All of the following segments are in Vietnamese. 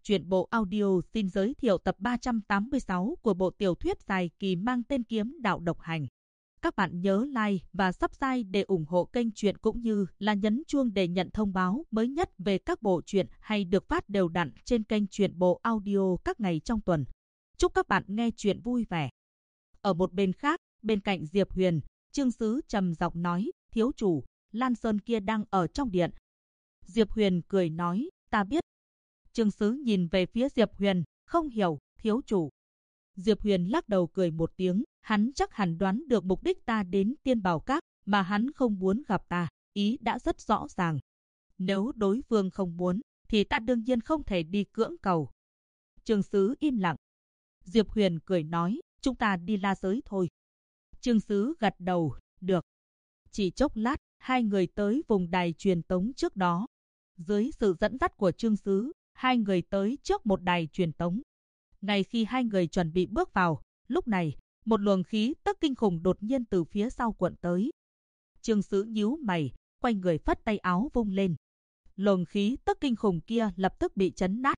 Truyện bộ audio xin giới thiệu tập 386 của bộ tiểu thuyết dài kỳ mang tên Kiếm Đạo Độc Hành. Các bạn nhớ like và subscribe để ủng hộ kênh truyện cũng như là nhấn chuông để nhận thông báo mới nhất về các bộ truyện hay được phát đều đặn trên kênh truyện bộ audio các ngày trong tuần. Chúc các bạn nghe truyện vui vẻ. Ở một bên khác, bên cạnh Diệp Huyền, Trương Sứ trầm giọng nói, thiếu chủ, Lan Sơn kia đang ở trong điện. Diệp Huyền cười nói, ta biết. Trương Sứ nhìn về phía Diệp Huyền, không hiểu, thiếu chủ. Diệp Huyền lắc đầu cười một tiếng, hắn chắc hẳn đoán được mục đích ta đến Tiên Bảo Các, mà hắn không muốn gặp ta, ý đã rất rõ ràng. Nếu đối phương không muốn, thì ta đương nhiên không thể đi cưỡng cầu. Trương Sứ im lặng. Diệp Huyền cười nói, chúng ta đi La Giới thôi. Trương Sứ gật đầu, được. Chỉ chốc lát, hai người tới vùng đài truyền tống trước đó. Dưới sự dẫn dắt của Trương Sứ, hai người tới trước một đài truyền tống. Ngay khi hai người chuẩn bị bước vào, lúc này, một luồng khí tức kinh khủng đột nhiên từ phía sau cuộn tới. Trương Sứ nhíu mày, quay người phất tay áo vung lên. Luồng khí tức kinh khủng kia lập tức bị chấn nát,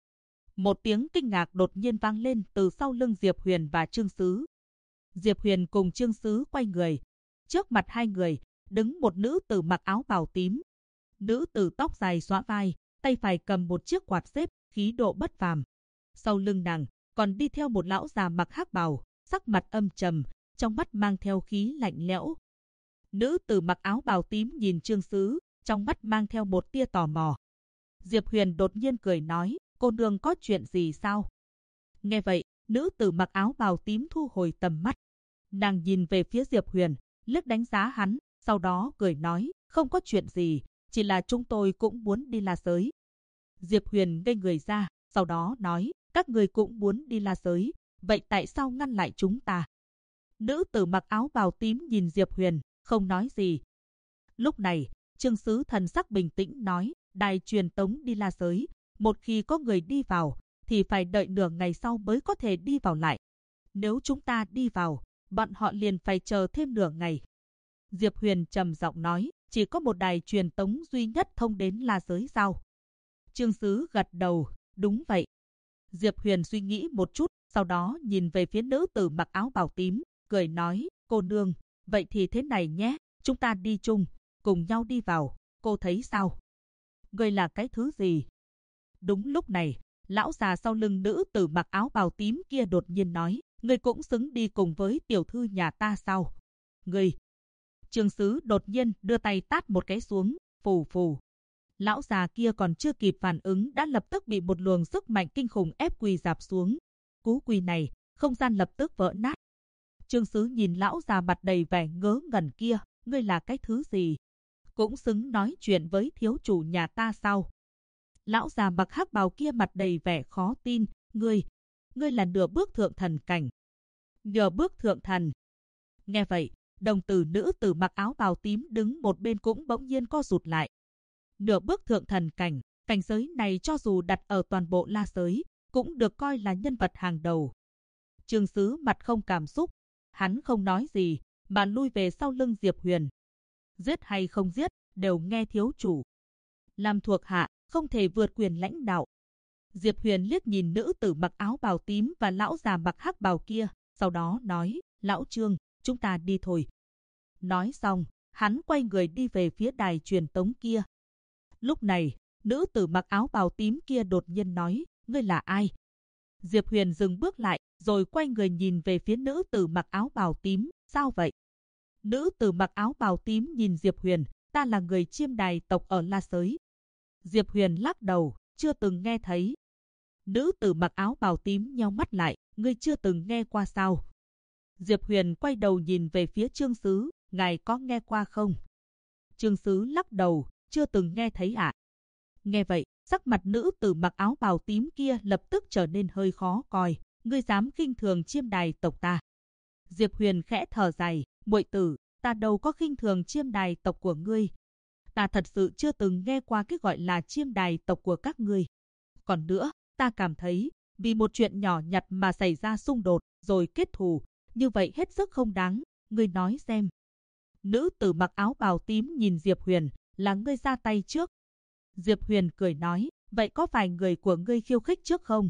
Một tiếng kinh ngạc đột nhiên vang lên từ sau lưng Diệp Huyền và Trương Sứ. Diệp Huyền cùng Trương Sứ quay người. Trước mặt hai người, đứng một nữ tử mặc áo bào tím. Nữ tử tóc dài xõa vai, tay phải cầm một chiếc quạt xếp, khí độ bất phàm. Sau lưng nàng, còn đi theo một lão già mặc hắc bào, sắc mặt âm trầm, trong mắt mang theo khí lạnh lẽo. Nữ tử mặc áo bào tím nhìn Trương Sứ, trong mắt mang theo một tia tò mò. Diệp Huyền đột nhiên cười nói, cô nương có chuyện gì sao? Nghe vậy, nữ tử mặc áo bào tím thu hồi tầm mắt. Nàng nhìn về phía Diệp Huyền, liếc đánh giá hắn, sau đó cười nói, không có chuyện gì, chỉ là chúng tôi cũng muốn đi La Giới. Diệp Huyền ngây người ra, sau đó nói, các người cũng muốn đi La Giới, vậy tại sao ngăn lại chúng ta? Nữ tử mặc áo bào tím nhìn Diệp Huyền, không nói gì. Lúc này, Trương Sứ thần sắc bình tĩnh nói, đài truyền tống đi La Giới, một khi có người đi vào, thì phải đợi nửa ngày sau mới có thể đi vào lại. Nếu chúng ta đi vào, bọn họ liền phải chờ thêm nửa ngày. Diệp Huyền trầm giọng nói, chỉ có một đài truyền tống duy nhất thông đến La Giới sao? Trương Sứ gật đầu, đúng vậy. Diệp Huyền suy nghĩ một chút, sau đó nhìn về phía nữ tử mặc áo bào tím, cười nói, cô nương, vậy thì thế này nhé, chúng ta đi chung, cùng nhau đi vào, cô thấy sao? Ngươi là cái thứ gì? Đúng lúc này, lão già sau lưng nữ tử mặc áo bào tím kia đột nhiên nói, ngươi cũng xứng đi cùng với tiểu thư nhà ta sao? Ngươi! Trương Sứ đột nhiên đưa tay tát một cái xuống, phù phù. Lão già kia còn chưa kịp phản ứng đã lập tức bị một luồng sức mạnh kinh khủng ép quỳ rạp xuống. Cú quỳ này, không gian lập tức vỡ nát. Trương Sứ nhìn lão già mặt đầy vẻ ngớ ngẩn kia, ngươi là cái thứ gì? Cũng xứng nói chuyện với thiếu chủ nhà ta sao? Lão già mặc hắc bào kia mặt đầy vẻ khó tin, ngươi là nửa bước thượng thần cảnh. Nửa bước thượng thần. Nghe vậy, đồng tử nữ tử mặc áo bào tím đứng một bên cũng bỗng nhiên co rụt lại. Nửa bước thượng thần cảnh, cảnh giới này cho dù đặt ở toàn bộ La Giới, cũng được coi là nhân vật hàng đầu. Trương Sứ mặt không cảm xúc, hắn không nói gì, mà lui về sau lưng Diệp Huyền. Giết hay không giết, đều nghe thiếu chủ. Làm thuộc hạ, không thể vượt quyền lãnh đạo. Diệp Huyền liếc nhìn nữ tử mặc áo bào tím và lão già mặc hắc bào kia, sau đó nói, lão Trương, chúng ta đi thôi. Nói xong, hắn quay người đi về phía đài truyền tống kia. Lúc này, nữ tử mặc áo bào tím kia đột nhiên nói, ngươi là ai? Diệp Huyền dừng bước lại, rồi quay người nhìn về phía nữ tử mặc áo bào tím, sao vậy? Nữ tử mặc áo bào tím nhìn Diệp Huyền, ta là người Chiêm Đài tộc ở La Giới. Diệp Huyền lắc đầu, chưa từng nghe thấy. Nữ tử mặc áo bào tím nheo mắt lại, ngươi chưa từng nghe qua sao? Diệp Huyền quay đầu nhìn về phía Trương Sứ, ngài có nghe qua không? Trương Sứ lắc đầu, chưa từng nghe thấy ạ. Nghe vậy, sắc mặt nữ tử mặc áo bào tím kia lập tức trở nên hơi khó coi, ngươi dám khinh thường Chiêm Đài tộc ta. Diệp Huyền khẽ thở dài, muội tử, ta đâu có khinh thường Chiêm Đài tộc của ngươi. Ta thật sự chưa từng nghe qua cái gọi là Chiêm Đài tộc của các ngươi. Còn nữa, ta cảm thấy, vì một chuyện nhỏ nhặt mà xảy ra xung đột, rồi kết thù, như vậy hết sức không đáng, ngươi nói xem. Nữ tử mặc áo bào tím nhìn Diệp Huyền, là ngươi ra tay trước. Diệp Huyền cười nói, vậy có phải người của ngươi khiêu khích trước không?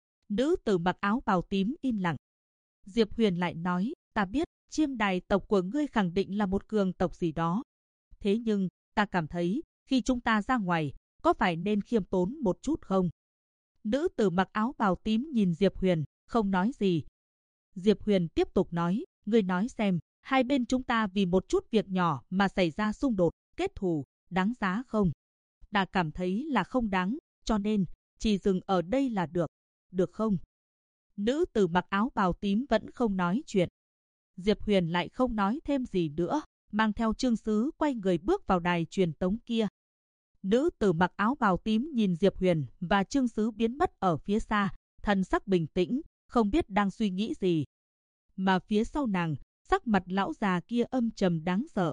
Nữ tử mặc áo bào tím im lặng. Diệp Huyền lại nói, ta biết, Chiêm Đài tộc của ngươi khẳng định là một cường tộc gì đó. Thế nhưng, ta cảm thấy, khi chúng ta ra ngoài, có phải nên khiêm tốn một chút không? Nữ tử mặc áo bào tím nhìn Diệp Huyền, không nói gì. Diệp Huyền tiếp tục nói, ngươi nói xem, hai bên chúng ta vì một chút việc nhỏ mà xảy ra xung đột, kết thù, đáng giá không? Ta cảm thấy là không đáng, cho nên, chỉ dừng ở đây là được không? Nữ tử mặc áo bào tím vẫn không nói chuyện. Diệp Huyền lại không nói thêm gì nữa, mang theo Trương Sứ quay người bước vào đài truyền tống kia. Nữ tử mặc áo bào tím nhìn Diệp Huyền và Trương Sứ biến mất ở phía xa, thần sắc bình tĩnh, không biết đang suy nghĩ gì. Mà phía sau nàng, sắc mặt lão già kia âm trầm đáng sợ.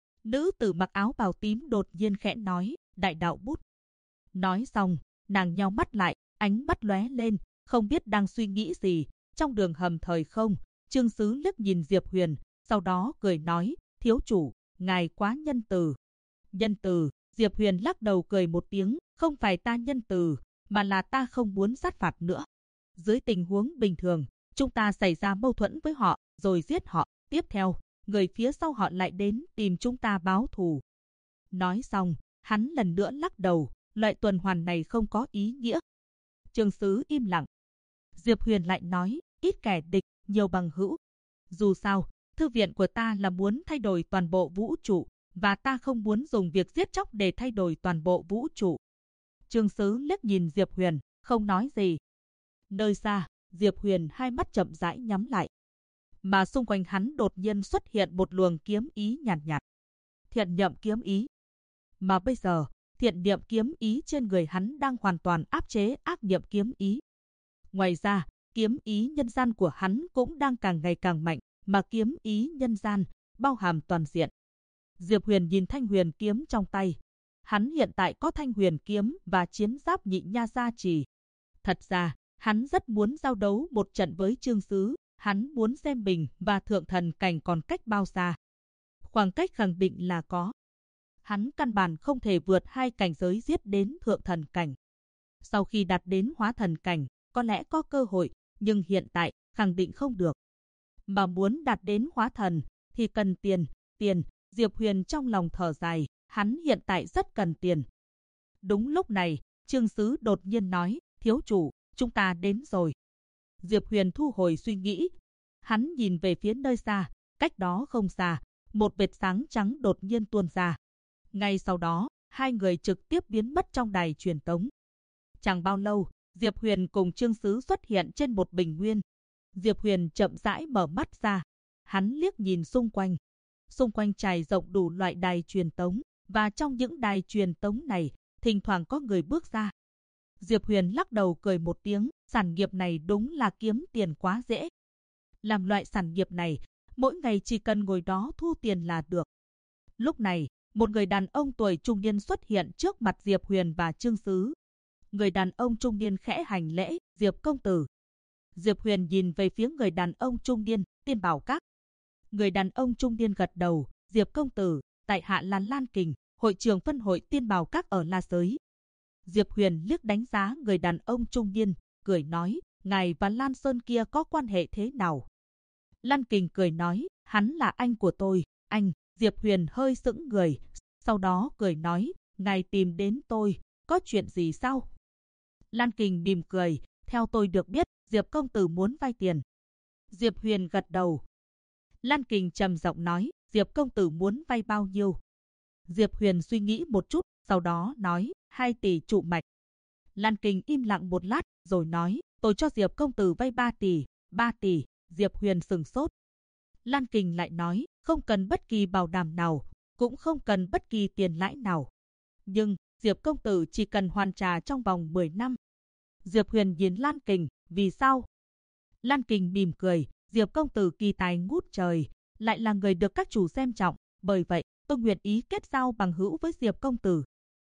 Nữ tử mặc áo bào tím đột nhiên khẽ nói, đại đạo bút. Nói xong, nàng nheo mắt lại, ánh mắt lóe lên, không biết đang suy nghĩ gì. Trong đường hầm thời không, Trương Sứ liếc nhìn Diệp Huyền, sau đó cười nói, thiếu chủ, ngài quá nhân từ. Nhân từ, Diệp Huyền lắc đầu cười một tiếng, không phải ta nhân từ, mà là ta không muốn sát phạt nữa. Dưới tình huống bình thường, chúng ta xảy ra mâu thuẫn với họ, rồi giết họ. Tiếp theo, người phía sau họ lại đến tìm chúng ta báo thù. Nói xong, hắn lần nữa lắc đầu, loại tuần hoàn này không có ý nghĩa. Trương Sứ im lặng. Diệp Huyền lại nói, ít kẻ địch, nhiều bằng hữu. Dù sao, thư viện của ta là muốn thay đổi toàn bộ vũ trụ, và ta không muốn dùng việc giết chóc để thay đổi toàn bộ vũ trụ. Trương Sứ liếc nhìn Diệp Huyền, không nói gì. Nơi xa, Diệp Huyền hai mắt chậm rãi nhắm lại. Mà xung quanh hắn đột nhiên xuất hiện một luồng kiếm ý nhàn nhạt. Thiện niệm kiếm ý. Mà bây giờ, thiện niệm kiếm ý trên người hắn đang hoàn toàn áp chế ác niệm kiếm ý. Ngoài ra, kiếm ý nhân gian của hắn cũng đang càng ngày càng mạnh, mà kiếm ý nhân gian bao hàm toàn diện. Diệp Huyền nhìn thanh huyền kiếm trong tay. Hắn hiện tại có thanh huyền kiếm và chiến giáp nhị nha gia trì. Thật ra, hắn rất muốn giao đấu một trận với Trương Sứ. Hắn muốn xem mình và thượng thần cảnh còn cách bao xa. Khoảng cách khẳng định là có. Hắn căn bản không thể vượt hai cảnh giới giết đến thượng thần cảnh. Sau khi đạt đến hóa thần cảnh, có lẽ có cơ hội, nhưng hiện tại khẳng định không được. Mà muốn đạt đến hóa thần thì cần tiền. Diệp Huyền trong lòng thở dài, hắn hiện tại rất cần tiền. Đúng lúc này, Trương Sứ đột nhiên nói, thiếu chủ, chúng ta đến rồi. Diệp Huyền thu hồi suy nghĩ. Hắn nhìn về phía nơi xa, cách đó không xa, một vệt sáng trắng đột nhiên tuôn ra. Ngay sau đó, hai người trực tiếp biến mất trong đài truyền tống. Chẳng bao lâu, Diệp Huyền cùng Trương Sứ xuất hiện trên một bình nguyên. Diệp Huyền chậm rãi mở mắt ra. Hắn liếc nhìn xung quanh. Xung quanh trải rộng đủ loại đài truyền tống, và trong những đài truyền tống này, thỉnh thoảng có người bước ra. Diệp Huyền lắc đầu cười một tiếng, sản nghiệp này đúng là kiếm tiền quá dễ. Làm loại sản nghiệp này, mỗi ngày chỉ cần ngồi đó thu tiền là được. Lúc này, một người đàn ông tuổi trung niên xuất hiện trước mặt Diệp Huyền và Trương Sứ. Người đàn ông trung niên khẽ hành lễ, Diệp công tử. Diệp Huyền nhìn về phía người đàn ông trung niên, Tiên Bảo Các. Người đàn ông trung niên gật đầu, Diệp công tử, tại hạ là Lan Kình, hội trưởng phân hội Tiên Bảo Các ở La Giới. Diệp Huyền liếc đánh giá người đàn ông trung niên, cười nói, ngài và Lan Sơn kia có quan hệ thế nào? Lan Kình cười nói, hắn là anh của tôi, anh. Diệp Huyền hơi sững người, sau đó cười nói, ngài tìm đến tôi, có chuyện gì sao? Lan Kình mỉm cười, theo tôi được biết, Diệp công tử muốn vay tiền. Diệp Huyền gật đầu. Lan Kình trầm giọng nói, Diệp công tử muốn vay bao nhiêu? Diệp Huyền suy nghĩ một chút, sau đó nói, 2 tỷ trụ mạch. Lan Kình im lặng một lát, rồi nói, tôi cho Diệp công tử vay 3 tỷ. 3 tỷ, Diệp Huyền sừng sốt. Lan Kình lại nói, không cần bất kỳ bảo đảm nào, cũng không cần bất kỳ tiền lãi nào. Nhưng, Diệp công tử chỉ cần hoàn trả trong vòng 10 năm. Diệp Huyền nhìn Lan Kình, vì sao? Lan Kình mỉm cười, Diệp công tử kỳ tài ngút trời, lại là người được các chủ xem trọng, bởi vậy, tôi nguyện ý kết giao bằng hữu với Diệp công tử.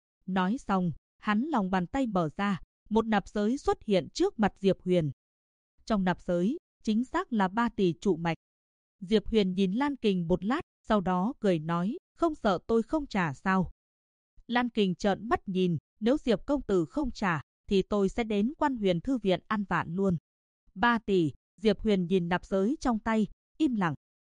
Nói xong, hắn lòng bàn tay mở ra, một nạp giới xuất hiện trước mặt Diệp Huyền. Trong nạp giới, chính xác là 3 tỷ trụ mạch. Diệp Huyền nhìn Lan Kình một lát, sau đó cười nói, không sợ tôi không trả sao? Lan Kình trợn mắt nhìn, Nếu Diệp công tử không trả, thì tôi sẽ đến Quan Huyền Thư viện ăn vạ luôn. 3 tỷ, Diệp Huyền nhìn nạp giới trong tay, im lặng.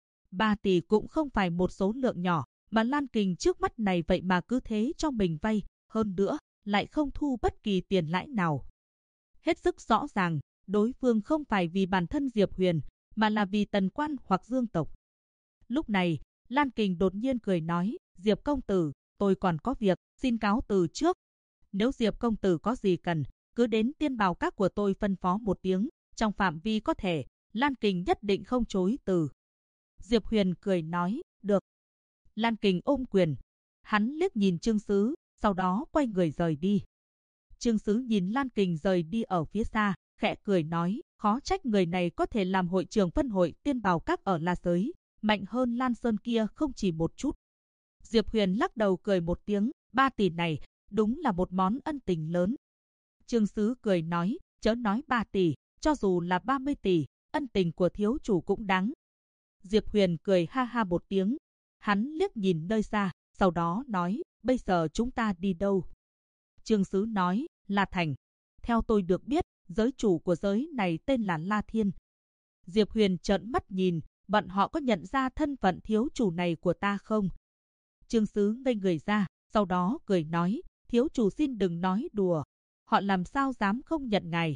3 tỷ cũng không phải một số lượng nhỏ, mà Lan Kình trước mắt này vậy mà cứ thế cho mình vay, hơn nữa, lại không thu bất kỳ tiền lãi nào. Hết sức rõ ràng, đối phương không phải vì bản thân Diệp Huyền, mà là vì Tần Quan hoặc Dương tộc. Lúc này, Lan Kình đột nhiên cười nói, Diệp công tử, tôi còn có việc, xin cáo từ trước. Nếu Diệp công tử có gì cần, cứ đến Tiên Bảo Các của tôi phân phó một tiếng, trong phạm vi có thể, Lan Kình nhất định không chối từ. Diệp Huyền cười nói, được. Lan Kình ôm quyền, hắn liếc nhìn Trương Sứ, sau đó quay người rời đi. Trương Sứ nhìn Lan Kình rời đi ở phía xa, khẽ cười nói, khó trách người này có thể làm hội trưởng phân hội Tiên Bảo Các ở La Giới, mạnh hơn Lan Sơn kia không chỉ một chút. Diệp Huyền lắc đầu cười một tiếng, 3 tỷ này, đúng là một món ân tình lớn. Trương Sứ cười nói, chớ nói 3 tỷ, cho dù là 30 tỷ, ân tình của thiếu chủ cũng đáng. Diệp Huyền cười ha ha một tiếng, hắn liếc nhìn nơi xa, sau đó nói, bây giờ chúng ta đi đâu? Trương Sứ nói, La Thành. Theo tôi được biết, giới chủ của giới này tên là La Thiên. Diệp Huyền trợn mắt nhìn, bọn họ có nhận ra thân phận thiếu chủ này của ta không? Trương Sứ ngây người ra, sau đó cười nói, thiếu chủ xin đừng nói đùa, họ làm sao dám không nhận ngài.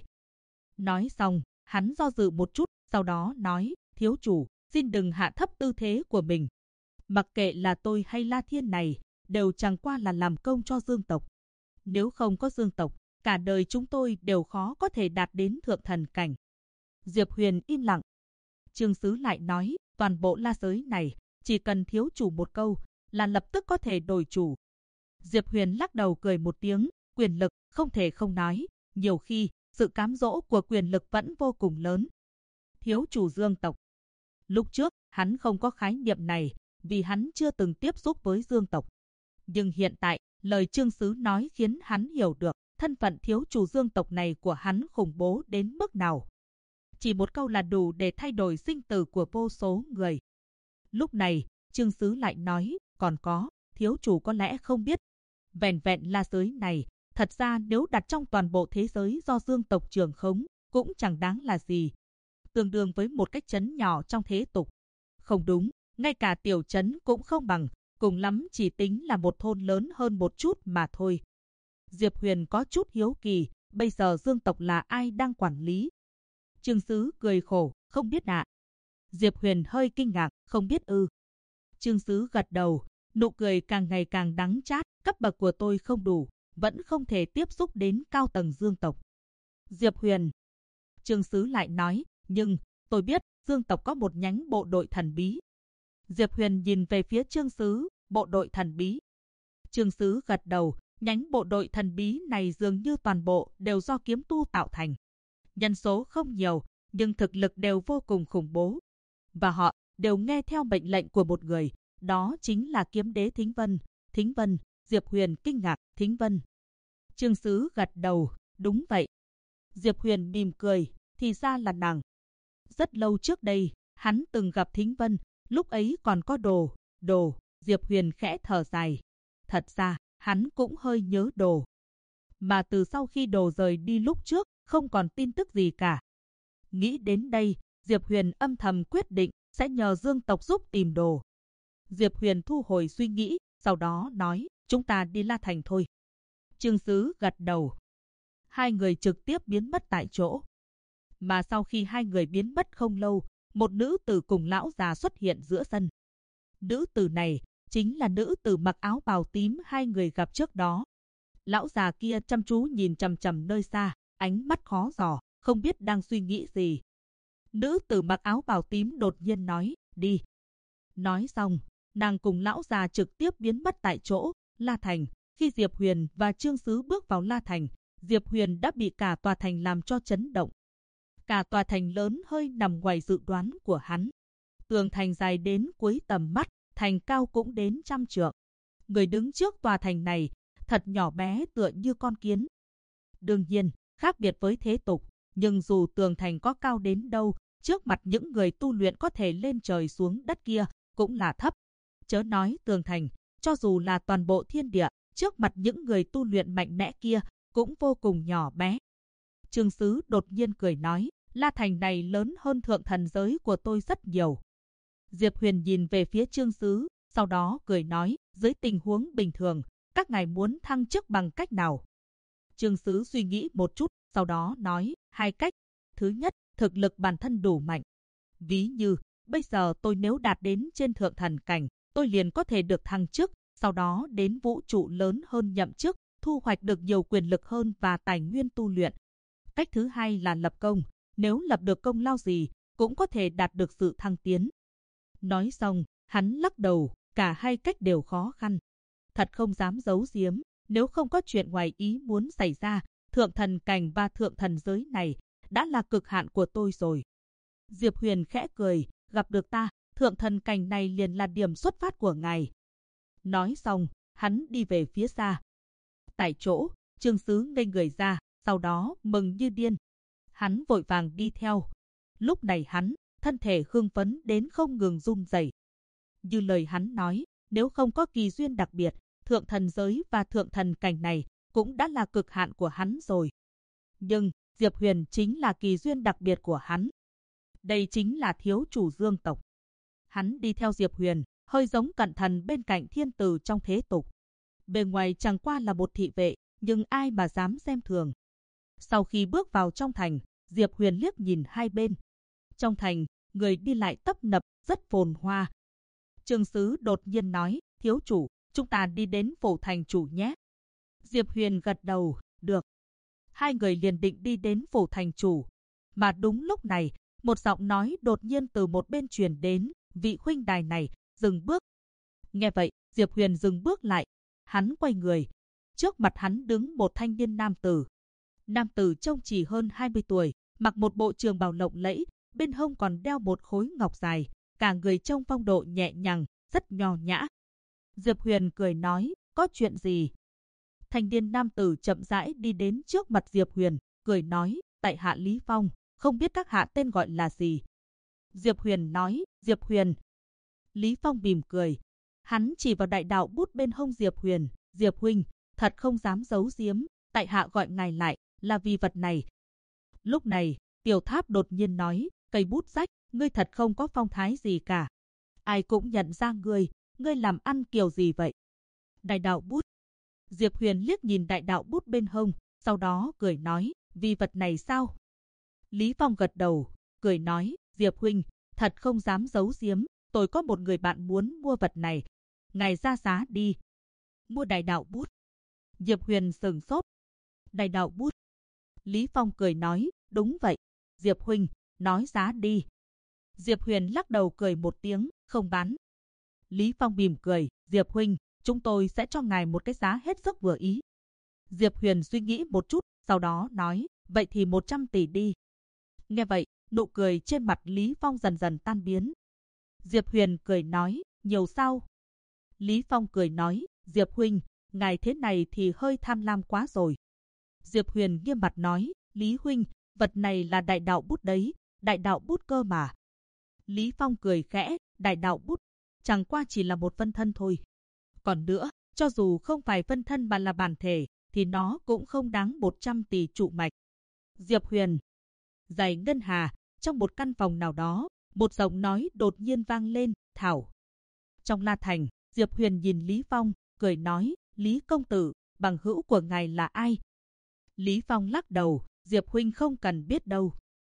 Nói xong, hắn do dự một chút, sau đó nói, thiếu chủ, xin đừng hạ thấp tư thế của mình. Mặc kệ là tôi hay La Thiên này, đều chẳng qua là làm công cho Dương tộc. Nếu không có Dương tộc, cả đời chúng tôi đều khó có thể đạt đến thượng thần cảnh. Diệp Huyền im lặng. Trương Sứ lại nói, toàn bộ La Giới này, chỉ cần thiếu chủ một câu, là lập tức có thể đổi chủ. Diệp Huyền lắc đầu cười một tiếng, quyền lực không thể không nói, nhiều khi sự cám dỗ của quyền lực vẫn vô cùng lớn. Thiếu chủ Dương tộc. Lúc trước, hắn không có khái niệm này, vì hắn chưa từng tiếp xúc với Dương tộc. Nhưng hiện tại, lời Trương Sứ nói khiến hắn hiểu được thân phận thiếu chủ Dương tộc này của hắn khủng bố đến mức nào. Chỉ một câu là đủ để thay đổi sinh tử của vô số người. Lúc này, Trương Sứ lại nói, còn có, thiếu chủ có lẽ không biết. Vẹn vẹn La Giới này, thật ra nếu đặt trong toàn bộ thế giới do Dương tộc trưởng khống, cũng chẳng đáng là gì. Tương đương với một cái trấn nhỏ trong thế tục. Không đúng, ngay cả tiểu trấn cũng không bằng, cùng lắm chỉ tính là một thôn lớn hơn một chút mà thôi. Diệp Huyền có chút hiếu kỳ, bây giờ Dương tộc là ai đang quản lý? Trương Sứ cười khổ, không biết ạ. Diệp Huyền hơi kinh ngạc, không biết ư. Trương Sứ gật đầu, nụ cười càng ngày càng đắng chát, cấp bậc của tôi không đủ, vẫn không thể tiếp xúc đến cao tầng Dương tộc. Diệp Huyền. Trương Sứ lại nói, nhưng, tôi biết, Dương tộc có một nhánh bộ đội thần bí. Diệp Huyền nhìn về phía Trương Sứ, bộ đội thần bí. Trương Sứ gật đầu, nhánh bộ đội thần bí này dường như toàn bộ đều do kiếm tu tạo thành. Nhân số không nhiều, nhưng thực lực đều vô cùng khủng bố. Và họ đều nghe theo mệnh lệnh của một người, đó chính là kiếm đế Thính Vân. Thính Vân, Diệp Huyền kinh ngạc, Thính Vân. Trương Sứ gật đầu, đúng vậy. Diệp Huyền mỉm cười, thì ra là nàng. Rất lâu trước đây, hắn từng gặp Thính Vân, lúc ấy còn có Đồ, Diệp Huyền khẽ thở dài. Thật ra, hắn cũng hơi nhớ Đồ. Mà từ sau khi Đồ rời đi lúc trước, không còn tin tức gì cả. Nghĩ đến đây, Diệp Huyền âm thầm quyết định sẽ nhờ Dương tộc giúp tìm Đồ. Diệp Huyền thu hồi suy nghĩ, sau đó nói, chúng ta đi La Thành thôi. Trương Sứ gật đầu. Hai người trực tiếp biến mất tại chỗ. Mà sau khi hai người biến mất không lâu, một nữ tử cùng lão già xuất hiện giữa sân. Nữ tử này chính là nữ tử mặc áo bào tím hai người gặp trước đó. Lão già kia chăm chú nhìn chằm chằm nơi xa, ánh mắt khó dò, không biết đang suy nghĩ gì. Nữ tử mặc áo bào tím đột nhiên nói, đi. Nói xong, nàng cùng lão già trực tiếp biến mất tại chỗ, La Thành. Khi Diệp Huyền và Trương Sứ bước vào La Thành, Diệp Huyền đã bị cả tòa thành làm cho chấn động. Cả tòa thành lớn hơi nằm ngoài dự đoán của hắn. Tường thành dài đến cuối tầm mắt, thành cao cũng đến 100 trượng. Người đứng trước tòa thành này, thật nhỏ bé tựa như con kiến. Đương nhiên, khác biệt với thế tục, nhưng dù tường thành có cao đến đâu, trước mặt những người tu luyện có thể lên trời xuống đất kia, cũng là thấp. Chớ nói tường thành, cho dù là toàn bộ thiên địa, trước mặt những người tu luyện mạnh mẽ kia, cũng vô cùng nhỏ bé. Trương Sứ đột nhiên cười nói, La Thành này lớn hơn thượng thần giới của tôi rất nhiều. Diệp Huyền nhìn về phía Trương Sứ, sau đó cười nói, dưới tình huống bình thường, các ngài muốn thăng chức bằng cách nào? Trương Sứ suy nghĩ một chút, sau đó nói, 2 cách. Thứ nhất, thực lực bản thân đủ mạnh. Ví như, bây giờ tôi nếu đạt đến trên thượng thần cảnh, tôi liền có thể được thăng chức, sau đó đến vũ trụ lớn hơn nhậm chức, thu hoạch được nhiều quyền lực hơn và tài nguyên tu luyện. Cách thứ hai là lập công, nếu lập được công lao gì, cũng có thể đạt được sự thăng tiến. Nói xong, hắn lắc đầu, cả 2 cách đều khó khăn. Thật không dám giấu giếm, nếu không có chuyện ngoài ý muốn xảy ra, thượng thần cảnh và thượng thần giới này đã là cực hạn của tôi rồi. Diệp Huyền khẽ cười, gặp được ta, thượng thần cảnh này liền là điểm xuất phát của ngài. Nói xong, hắn đi về phía xa. Tại chỗ, Trương Sứ ngây người ra, sau đó mừng như điên. Hắn vội vàng đi theo. Lúc này hắn, thân thể hưng phấn đến không ngừng run rẩy. Như lời hắn nói, nếu không có kỳ duyên đặc biệt, thượng thần giới và thượng thần cảnh này cũng đã là cực hạn của hắn rồi. Nhưng, Diệp Huyền chính là kỳ duyên đặc biệt của hắn. Đây chính là thiếu chủ Dương tộc. Hắn đi theo Diệp Huyền, hơi giống cận thần bên cạnh thiên tử trong thế tục. Bề ngoài chẳng qua là một thị vệ, nhưng ai mà dám xem thường. Sau khi bước vào trong thành, Diệp Huyền liếc nhìn hai bên. Trong thành, người đi lại tấp nập, rất phồn hoa. Trương Sứ đột nhiên nói, thiếu chủ, chúng ta đi đến phủ thành chủ nhé. Diệp Huyền gật đầu, được. Hai người liền định đi đến phủ thành chủ. Mà đúng lúc này, một giọng nói đột nhiên từ một bên truyền đến, vị huynh đài này, dừng bước. Nghe vậy, Diệp Huyền dừng bước lại. Hắn quay người. Trước mặt hắn đứng một thanh niên nam tử. Nam tử trông chỉ hơn 20 tuổi, mặc một bộ trường bào lộng lẫy, bên hông còn đeo một khối ngọc dài, cả người trông phong độ nhẹ nhàng, rất nho nhã. Diệp Huyền cười nói, có chuyện gì? Thanh niên nam tử chậm rãi đi đến trước mặt Diệp Huyền, cười nói, tại hạ Lý Phong, không biết các hạ tên gọi là gì? Diệp Huyền nói, Diệp Huyền. Lý Phong mỉm cười. Hắn chỉ vào đại đạo bút bên hông Diệp Huyền, Diệp huynh, thật không dám giấu giếm, tại hạ gọi ngài lại, là vì vật này. Lúc này, Tiểu Tháp đột nhiên nói, cây bút rách, ngươi thật không có phong thái gì cả. Ai cũng nhận ra ngươi làm ăn kiểu gì vậy? Đại đạo bút. Diệp Huyền liếc nhìn đại đạo bút bên hông, sau đó cười nói, vì vật này sao? Lý Phong gật đầu, cười nói, Diệp huynh, thật không dám giấu giếm, tôi có một người bạn muốn mua vật này. Ngài ra giá đi. Mua đại đạo bút. Diệp Huyền sửng sốt. Đại đạo bút. Lý Phong cười nói, đúng vậy. Diệp huynh, nói giá đi. Diệp Huyền lắc đầu cười một tiếng, không bán. Lý Phong mỉm cười, Diệp huynh, chúng tôi sẽ cho ngài một cái giá hết sức vừa ý. Diệp Huyền suy nghĩ một chút, sau đó nói, vậy thì 100 tỷ đi. Nghe vậy, nụ cười trên mặt Lý Phong dần dần tan biến. Diệp Huyền cười nói, nhiều sao? Lý Phong cười nói, Diệp huynh, ngài thế này thì hơi tham lam quá rồi. Diệp Huyền nghiêm mặt nói, Lý huynh, vật này là đại đạo bút đấy, đại đạo bút cơ mà. Lý Phong cười khẽ, đại đạo bút, chẳng qua chỉ là một phân thân thôi. Còn nữa, cho dù không phải phân thân mà là bản thể, thì nó cũng không đáng 100 tỷ trụ mạch. Diệp Huyền. Dãy ngân hà, trong một căn phòng nào đó, một giọng nói đột nhiên vang lên, Thảo. Trong La Thành, Diệp Huyền nhìn Lý Phong, cười nói, Lý công tử, bằng hữu của ngài là ai? Lý Phong lắc đầu, Diệp huynh không cần biết đâu.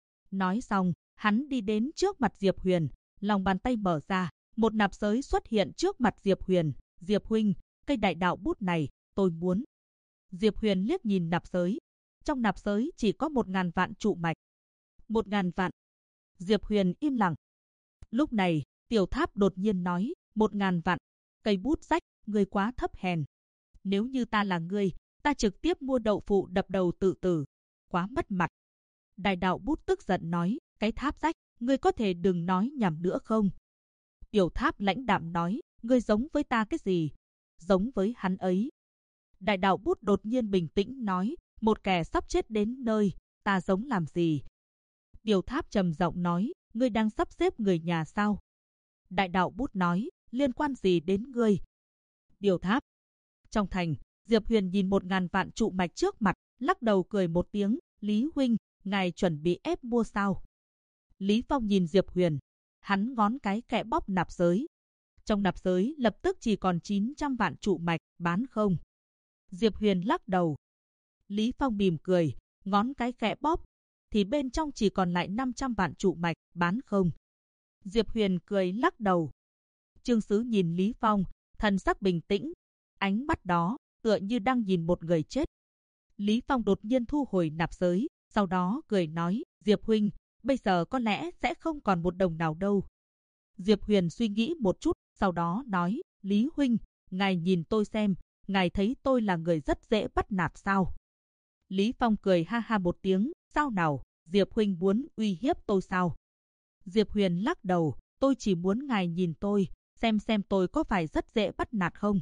Nói xong, hắn đi đến trước mặt Diệp Huyền, lòng bàn tay mở ra, một nạp giới xuất hiện trước mặt Diệp Huyền. Diệp huynh, cây đại đạo bút này, tôi muốn. Diệp Huyền liếc nhìn nạp giới. Trong nạp giới chỉ có 1000 vạn trụ mạch. 1000 vạn. Diệp Huyền im lặng. Lúc này, Tiểu Tháp đột nhiên nói, 1000 vạn. Cây bút rách, ngươi quá thấp hèn. Nếu như ta là ngươi, ta trực tiếp mua đậu phụ đập đầu tự tử. Quá mất mặt. Đại đạo bút tức giận nói, cái tháp rách, ngươi có thể đừng nói nhảm nữa không? Tiểu Tháp lãnh đạm nói, ngươi giống với ta cái gì? Giống với hắn ấy. Đại đạo bút đột nhiên bình tĩnh nói, một kẻ sắp chết đến nơi, ta giống làm gì? Tiểu Tháp trầm giọng nói, ngươi đang sắp xếp người nhà sao? Đại đạo bút nói, liên quan gì đến ngươi? Tiểu Tháp. Trong thành, Diệp Huyền nhìn 1000 vạn trụ mạch trước mặt, lắc đầu cười một tiếng, Lý huynh, ngài chuẩn bị ép mua sao? Lý Phong nhìn Diệp Huyền, hắn ngón cái kẽ bóp nạp giới. Trong nạp giới lập tức chỉ còn 900 vạn trụ mạch, bán không? Diệp Huyền lắc đầu. Lý Phong mỉm cười, ngón cái khẽ bóp, thì bên trong chỉ còn lại 500 vạn trụ mạch, bán không? Diệp Huyền cười lắc đầu. Trương Sứ nhìn Lý Phong, thần sắc bình tĩnh, ánh mắt đó tựa như đang nhìn một người chết. Lý Phong đột nhiên thu hồi nạp giới, sau đó cười nói, Diệp huynh, bây giờ có lẽ sẽ không còn một đồng nào đâu. Diệp Huyền suy nghĩ một chút, sau đó nói, Lý huynh, ngài nhìn tôi xem, ngài thấy tôi là người rất dễ bắt nạt sao? Lý Phong cười ha ha một tiếng, sao nào, Diệp huynh muốn uy hiếp tôi sao? Diệp Huyền lắc đầu, tôi chỉ muốn ngài nhìn tôi, xem tôi có phải rất dễ bắt nạt không?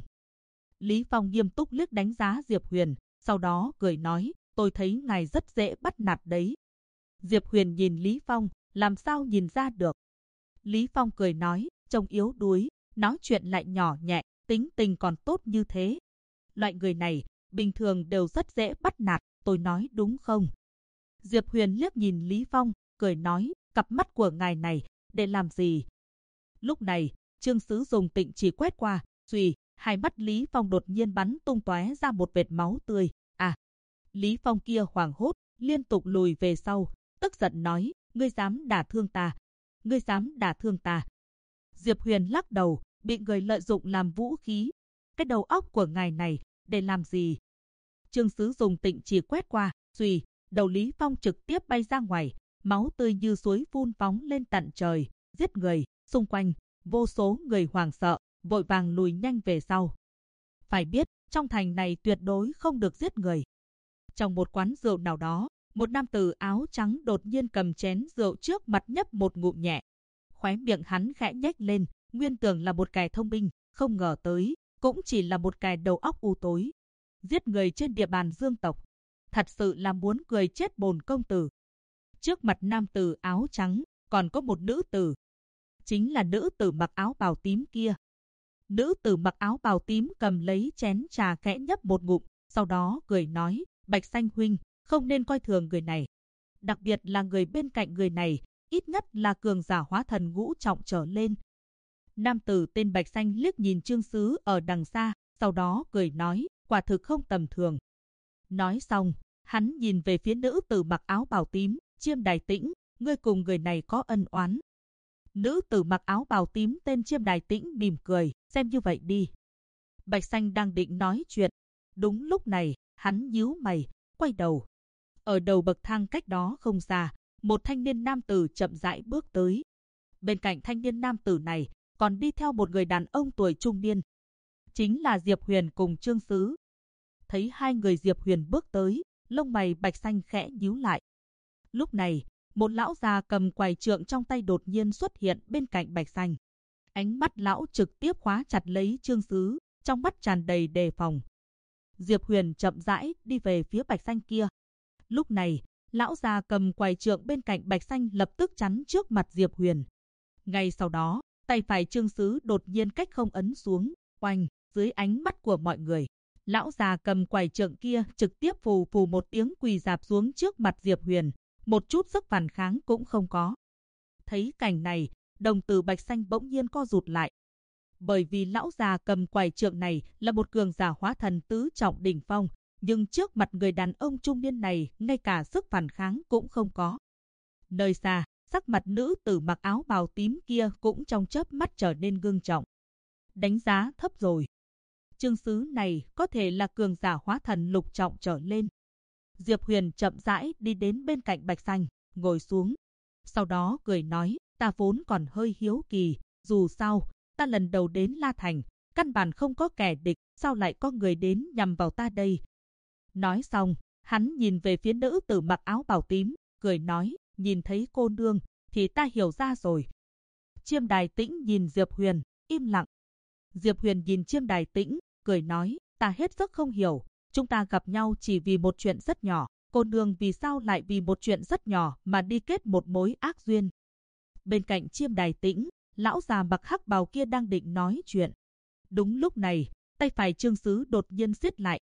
Lý Phong nghiêm túc liếc đánh giá Diệp Huyền, sau đó cười nói, tôi thấy ngài rất dễ bắt nạt đấy. Diệp Huyền nhìn Lý Phong, làm sao nhìn ra được? Lý Phong cười nói, trông yếu đuối, nói chuyện lại nhỏ nhẹ, tính tình còn tốt như thế. Loại người này, bình thường đều rất dễ bắt nạt, tôi nói đúng không? Diệp Huyền liếc nhìn Lý Phong, cười nói, cặp mắt của ngài này, để làm gì? Lúc này, Trương Sứ dùng tịnh chỉ quét qua, suy, hai mắt Lý Phong đột nhiên bắn tung tóe ra một vệt máu tươi. À! Lý Phong kia hoảng hốt, liên tục lùi về sau, tức giận nói, ngươi dám đả thương ta, ngươi dám đả thương ta. Diệp Huyền lắc đầu, bị người lợi dụng làm vũ khí. Cái đầu óc của ngài này, để làm gì? Trương Sứ dùng tịnh chỉ quét qua, suy, đầu Lý Phong trực tiếp bay ra ngoài, máu tươi như suối phun phóng lên tận trời, giết người, xung quanh, vô số người hoảng sợ, vội vàng lùi nhanh về sau. Phải biết, trong thành này tuyệt đối không được giết người. Trong một quán rượu nào đó, một nam tử áo trắng đột nhiên cầm chén rượu trước mặt nhấp một ngụm nhẹ. Khóe miệng hắn khẽ nhếch lên, nguyên tưởng là một kẻ thông minh, không ngờ tới, cũng chỉ là một kẻ đầu óc u tối. Giết người trên địa bàn Dương tộc, thật sự là muốn cười chết bổn công tử. Trước mặt nam tử áo trắng, còn có một nữ tử. Chính là nữ tử mặc áo bào tím kia. Nữ tử mặc áo bào tím cầm lấy chén trà khẽ nhấp một ngụm, sau đó cười nói, Bạch Xanh huynh, không nên coi thường người này. Đặc biệt là người bên cạnh người này, ít nhất là cường giả hóa thần ngũ trọng trở lên. Nam tử tên Bạch Xanh liếc nhìn Trương Sứ ở đằng xa, sau đó cười nói, quả thực không tầm thường. Nói xong, hắn nhìn về phía nữ tử mặc áo bào tím, Chiêm Đài Tĩnh, ngươi cùng người này có ân oán. Nữ tử mặc áo bào tím tên Chiêm Đài Tĩnh mỉm cười, xem như vậy đi. Bạch Xanh đang định nói chuyện. Đúng lúc này, hắn nhíu mày, quay đầu. Ở đầu bậc thang cách đó không xa, một thanh niên nam tử chậm rãi bước tới. Bên cạnh thanh niên nam tử này, còn đi theo một người đàn ông tuổi trung niên. Chính là Diệp Huyền cùng Trương Sứ. Thấy hai người Diệp Huyền bước tới, lông mày Bạch Xanh khẽ nhíu lại. Lúc này, một lão già cầm quài trượng trong tay đột nhiên xuất hiện bên cạnh Bạch Xanh. Ánh mắt lão trực tiếp khóa chặt lấy Trương Sứ, trong mắt tràn đầy đề phòng. Diệp Huyền chậm rãi đi về phía Bạch Xanh kia. Lúc này, lão già cầm quài trượng bên cạnh Bạch Xanh lập tức chắn trước mặt Diệp Huyền. Ngay sau đó, tay phải Trương Sứ đột nhiên cách không ấn xuống, oanh, dưới ánh mắt của mọi người. Lão già cầm quài trượng kia trực tiếp phù phù một tiếng quỳ rạp xuống trước mặt Diệp Huyền, một chút sức phản kháng cũng không có. Thấy cảnh này, đồng tử Bạch Xanh bỗng nhiên co rụt lại. Bởi vì lão già cầm quài trượng này là một cường giả hóa thần tứ trọng đỉnh phong, nhưng trước mặt người đàn ông trung niên này ngay cả sức phản kháng cũng không có. Nơi xa, sắc mặt nữ tử mặc áo bào tím kia cũng trong chớp mắt trở nên ngưng trọng. Đánh giá thấp rồi. Trương Sứ này có thể là cường giả hóa thần lục trọng trở lên. Diệp Huyền chậm rãi đi đến bên cạnh Bạch Xanh, ngồi xuống. Sau đó cười nói, ta vốn còn hơi hiếu kỳ, dù sao, ta lần đầu đến La Thành, căn bản không có kẻ địch, sao lại có người đến nhằm vào ta đây? Nói xong, hắn nhìn về phía nữ tử mặc áo bào tím, cười nói, nhìn thấy cô nương, thì ta hiểu ra rồi. Chiêm Đài Tĩnh nhìn Diệp Huyền, im lặng. Diệp Huyền nhìn Chiêm Đài Tĩnh, cười nói, ta hết sức không hiểu, chúng ta gặp nhau chỉ vì một chuyện rất nhỏ, cô nương vì sao lại vì một chuyện rất nhỏ mà đi kết một mối ác duyên? Bên cạnh Chiêm Đài Tĩnh, lão già mặc hắc bào kia đang định nói chuyện. Đúng lúc này, tay phải Trương Sứ đột nhiên siết lại,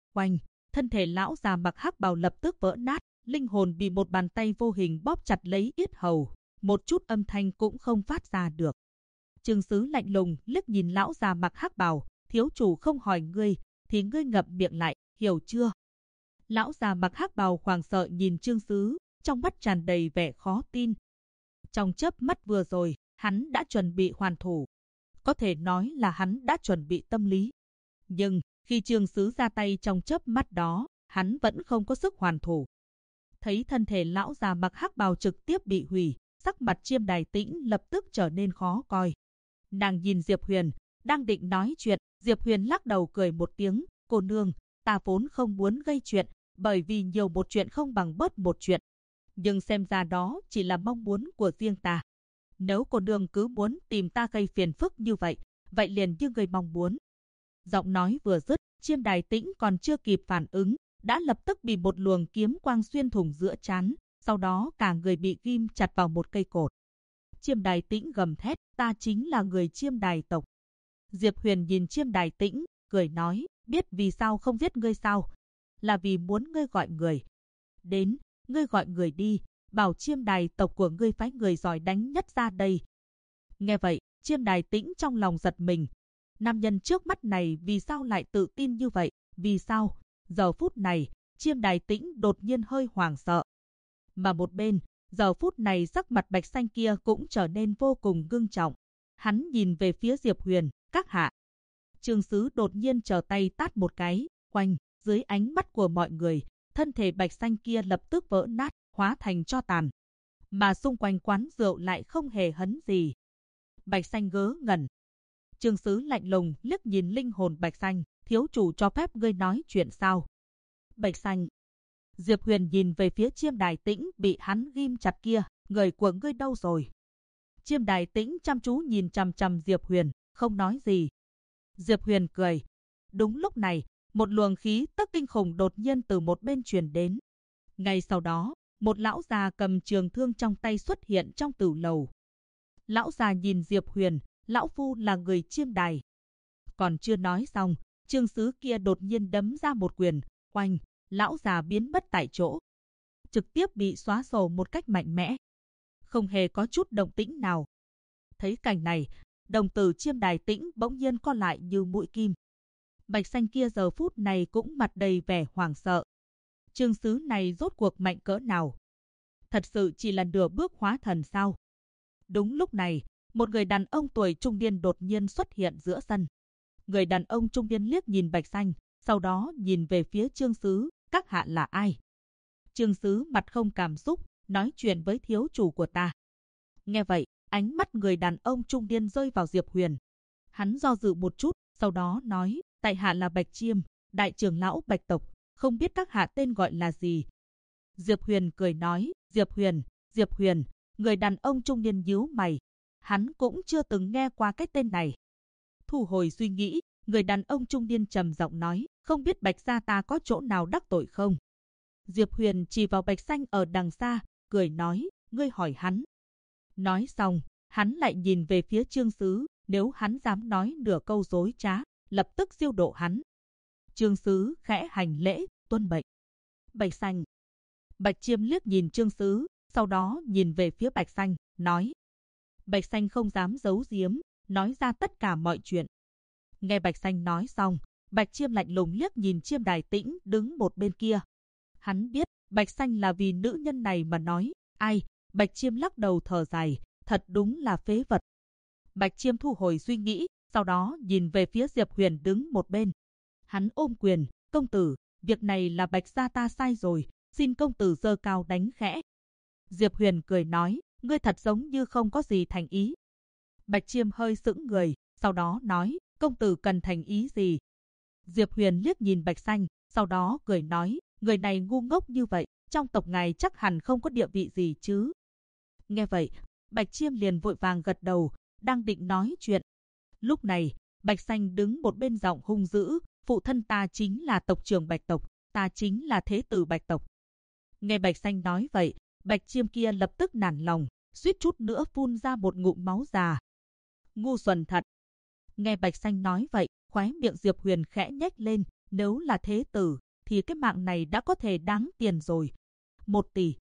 Oanh, thân thể lão già mặc hắc bào lập tức vỡ nát, linh hồn bị một bàn tay vô hình bóp chặt lấy yết hầu, một chút âm thanh cũng không phát ra được. Trương Sứ lạnh lùng liếc nhìn lão già mặc hắc bào, thiếu chủ không hỏi ngươi, thì ngươi ngậm miệng lại, hiểu chưa? Lão già mặc hắc bào hoảng sợ nhìn Trương Sứ, trong mắt tràn đầy vẻ khó tin. Trong chớp mắt vừa rồi, hắn đã chuẩn bị hoàn thủ. Có thể nói là hắn đã chuẩn bị tâm lý. Nhưng, khi Trương Sứ ra tay trong chớp mắt đó, hắn vẫn không có sức hoàn thủ. Thấy thân thể lão già mặc hắc bào trực tiếp bị hủy, sắc mặt Chiêm Đài Tĩnh lập tức trở nên khó coi. Nàng nhìn Diệp Huyền, đang định nói chuyện, Diệp Huyền lắc đầu cười một tiếng, cô nương, ta vốn không muốn gây chuyện, bởi vì nhiều một chuyện không bằng bớt một chuyện. Nhưng xem ra đó chỉ là mong muốn của riêng ta. Nếu cô nương cứ muốn tìm ta gây phiền phức như vậy, vậy liền như người mong muốn. Giọng nói vừa dứt, Chiêm Đài Tĩnh còn chưa kịp phản ứng, đã lập tức bị một luồng kiếm quang xuyên thủng giữa trán, sau đó cả người bị ghim chặt vào một cây cột. Chiêm Đài Tĩnh gầm thét, ta chính là người Chiêm Đài tộc. Diệp Huyền nhìn Chiêm Đài Tĩnh, cười nói, biết vì sao không giết ngươi sao? Là vì muốn ngươi gọi người. Đến, ngươi gọi người đi, bảo Chiêm Đài tộc của ngươi phái người giỏi đánh nhất ra đây. Nghe vậy, Chiêm Đài Tĩnh trong lòng giật mình. Nam nhân trước mắt này vì sao lại tự tin như vậy? Vì sao? Giờ phút này, Chiêm Đài Tĩnh đột nhiên hơi hoảng sợ. Mà một bên, giờ phút này sắc mặt Bạch Xanh kia cũng trở nên vô cùng ngưng trọng. Hắn nhìn về phía Diệp Huyền, các hạ. Trương Sứ đột nhiên trở tay tát một cái, quanh, dưới ánh mắt của mọi người, thân thể Bạch Xanh kia lập tức vỡ nát, hóa thành tro tàn. Mà xung quanh quán rượu lại không hề hấn gì. Bạch Xanh ngớ ngẩn. Trương Sứ lạnh lùng liếc nhìn linh hồn Bạch Xanh, thiếu chủ cho phép ngươi nói chuyện sao? Bạch Xanh. Diệp Huyền nhìn về phía Chiêm Đài Tĩnh bị hắn ghim chặt kia, người của ngươi đâu rồi? Chiêm Đài Tĩnh chăm chú nhìn chằm chằm Diệp Huyền, không nói gì. Diệp Huyền cười. Đúng lúc này, một luồng khí tức kinh khủng đột nhiên từ một bên truyền đến. Ngay sau đó, một lão già cầm trường thương trong tay xuất hiện trong tử lầu. Lão già nhìn Diệp Huyền, lão phu là người Chiêm Đài. Còn chưa nói xong, Trương Sứ kia đột nhiên đấm ra một quyền, oanh, lão già biến mất tại chỗ. Trực tiếp bị xóa sổ một cách mạnh mẽ. Không hề có chút động tĩnh nào. Thấy cảnh này, đồng tử Chiêm Đài Tĩnh bỗng nhiên co lại như mũi kim. Bạch Xanh kia giờ phút này cũng mặt đầy vẻ hoảng sợ. Trương Sứ này rốt cuộc mạnh cỡ nào? Thật sự chỉ là nửa bước hóa thần sao? Đúng lúc này, một người đàn ông tuổi trung niên đột nhiên xuất hiện giữa sân. Người đàn ông trung niên liếc nhìn Bạch Xanh, sau đó nhìn về phía Trương Sứ, các hạ là ai? Trương Sứ mặt không cảm xúc, nói chuyện với thiếu chủ của ta. Nghe vậy, ánh mắt người đàn ông trung niên rơi vào Diệp Huyền. Hắn do dự một chút, sau đó nói, tại hạ là Bạch Chiêm, đại trưởng lão Bạch tộc, không biết các hạ tên gọi là gì? Diệp Huyền cười nói, Diệp Huyền, người đàn ông trung niên nhíu mày. Hắn cũng chưa từng nghe qua cái tên này. Thu hồi suy nghĩ, người đàn ông trung niên trầm giọng nói, không biết Bạch gia ta có chỗ nào đắc tội không? Diệp Huyền chỉ vào Bạch Xanh ở đằng xa, cười nói, ngươi hỏi hắn. Nói xong, hắn lại nhìn về phía Trương Sứ, nếu hắn dám nói nửa câu dối trá, lập tức siêu độ hắn. Trương Sứ khẽ hành lễ, tuân mệnh. Bạch Xanh. Bạch Chiêm liếc nhìn Trương Sứ, sau đó nhìn về phía Bạch Xanh, nói. Bạch Xanh không dám giấu giếm, nói ra tất cả mọi chuyện. Nghe Bạch Xanh nói xong, Bạch Chiêm lạnh lùng liếc nhìn Chiêm Đài Tĩnh đứng một bên kia. Hắn biết, Bạch Xanh là vì nữ nhân này mà nói, ai? Bạch Chiêm lắc đầu thở dài, thật đúng là phế vật. Bạch Chiêm thu hồi suy nghĩ, sau đó nhìn về phía Diệp Huyền đứng một bên. Hắn ôm quyền, công tử, việc này là Bạch gia ta sai rồi, xin công tử giơ cao đánh khẽ. Diệp Huyền cười nói, ngươi thật giống như không có gì thành ý. Bạch Chiêm hơi sững người, sau đó nói, công tử cần thành ý gì? Diệp Huyền liếc nhìn Bạch Xanh, sau đó cười nói, người này ngu ngốc như vậy, trong tộc ngài chắc hẳn không có địa vị gì chứ. Nghe vậy, Bạch Chiêm liền vội vàng gật đầu, đang định nói chuyện. Lúc này, Bạch Xanh đứng một bên giọng hung dữ, phụ thân ta chính là tộc trưởng Bạch tộc, ta chính là thế tử Bạch tộc. Nghe Bạch Xanh nói vậy, Bạch Chiêm kia lập tức nản lòng, suýt chút nữa phun ra một ngụm máu già. Ngu xuẩn thật. Nghe Bạch Xanh nói vậy, khóe miệng Diệp Huyền khẽ nhếch lên, Nếu là thế tử, thì cái mạng này đã có thể đáng tiền rồi. 1 tỷ.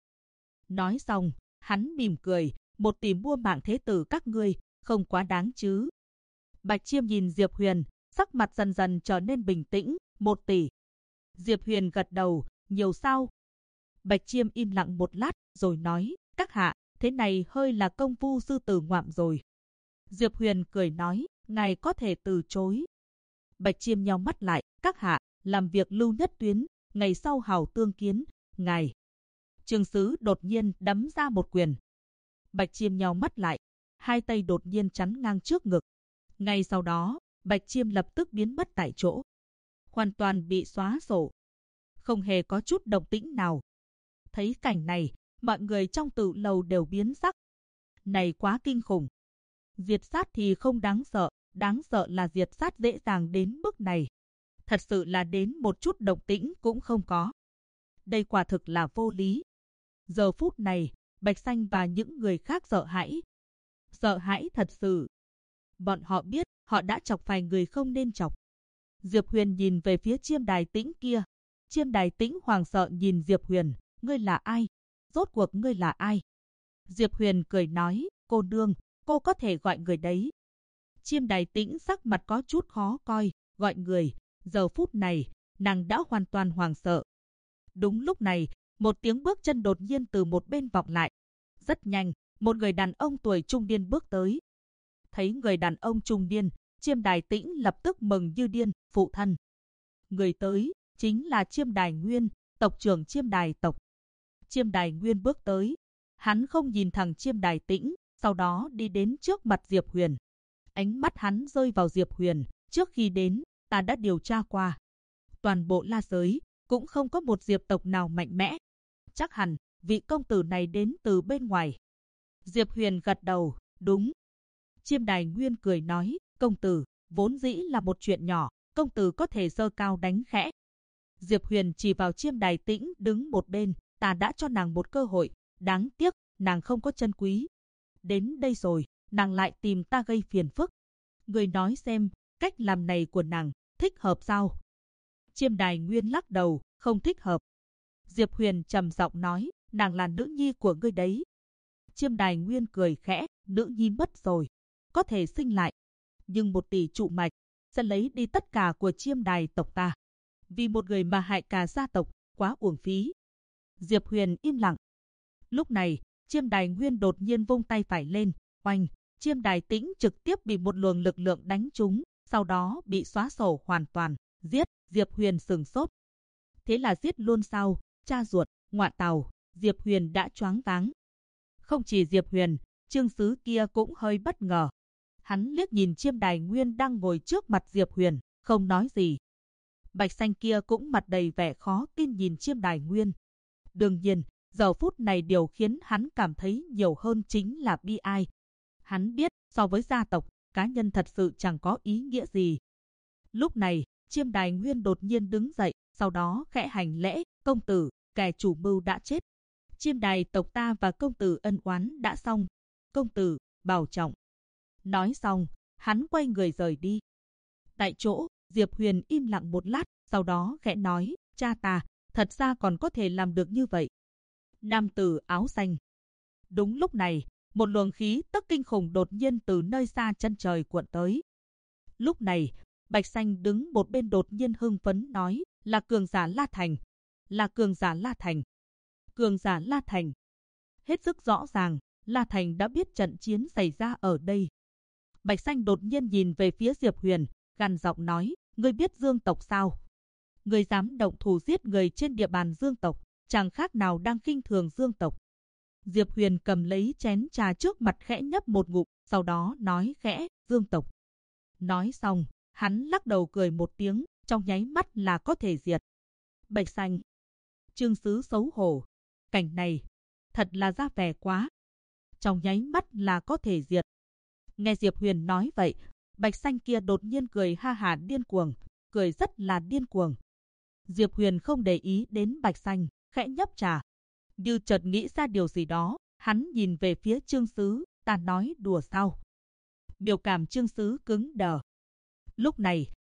Nói xong, hắn mỉm cười, 1 tỷ mua mạng thế tử các ngươi, không quá đáng chứ. Bạch Chiêm nhìn Diệp Huyền, sắc mặt dần dần trở nên bình tĩnh, 1 tỷ. Diệp Huyền gật đầu, nhiều sao? Bạch Chiêm im lặng một lát, rồi nói, các hạ, thế này hơi là công phu sư tử ngoạm rồi. Diệp Huyền cười nói, ngài có thể từ chối. Bạch Chiêm nheo mắt lại, các hạ, làm việc lưu nhất tuyến, ngày sau hào tương kiến, ngài. Trương Sứ đột nhiên đấm ra một quyền. Bạch Chiêm nheo mắt lại, hai tay đột nhiên chắn ngang trước ngực. Ngay sau đó, Bạch Chiêm lập tức biến mất tại chỗ. Hoàn toàn bị xóa sổ. Không hề có chút động tĩnh nào. Thấy cảnh này, mọi người trong tử lầu đều biến sắc. Này quá kinh khủng. Diệt sát thì không đáng sợ là diệt sát dễ dàng đến mức này. Thật sự là đến một chút động tĩnh cũng không có. Đây quả thực là vô lý. Giờ phút này, Bạch Xanh và những người khác sợ hãi. Sợ hãi thật sự. Bọn họ biết họ đã chọc phải người không nên chọc. Diệp Huyền nhìn về phía Chiêm Đài Tĩnh kia. Chiêm Đài Tĩnh hoảng sợ nhìn Diệp Huyền. Ngươi là ai? Rốt cuộc ngươi là ai? Diệp Huyền cười nói, cô nương, cô có thể gọi người đấy. Chiêm Đài Tĩnh sắc mặt có chút khó coi, gọi người. Giờ phút này, nàng đã hoàn toàn hoảng sợ. Đúng lúc này, một tiếng bước chân đột nhiên từ một bên vọng lại. Rất nhanh, một người đàn ông tuổi trung niên bước tới. Thấy người đàn ông trung niên, Chiêm Đài Tĩnh lập tức mừng như điên, phụ thân. Người tới, chính là Chiêm Đài Nguyên, tộc trưởng Chiêm Đài tộc. Chiêm Đài Nguyên bước tới. Hắn không nhìn thẳng Chiêm Đài Tĩnh, sau đó đi đến trước mặt Diệp Huyền. Ánh mắt hắn rơi vào Diệp Huyền, trước khi đến, ta đã điều tra qua. Toàn bộ La Giới, cũng không có một diệp tộc nào mạnh mẽ. Chắc hẳn, vị công tử này đến từ bên ngoài. Diệp Huyền gật đầu, đúng. Chiêm Đài Nguyên cười nói, công tử, vốn dĩ là một chuyện nhỏ, công tử có thể giơ cao đánh khẽ. Diệp Huyền chỉ vào Chiêm Đài Tĩnh đứng một bên, ta đã cho nàng một cơ hội, đáng tiếc, nàng không có chân quý. Đến đây rồi, nàng lại tìm ta gây phiền phức. Người nói xem, cách làm này của nàng, thích hợp sao? Chiêm Đài Nguyên lắc đầu, không thích hợp. Diệp Huyền trầm giọng nói, nàng là nữ nhi của ngươi đấy. Chiêm Đài Nguyên cười khẽ, nữ nhi mất rồi, có thể sinh lại. Nhưng 1 tỷ trụ mạch, sẽ lấy đi tất cả của Chiêm Đài tộc ta. Vì một người mà hại cả gia tộc, quá uổng phí. Diệp Huyền im lặng. Lúc này, Chiêm Đài Nguyên đột nhiên vung tay phải lên, oanh, Chiêm Đài Tĩnh trực tiếp bị một luồng lực lượng đánh trúng, sau đó bị xóa sổ hoàn toàn, giết. Diệp Huyền sửng sốt. Thế là giết luôn sao? Cha ruột, ngoại tàu, Diệp Huyền đã choáng váng. Không chỉ Diệp Huyền, Trương Sứ kia cũng hơi bất ngờ. Hắn liếc nhìn Chiêm Đài Nguyên đang ngồi trước mặt Diệp Huyền, không nói gì. Bạch Xanh kia cũng mặt đầy vẻ khó tin nhìn Chiêm Đài Nguyên. Đương nhiên, giờ phút này điều khiến hắn cảm thấy nhiều hơn chính là bi ai. Hắn biết, so với gia tộc, cá nhân thật sự chẳng có ý nghĩa gì. Lúc này, Chiêm Đài Nguyên đột nhiên đứng dậy, sau đó khẽ hành lễ, công tử, kẻ chủ mưu đã chết. Chiêm Đài tộc ta và công tử ân oán đã xong. Công tử, bảo trọng. Nói xong, hắn quay người rời đi. Tại chỗ, Diệp Huyền im lặng một lát, sau đó khẽ nói, cha ta, thật ra còn có thể làm được như vậy. Nam tử áo xanh. Đúng lúc này, một luồng khí tức kinh khủng đột nhiên từ nơi xa chân trời cuộn tới. Lúc này, Bạch Xanh đứng một bên đột nhiên hưng phấn nói, là cường giả La Thành. Là cường giả La Thành. Cường giả La Thành. Hết sức rõ ràng, La Thành đã biết trận chiến xảy ra ở đây. Bạch Xanh đột nhiên nhìn về phía Diệp Huyền, gằn giọng nói, ngươi biết Dương tộc sao? Ngươi dám động thủ giết người trên địa bàn Dương tộc, chẳng khác nào đang khinh thường Dương tộc. Diệp Huyền cầm lấy chén trà trước mặt khẽ nhấp một ngụm, sau đó nói khẽ, Dương tộc. Nói xong, hắn lắc đầu cười một tiếng, trong nháy mắt là có thể diệt. Bạch Xanh. Trương Sứ xấu hổ. Cảnh này, thật là ra vẻ quá. Trong nháy mắt là có thể diệt. Nghe Diệp Huyền nói vậy, Bạch Xanh kia đột nhiên cười ha hả điên cuồng, cười rất là điên cuồng. Diệp Huyền không để ý đến Bạch Xanh, khẽ nhấp trà. Như chợt nghĩ ra điều gì đó, hắn nhìn về phía Trương Sứ, ta nói đùa sao? Biểu cảm Trương Sứ cứng đờ. Lúc này,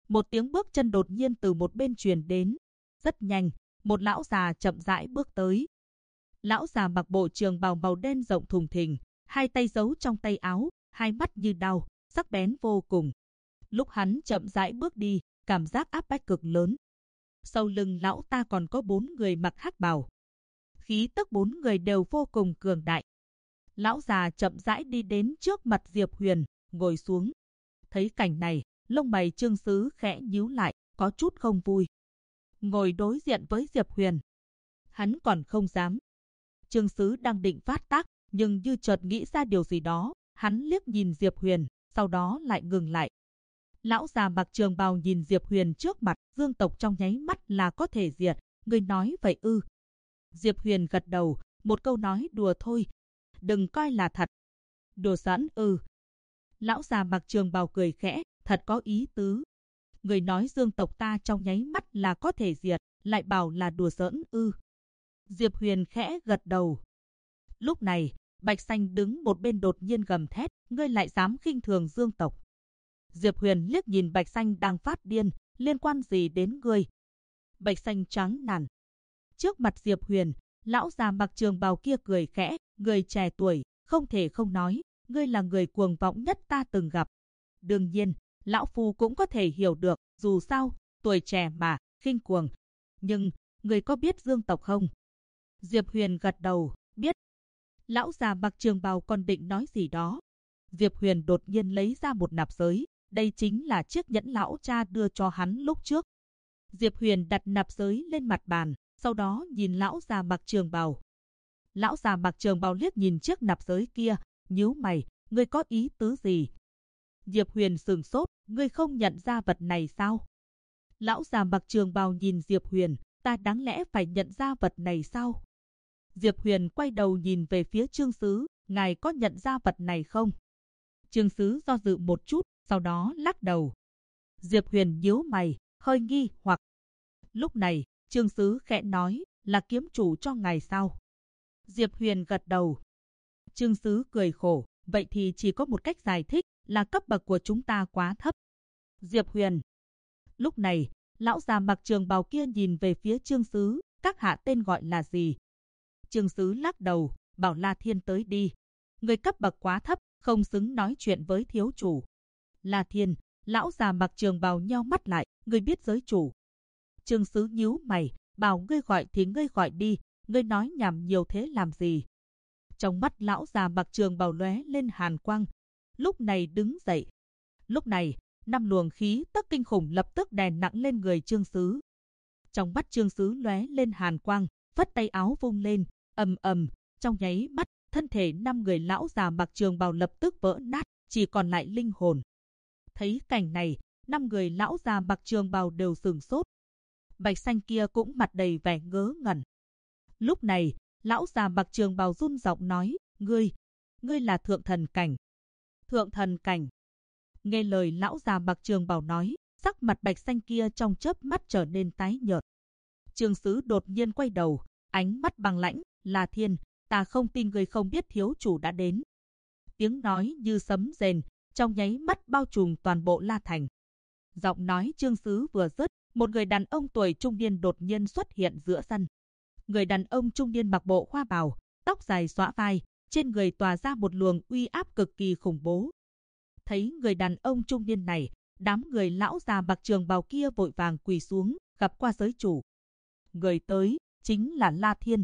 một tiếng bước chân đột nhiên từ một bên truyền đến. Rất nhanh, một lão già chậm rãi bước tới. Lão già mặc bộ trường bào màu đen rộng thùng thình, hai tay giấu trong tay áo, hai mắt như đao, sắc bén vô cùng. Lúc hắn chậm rãi bước đi, cảm giác áp bách cực lớn. Sau lưng lão ta còn có 4 người mặc hắc bào. Khí tức 4 người đều vô cùng cường đại. Lão già chậm rãi đi đến trước mặt Diệp Huyền, ngồi xuống. Thấy cảnh này, lông mày Trương Sứ khẽ nhíu lại, có chút không vui. Ngồi đối diện với Diệp Huyền, hắn còn không dám. Trương Sứ đang định phát tác, nhưng như chợt nghĩ ra điều gì đó, hắn liếc nhìn Diệp Huyền, sau đó lại ngừng lại. Lão già mặc trường bào nhìn Diệp Huyền trước mặt, Dương tộc trong nháy mắt là có thể diệt, ngươi nói vậy ư? Diệp Huyền gật đầu, một câu nói đùa thôi, đừng coi là thật. Đùa giỡn ư? Lão già mặc trường bào cười khẽ, thật có ý tứ. Người nói Dương tộc ta trong nháy mắt là có thể diệt, lại bảo là đùa giỡn ư? Diệp Huyền khẽ gật đầu. Lúc này, Bạch Xanh đứng một bên đột nhiên gầm thét, ngươi lại dám khinh thường Dương tộc. Diệp Huyền liếc nhìn Bạch Xanh đang phát điên, liên quan gì đến ngươi? Bạch Xanh trắng nản. Trước mặt Diệp Huyền, lão già mặc trường bào kia cười khẽ, người trẻ tuổi, không thể không nói, ngươi là người cuồng vọng nhất ta từng gặp. Đương nhiên, lão phu cũng có thể hiểu được, dù sao, tuổi trẻ mà, khinh cuồng. Nhưng, ngươi có biết Dương tộc không? Diệp Huyền gật đầu, biết. Lão già mặc trường bào còn định nói gì đó. Diệp Huyền đột nhiên lấy ra một nạp giới, đây chính là chiếc nhẫn lão cha đưa cho hắn lúc trước. Diệp Huyền đặt nạp giới lên mặt bàn, sau đó nhìn lão già mặc trường bào. Lão già mặc trường bào liếc nhìn chiếc nạp giới kia, nhíu mày, ngươi có ý tứ gì? Diệp Huyền sửng sốt, ngươi không nhận ra vật này sao? Lão già mặc trường bào nhìn Diệp Huyền, ta đáng lẽ phải nhận ra vật này sao? Diệp Huyền quay đầu nhìn về phía Trương Sứ, ngài có nhận ra vật này không? Trương Sứ do dự một chút, sau đó lắc đầu. Diệp Huyền nhíu mày, hơi nghi hoặc. Lúc này, Trương Sứ khẽ nói, là kiếm chủ cho ngài sao? Diệp Huyền gật đầu. Trương Sứ cười khổ, vậy thì chỉ có một cách giải thích, là cấp bậc của chúng ta quá thấp. Diệp Huyền. Lúc này, lão già mặc trường bào kia nhìn về phía Trương Sứ, các hạ tên gọi là gì? Trương Sứ lắc đầu, bảo La Thiên tới đi. Người cấp bậc quá thấp, không xứng nói chuyện với thiếu chủ. La Thiên, lão già mặc trường bào nheo mắt lại, ngươi biết giới chủ. Trương Sứ nhíu mày, bảo ngươi gọi thì ngươi gọi đi, ngươi nói nhảm nhiều thế làm gì? Trong mắt lão già mặc trường bào lóe lên hàn quang, lúc này đứng dậy. Lúc này, 5 luồng khí tức kinh khủng lập tức đè nặng lên người Trương Sứ. Trong mắt Trương Sứ lóe lên hàn quang, phất tay áo vung lên, ầm ầm, trong nháy mắt, thân thể 5 người lão già mặc trường bào lập tức vỡ nát, chỉ còn lại linh hồn. Thấy cảnh này, 5 người lão già mặc trường bào đều sửng sốt. Bạch Xanh kia cũng mặt đầy vẻ ngớ ngẩn. Lúc này, lão già mặc trường bào run giọng nói, ngươi là thượng thần cảnh. Thượng thần cảnh. Nghe lời lão già mặc trường bào nói, sắc mặt Bạch Xanh kia trong chớp mắt trở nên tái nhợt. Trương Sứ đột nhiên quay đầu, ánh mắt băng lãnh, La Thiên, ta không tin ngươi không biết thiếu chủ đã đến. Tiếng nói như sấm rền, trong nháy mắt bao trùm toàn bộ La Thành. Giọng nói Trương Sứ vừa dứt, một người đàn ông tuổi trung niên đột nhiên xuất hiện giữa sân. Người đàn ông trung niên mặc bộ hoa bào, tóc dài xõa vai, trên người tỏa ra một luồng uy áp cực kỳ khủng bố. Thấy người đàn ông trung niên này, đám người lão già mặc trường bào kia vội vàng quỳ xuống, gặp qua giới chủ. Người tới chính là La Thiên.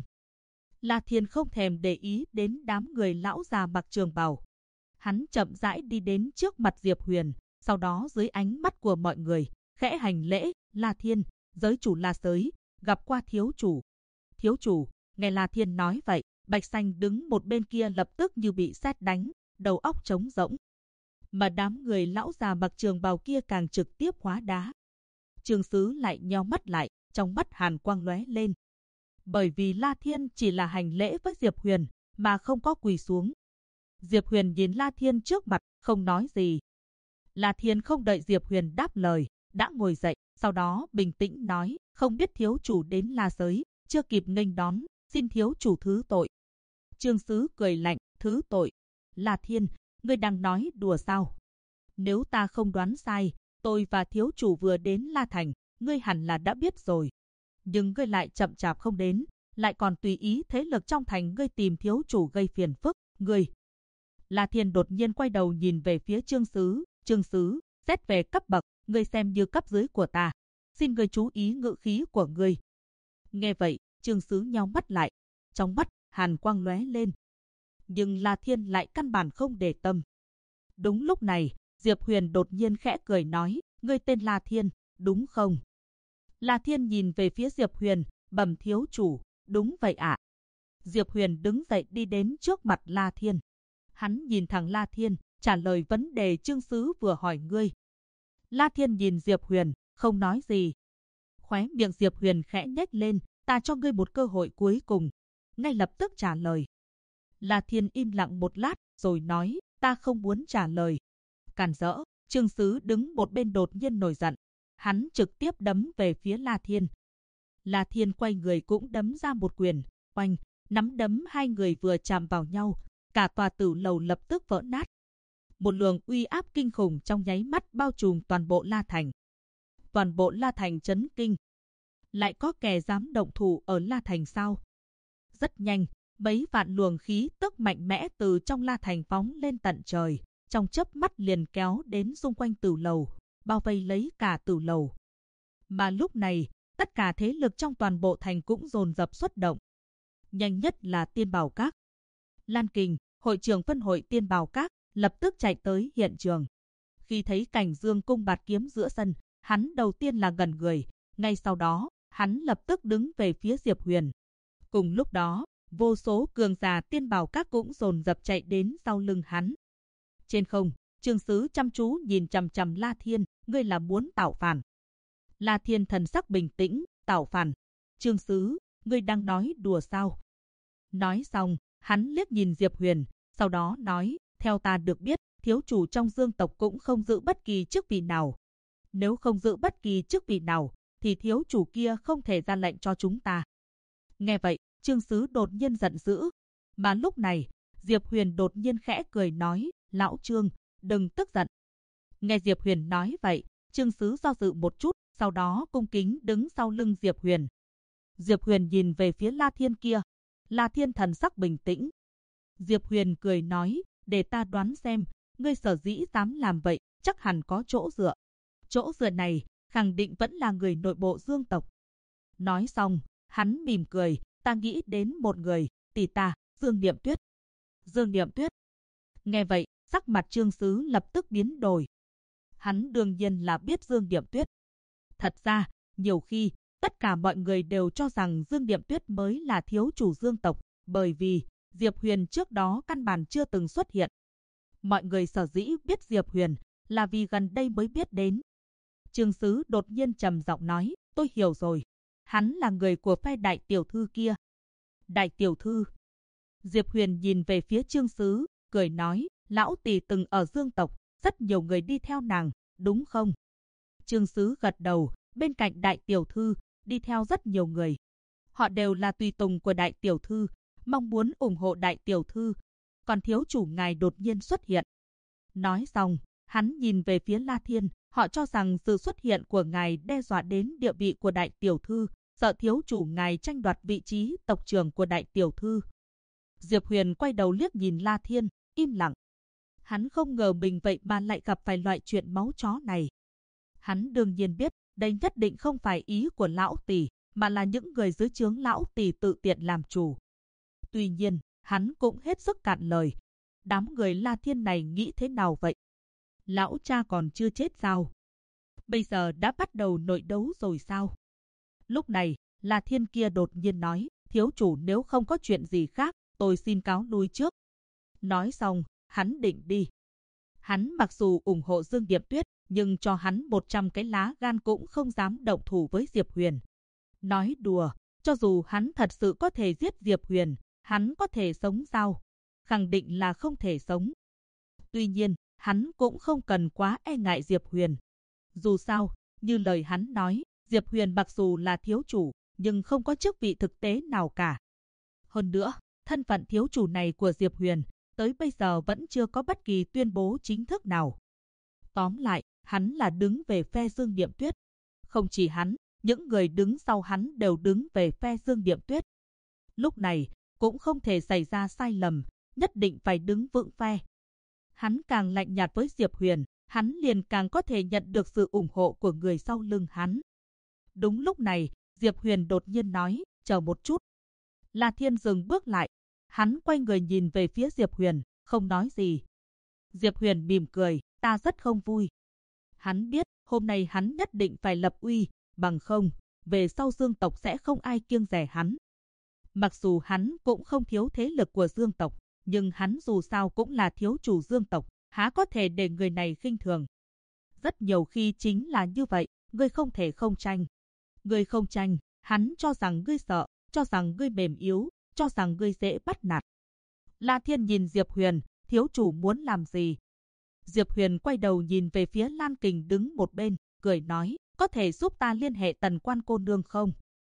La Thiên không thèm để ý đến đám người lão già mặc trường bào. Hắn chậm rãi đi đến trước mặt Diệp Huyền, sau đó dưới ánh mắt của mọi người, khẽ hành lễ, La Thiên, giới chủ La Sới, gặp qua thiếu chủ. Thiếu chủ, nghe La Thiên nói vậy, Bạch Xanh đứng một bên kia lập tức như bị sét đánh, đầu óc trống rỗng. Mà đám người lão già mặc trường bào kia càng trực tiếp hóa đá. Trương Sứ lại nheo mắt lại, trong mắt hàn quang lóe lên. Bởi vì La Thiên chỉ là hành lễ với Diệp Huyền, mà không có quỳ xuống. Diệp Huyền nhìn La Thiên trước mặt, không nói gì. La Thiên không đợi Diệp Huyền đáp lời, đã ngồi dậy, sau đó bình tĩnh nói, không biết thiếu chủ đến La Giới, chưa kịp nghênh đón, xin thiếu chủ thứ tội. Trương Sứ cười lạnh, thứ tội. La Thiên, ngươi đang nói đùa sao? Nếu ta không đoán sai, tôi và thiếu chủ vừa đến La Thành, ngươi hẳn là đã biết rồi. Nhưng ngươi lại chậm chạp không đến, lại còn tùy ý thế lực trong thành ngươi tìm thiếu chủ gây phiền phức, ngươi. La Thiên đột nhiên quay đầu nhìn về phía Trương Sứ, Trương Sứ, xét về cấp bậc, ngươi xem như cấp dưới của ta. Xin ngươi chú ý ngữ khí của ngươi. Nghe vậy, Trương Sứ nheo mắt lại, trong mắt hàn quang lóe lên. Nhưng La Thiên lại căn bản không để tâm. Đúng lúc này, Diệp Huyền đột nhiên khẽ cười nói, ngươi tên La Thiên, đúng không? La Thiên nhìn về phía Diệp Huyền, bẩm thiếu chủ, đúng vậy ạ. Diệp Huyền đứng dậy đi đến trước mặt La Thiên. Hắn nhìn thẳng La Thiên, trả lời vấn đề Trương Sứ vừa hỏi ngươi. La Thiên nhìn Diệp Huyền, không nói gì. Khóe miệng Diệp Huyền khẽ nhếch lên, ta cho ngươi một cơ hội cuối cùng. Ngay lập tức trả lời. La Thiên im lặng một lát, rồi nói, ta không muốn trả lời. Càn rỡ, Trương Sứ đứng một bên đột nhiên nổi giận. Hắn trực tiếp đấm về phía La Thiên. La Thiên quay người cũng đấm ra một quyền, oanh, nắm đấm hai người vừa chạm vào nhau, cả tòa tử lầu lập tức vỡ nát. Một luồng uy áp kinh khủng trong nháy mắt bao trùm toàn bộ La Thành. Toàn bộ La Thành chấn kinh. Lại có kẻ dám động thủ ở La Thành sao? Rất nhanh, mấy vạn luồng khí tức mạnh mẽ từ trong La Thành phóng lên tận trời, trong chớp mắt liền kéo đến xung quanh tử lầu, bao vây lấy cả tử lầu. Mà lúc này, tất cả thế lực trong toàn bộ thành cũng dồn dập xuất động. Nhanh nhất là Tiên Bảo Các. Lan Kình, hội trưởng phân hội Tiên Bảo Các, lập tức chạy tới hiện trường. Khi thấy cảnh Dương cung bạt kiếm giữa sân, hắn đầu tiên là ngẩn người, ngay sau đó, hắn lập tức đứng về phía Diệp Huyền. Cùng lúc đó, vô số cường giả Tiên Bảo Các cũng dồn dập chạy đến sau lưng hắn. Trên không, Trương Sứ chăm chú nhìn chằm chằm La Thiên, ngươi là muốn tạo phản. La Thiên thần sắc bình tĩnh, tạo phản. Trương Sứ, ngươi đang nói đùa sao? Nói xong, hắn liếc nhìn Diệp Huyền, sau đó nói, theo ta được biết, thiếu chủ trong Dương tộc cũng không giữ bất kỳ chức vị nào. Nếu không giữ bất kỳ chức vị nào, thì thiếu chủ kia không thể ra lệnh cho chúng ta. Nghe vậy, Trương Sứ đột nhiên giận dữ. Mà lúc này, Diệp Huyền đột nhiên khẽ cười nói, lão Trương, đừng tức giận. Nghe Diệp Huyền nói vậy, Trương Sứ do dự một chút, sau đó cung kính đứng sau lưng Diệp Huyền. Diệp Huyền nhìn về phía La Thiên kia. La Thiên thần sắc bình tĩnh. Diệp Huyền cười nói, để ta đoán xem, ngươi sở dĩ dám làm vậy, chắc hẳn có chỗ dựa. Chỗ dựa này, khẳng định vẫn là người nội bộ Dương tộc. Nói xong, hắn mỉm cười, ta nghĩ đến một người, tỷ ta, Dương Niệm Tuyết. Dương Niệm Tuyết. Nghe vậy, sắc mặt Trương Sứ lập tức biến đổi. Hắn đương nhiên là biết Dương Niệm Tuyết. Thật ra, nhiều khi, tất cả mọi người đều cho rằng Dương Niệm Tuyết mới là thiếu chủ Dương tộc, bởi vì Diệp Huyền trước đó căn bản chưa từng xuất hiện. Mọi người sở dĩ biết Diệp Huyền là vì gần đây mới biết đến. Trương Sứ đột nhiên trầm giọng nói, tôi hiểu rồi. Hắn là người của phe đại tiểu thư kia. Đại tiểu thư. Diệp Huyền nhìn về phía Trương Sứ, cười nói, lão tỷ từng ở Dương tộc, rất nhiều người đi theo nàng, đúng không? Trương Sứ gật đầu, bên cạnh đại tiểu thư, đi theo rất nhiều người. Họ đều là tùy tùng của đại tiểu thư, mong muốn ủng hộ đại tiểu thư. Còn thiếu chủ ngài đột nhiên xuất hiện. Nói xong, hắn nhìn về phía La Thiên, họ cho rằng sự xuất hiện của ngài đe dọa đến địa vị của đại tiểu thư, sợ thiếu chủ ngài tranh đoạt vị trí tộc trưởng của đại tiểu thư. Diệp Huyền quay đầu liếc nhìn La Thiên, im lặng. Hắn không ngờ mình vậy mà lại gặp phải loại chuyện máu chó này. Hắn đương nhiên biết, đây nhất định không phải ý của lão tỷ, mà là những người dưới trướng lão tỷ tự tiện làm chủ. Tuy nhiên, hắn cũng hết sức cạn lời. Đám người La Thiên này nghĩ thế nào vậy? Lão cha còn chưa chết sao? Bây giờ đã bắt đầu nội đấu rồi sao? Lúc này, La Thiên kia đột nhiên nói, thiếu chủ nếu không có chuyện gì khác, tôi xin cáo lui trước. Nói xong, hắn định đi. Hắn mặc dù ủng hộ Dương Niệm Tuyết, nhưng cho hắn 100 cái lá gan cũng không dám động thủ với Diệp Huyền. Nói đùa, cho dù hắn thật sự có thể giết Diệp Huyền, hắn có thể sống sao? Khẳng định là không thể sống. Tuy nhiên, hắn cũng không cần quá e ngại Diệp Huyền. Dù sao, như lời hắn nói, Diệp Huyền mặc dù là thiếu chủ, nhưng không có chức vị thực tế nào cả. Hơn nữa, thân phận thiếu chủ này của Diệp Huyền, tới bây giờ vẫn chưa có bất kỳ tuyên bố chính thức nào. Tóm lại, hắn là đứng về phe Dương Niệm Tuyết. Không chỉ hắn, những người đứng sau hắn đều đứng về phe Dương Niệm Tuyết. Lúc này, cũng không thể xảy ra sai lầm, nhất định phải đứng vững phe. Hắn càng lạnh nhạt với Diệp Huyền, hắn liền càng có thể nhận được sự ủng hộ của người sau lưng hắn. Đúng lúc này, Diệp Huyền đột nhiên nói, chờ một chút. La Thiên dừng bước lại, hắn quay người nhìn về phía Diệp Huyền, không nói gì. Diệp Huyền mỉm cười, ta rất không vui. Hắn biết, hôm nay hắn nhất định phải lập uy, bằng không, về sau Dương tộc sẽ không ai kiêng dè hắn. Mặc dù hắn cũng không thiếu thế lực của Dương tộc, nhưng hắn dù sao cũng là thiếu chủ Dương tộc, há có thể để người này khinh thường. Rất nhiều khi chính là như vậy, ngươi không thể không tranh. Ngươi không tranh, hắn cho rằng ngươi sợ, cho rằng ngươi mềm yếu, cho rằng ngươi dễ bắt nạt. La Thiên nhìn Diệp Huyền, thiếu chủ muốn làm gì? Diệp Huyền quay đầu nhìn về phía Lan Kình đứng một bên, cười nói, có thể giúp ta liên hệ Tần Quan cô nương không?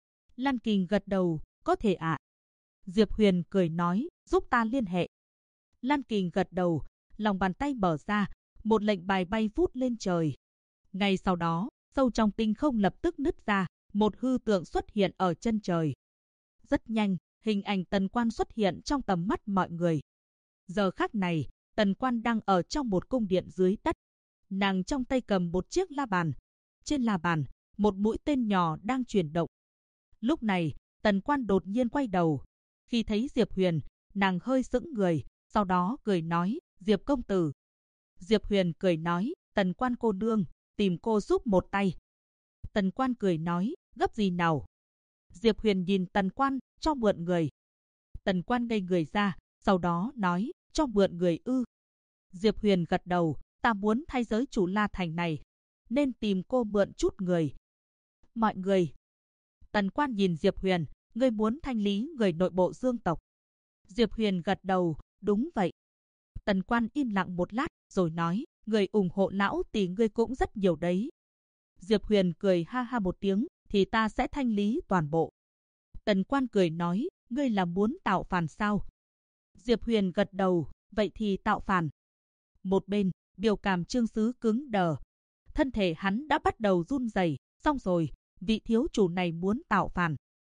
Lan Kình gật đầu, có thể ạ. Diệp Huyền cười nói, giúp ta liên hệ. Lan Kình gật đầu, lòng bàn tay mở ra, một lệnh bài bay vút lên trời. Ngay sau đó, sâu trong tinh không lập tức nứt ra, một hư tượng xuất hiện ở chân trời. Rất nhanh, hình ảnh Tần Quan xuất hiện trong tầm mắt mọi người. Giờ khắc này, Tần Quan đang ở trong một cung điện dưới đất. Nàng trong tay cầm một chiếc la bàn. Trên la bàn, một mũi tên nhỏ đang chuyển động. Lúc này, Tần Quan đột nhiên quay đầu. Khi thấy Diệp Huyền, nàng hơi sững người, sau đó cười nói, Diệp công tử. Diệp Huyền cười nói, Tần Quan cô nương, tìm cô giúp một tay. Tần Quan cười nói, gấp gì nào? Diệp Huyền nhìn Tần Quan, cho mượn người. Tần Quan ngây người ra, sau đó nói, cho mượn người ư? Diệp Huyền gật đầu, ta muốn thay giới chủ La Thành này, nên tìm cô mượn chút người. Mọi người. Tần Quan nhìn Diệp Huyền, ngươi muốn thanh lý người nội bộ Dương tộc. Diệp Huyền gật đầu, đúng vậy. Tần Quan im lặng một lát, rồi nói, người ủng hộ lão tỷ ngươi cũng rất nhiều đấy. Diệp Huyền cười ha ha một tiếng, thì ta sẽ thanh lý toàn bộ. Tần Quan cười nói, ngươi là muốn tạo phản sao? Diệp Huyền gật đầu, vậy thì tạo phản. Một bên, biểu cảm Trương Sứ cứng đờ. Thân thể hắn đã bắt đầu run rẩy, xong rồi, vị thiếu chủ này muốn tạo phản.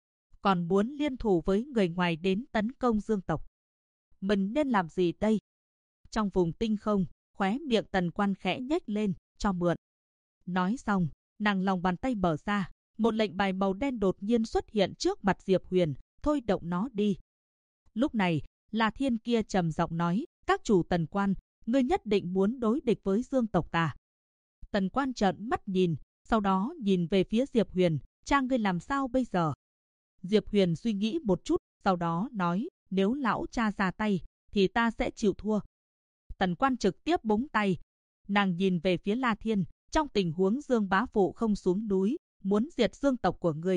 Còn muốn liên thủ với người ngoài đến tấn công Dương tộc. Mình nên làm gì đây? Trong vùng tinh không, khóe miệng Tần Quan khẽ nhếch lên, cho mượn. Nói xong, nàng lòng bàn tay mở ra, một lệnh bài màu đen đột nhiên xuất hiện trước mặt Diệp Huyền, thôi động nó đi. Lúc này, La Thiên kia trầm giọng nói, các chủ Tần Quan, ngươi nhất định muốn đối địch với Dương tộc ta. Tần Quan trợn mắt nhìn, sau đó nhìn về phía Diệp Huyền, cha ngươi làm sao bây giờ? Diệp Huyền suy nghĩ một chút, sau đó nói, nếu lão cha ra tay, thì ta sẽ chịu thua. Tần Quan trực tiếp búng tay. Nàng nhìn về phía La Thiên, trong tình huống Dương bá phụ không xuống núi, muốn diệt Dương tộc của ngươi.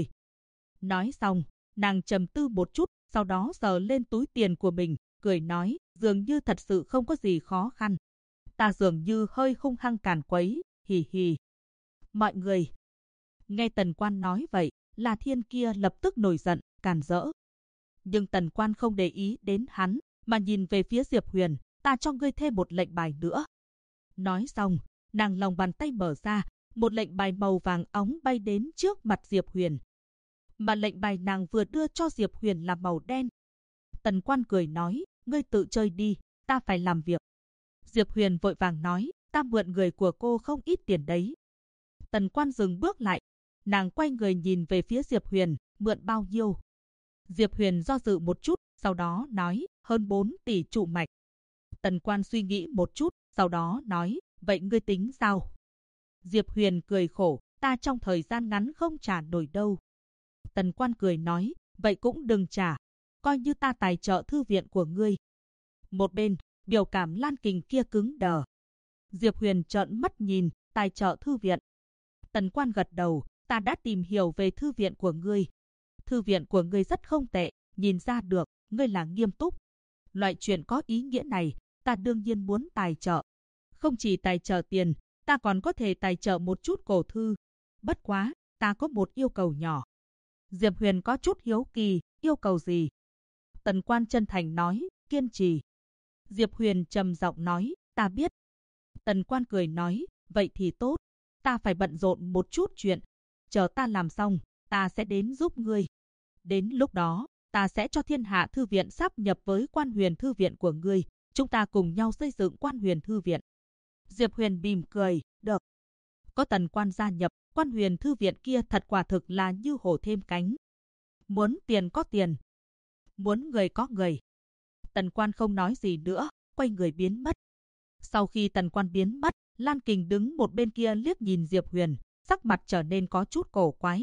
Nói xong, nàng trầm tư một chút, sau đó sờ lên túi tiền của mình, cười nói, dường như thật sự không có gì khó khăn. Ta dường như hơi hung hăng càn quấy, hì hì. Mọi người. Nghe Tần Quan nói vậy, La Thiên kia lập tức nổi giận, càn rỡ. Nhưng Tần Quan không để ý đến hắn, mà nhìn về phía Diệp Huyền, ta cho ngươi thêm một lệnh bài nữa. Nói xong, nàng lòng bàn tay mở ra, một lệnh bài màu vàng óng bay đến trước mặt Diệp Huyền. Mà lệnh bài nàng vừa đưa cho Diệp Huyền là màu đen. Tần Quan cười nói, ngươi tự chơi đi, ta phải làm việc. Diệp Huyền vội vàng nói, ta mượn người của cô không ít tiền đấy. Tần Quan dừng bước lại, nàng quay người nhìn về phía Diệp Huyền, mượn bao nhiêu? Diệp Huyền do dự một chút, sau đó nói, hơn 4 tỷ trụ mạch. Tần Quan suy nghĩ một chút, sau đó nói, vậy ngươi tính sao? Diệp Huyền cười khổ, ta trong thời gian ngắn không trả nổi đâu. Tần Quan cười nói, vậy cũng đừng trả, coi như ta tài trợ thư viện của ngươi. Một bên, biểu cảm Lan Kình kia cứng đờ. Diệp Huyền trợn mắt nhìn, tài trợ thư viện. Tần Quan gật đầu, ta đã tìm hiểu về thư viện của ngươi. Thư viện của ngươi rất không tệ, nhìn ra được, ngươi là nghiêm túc. Loại chuyện có ý nghĩa này, ta đương nhiên muốn tài trợ. Không chỉ tài trợ tiền, ta còn có thể tài trợ một chút cổ thư. Bất quá, ta có một yêu cầu nhỏ. Diệp Huyền có chút hiếu kỳ, yêu cầu gì? Tần Quan chân thành nói, kiên trì. Diệp Huyền trầm giọng nói, ta biết. Tần Quan cười nói, Vậy thì tốt, ta phải bận rộn một chút chuyện. Chờ ta làm xong, ta sẽ đến giúp ngươi. Đến lúc đó, ta sẽ cho Thiên Hạ Thư viện sáp nhập với Quan Huyền Thư viện của ngươi. Chúng ta cùng nhau xây dựng Quan Huyền Thư viện. Diệp Huyền mỉm cười, được. Có Tần Quan gia nhập, Quan Huyền Thư viện kia thật quả thực là như hổ thêm cánh. Muốn tiền có tiền, muốn người có người. Tần Quan không nói gì nữa, quay người biến mất. Sau khi Tần Quan biến mất, Lan Kình đứng một bên kia liếc nhìn Diệp Huyền, sắc mặt trở nên có chút cổ quái.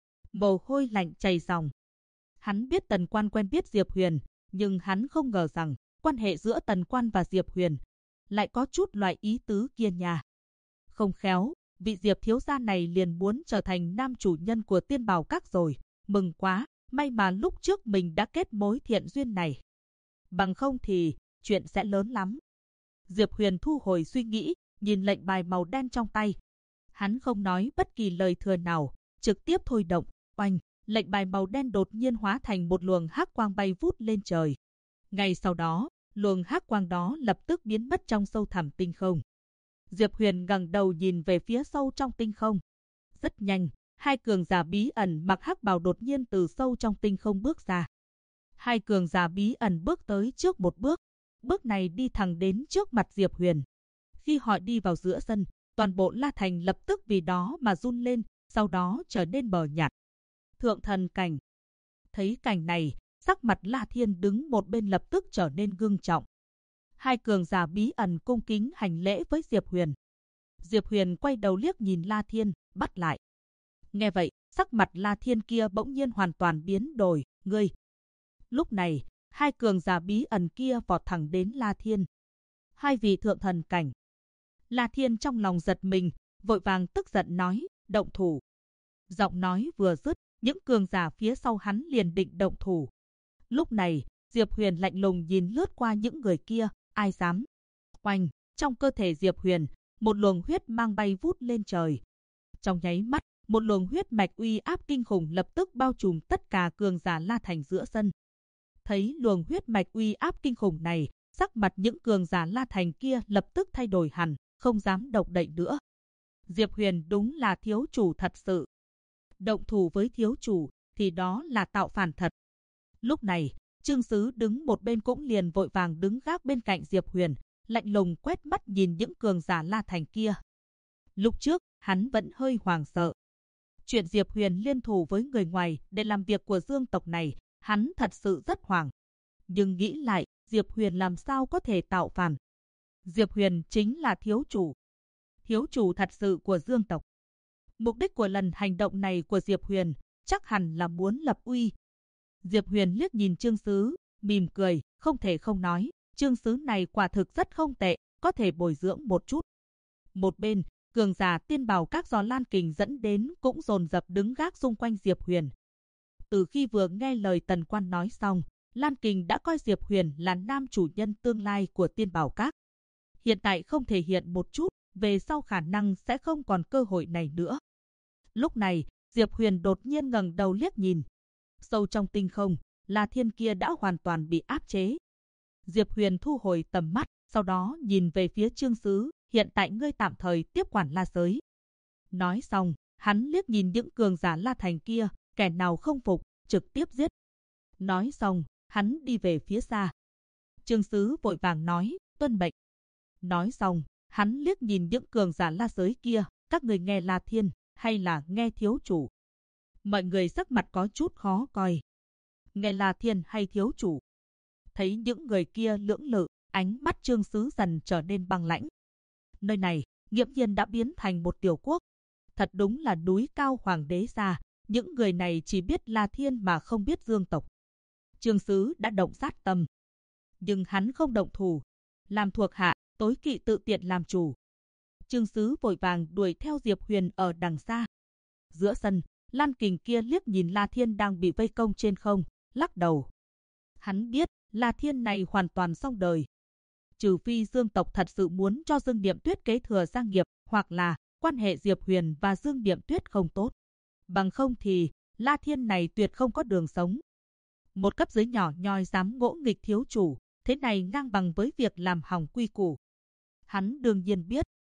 Mồ hôi lạnh chảy ròng. Hắn biết Tần Quan quen biết Diệp Huyền, nhưng hắn không ngờ rằng quan hệ giữa Tần Quan và Diệp Huyền lại có chút loại ý tứ kia nha. Không khéo, vị Diệp thiếu gia này liền muốn trở thành nam chủ nhân của Tiên Bảo Các rồi. Mừng quá, may mà lúc trước mình đã kết mối thiện duyên này. Bằng không thì chuyện sẽ lớn lắm. Diệp Huyền thu hồi suy nghĩ, nhìn lệnh bài màu đen trong tay. Hắn không nói bất kỳ lời thừa nào, trực tiếp thôi động. Oanh, lệnh bài màu đen đột nhiên hóa thành một luồng hắc quang bay vút lên trời. Ngay sau đó, luồng hắc quang đó lập tức biến mất trong sâu thẳm tinh không. Diệp Huyền ngẩng đầu nhìn về phía sâu trong tinh không. Rất nhanh, hai cường giả bí ẩn mặc hắc bào đột nhiên từ sâu trong tinh không bước ra. Hai cường giả bí ẩn bước tới trước một bước. Bước này đi thẳng đến trước mặt Diệp Huyền. Khi họ đi vào giữa sân, toàn bộ La Thành lập tức vì đó mà run lên, sau đó trở nên mờ nhạt. Thượng thần cảnh. Thấy cảnh này, sắc mặt La Thiên đứng một bên lập tức trở nên ngưng trọng. Hai cường giả bí ẩn cung kính hành lễ với Diệp Huyền. Diệp Huyền quay đầu liếc nhìn La Thiên, bắt lại. Nghe vậy, sắc mặt La Thiên kia bỗng nhiên hoàn toàn biến đổi. Ngươi! Lúc này, hai cường giả bí ẩn kia vọt thẳng đến La Thiên. Hai vị thượng thần cảnh. La Thiên trong lòng giật mình, vội vàng tức giận nói, động thủ. Giọng nói vừa dứt, những cường giả phía sau hắn liền định động thủ. Lúc này, Diệp Huyền lạnh lùng nhìn lướt qua những người kia, ai dám. Oanh, trong cơ thể Diệp Huyền, một luồng huyết mang bay vút lên trời. Trong nháy mắt, một luồng huyết mạch uy áp kinh khủng lập tức bao trùm tất cả cường giả La Thành giữa sân. Thấy luồng huyết mạch uy áp kinh khủng này, sắc mặt những cường giả La Thành kia lập tức thay đổi hẳn, không dám động đậy nữa. Diệp Huyền đúng là thiếu chủ thật sự. Động thủ với thiếu chủ thì đó là tạo phản thật. Lúc này, Trương Sứ đứng một bên cũng liền vội vàng đứng gác bên cạnh Diệp Huyền, lạnh lùng quét mắt nhìn những cường giả La Thành kia. Lúc trước, hắn vẫn hơi hoảng sợ. Chuyện Diệp Huyền liên thủ với người ngoài để làm việc của Dương tộc này, hắn thật sự rất hoảng. Nhưng nghĩ lại, Diệp Huyền làm sao có thể tạo phản? Diệp Huyền chính là thiếu chủ thật sự của Dương tộc. Mục đích của lần hành động này của Diệp Huyền chắc hẳn là muốn lập uy. Diệp Huyền liếc nhìn Trương Sứ, mỉm cười, không thể không nói, Trương Sứ này quả thực rất không tệ, có thể bồi dưỡng một chút. Một bên, cường giả Tiên Bảo Các do Lan Kình dẫn đến cũng dồn dập đứng gác xung quanh Diệp Huyền. Từ khi vừa nghe lời Tần Quan nói xong, Lan Kình đã coi Diệp Huyền là nam chủ nhân tương lai của Tiên Bảo Các. Hiện tại không thể hiện một chút, về sau khả năng sẽ không còn cơ hội này nữa. Lúc này, Diệp Huyền đột nhiên ngẩng đầu liếc nhìn. Sâu trong tinh không, La Thiên kia đã hoàn toàn bị áp chế. Diệp Huyền thu hồi tầm mắt, sau đó nhìn về phía Trương Sứ, hiện tại ngươi tạm thời tiếp quản La Giới. Nói xong, hắn liếc nhìn những cường giả La Thành kia, kẻ nào không phục, trực tiếp giết. Nói xong, hắn đi về phía xa. Trương Sứ vội vàng nói, tuân mệnh. Nói xong, hắn liếc nhìn những cường giả La Giới kia, các người nghe La Thiên, hay là nghe thiếu chủ? Mọi người sắc mặt có chút khó coi. Nghe La Thiên hay thiếu chủ? Thấy những người kia lưỡng lự, ánh mắt Trương Sứ dần trở nên băng lãnh. Nơi này, nghiễm nhiên đã biến thành một tiểu quốc. Thật đúng là núi cao hoàng đế xa, những người này chỉ biết La Thiên mà không biết Dương tộc. Trương Sứ đã động sát tâm. Nhưng hắn không động thủ. Làm thuộc hạ, tối kỵ tự tiện làm chủ. Trương Sứ vội vàng đuổi theo Diệp Huyền ở đằng xa. Giữa sân, Lan Kình kia liếc nhìn La Thiên đang bị vây công trên không, lắc đầu. Hắn biết, La Thiên này hoàn toàn xong đời. Trừ phi Dương tộc thật sự muốn cho Dương Niệm Tuyết kế thừa gia nghiệp, hoặc là quan hệ Diệp Huyền và Dương Niệm Tuyết không tốt. Bằng không thì, La Thiên này tuyệt không có đường sống. Một cấp dưới nhỏ nhoi dám ngỗ nghịch thiếu chủ, thế này ngang bằng với việc làm hỏng quy củ. Hắn đương nhiên biết,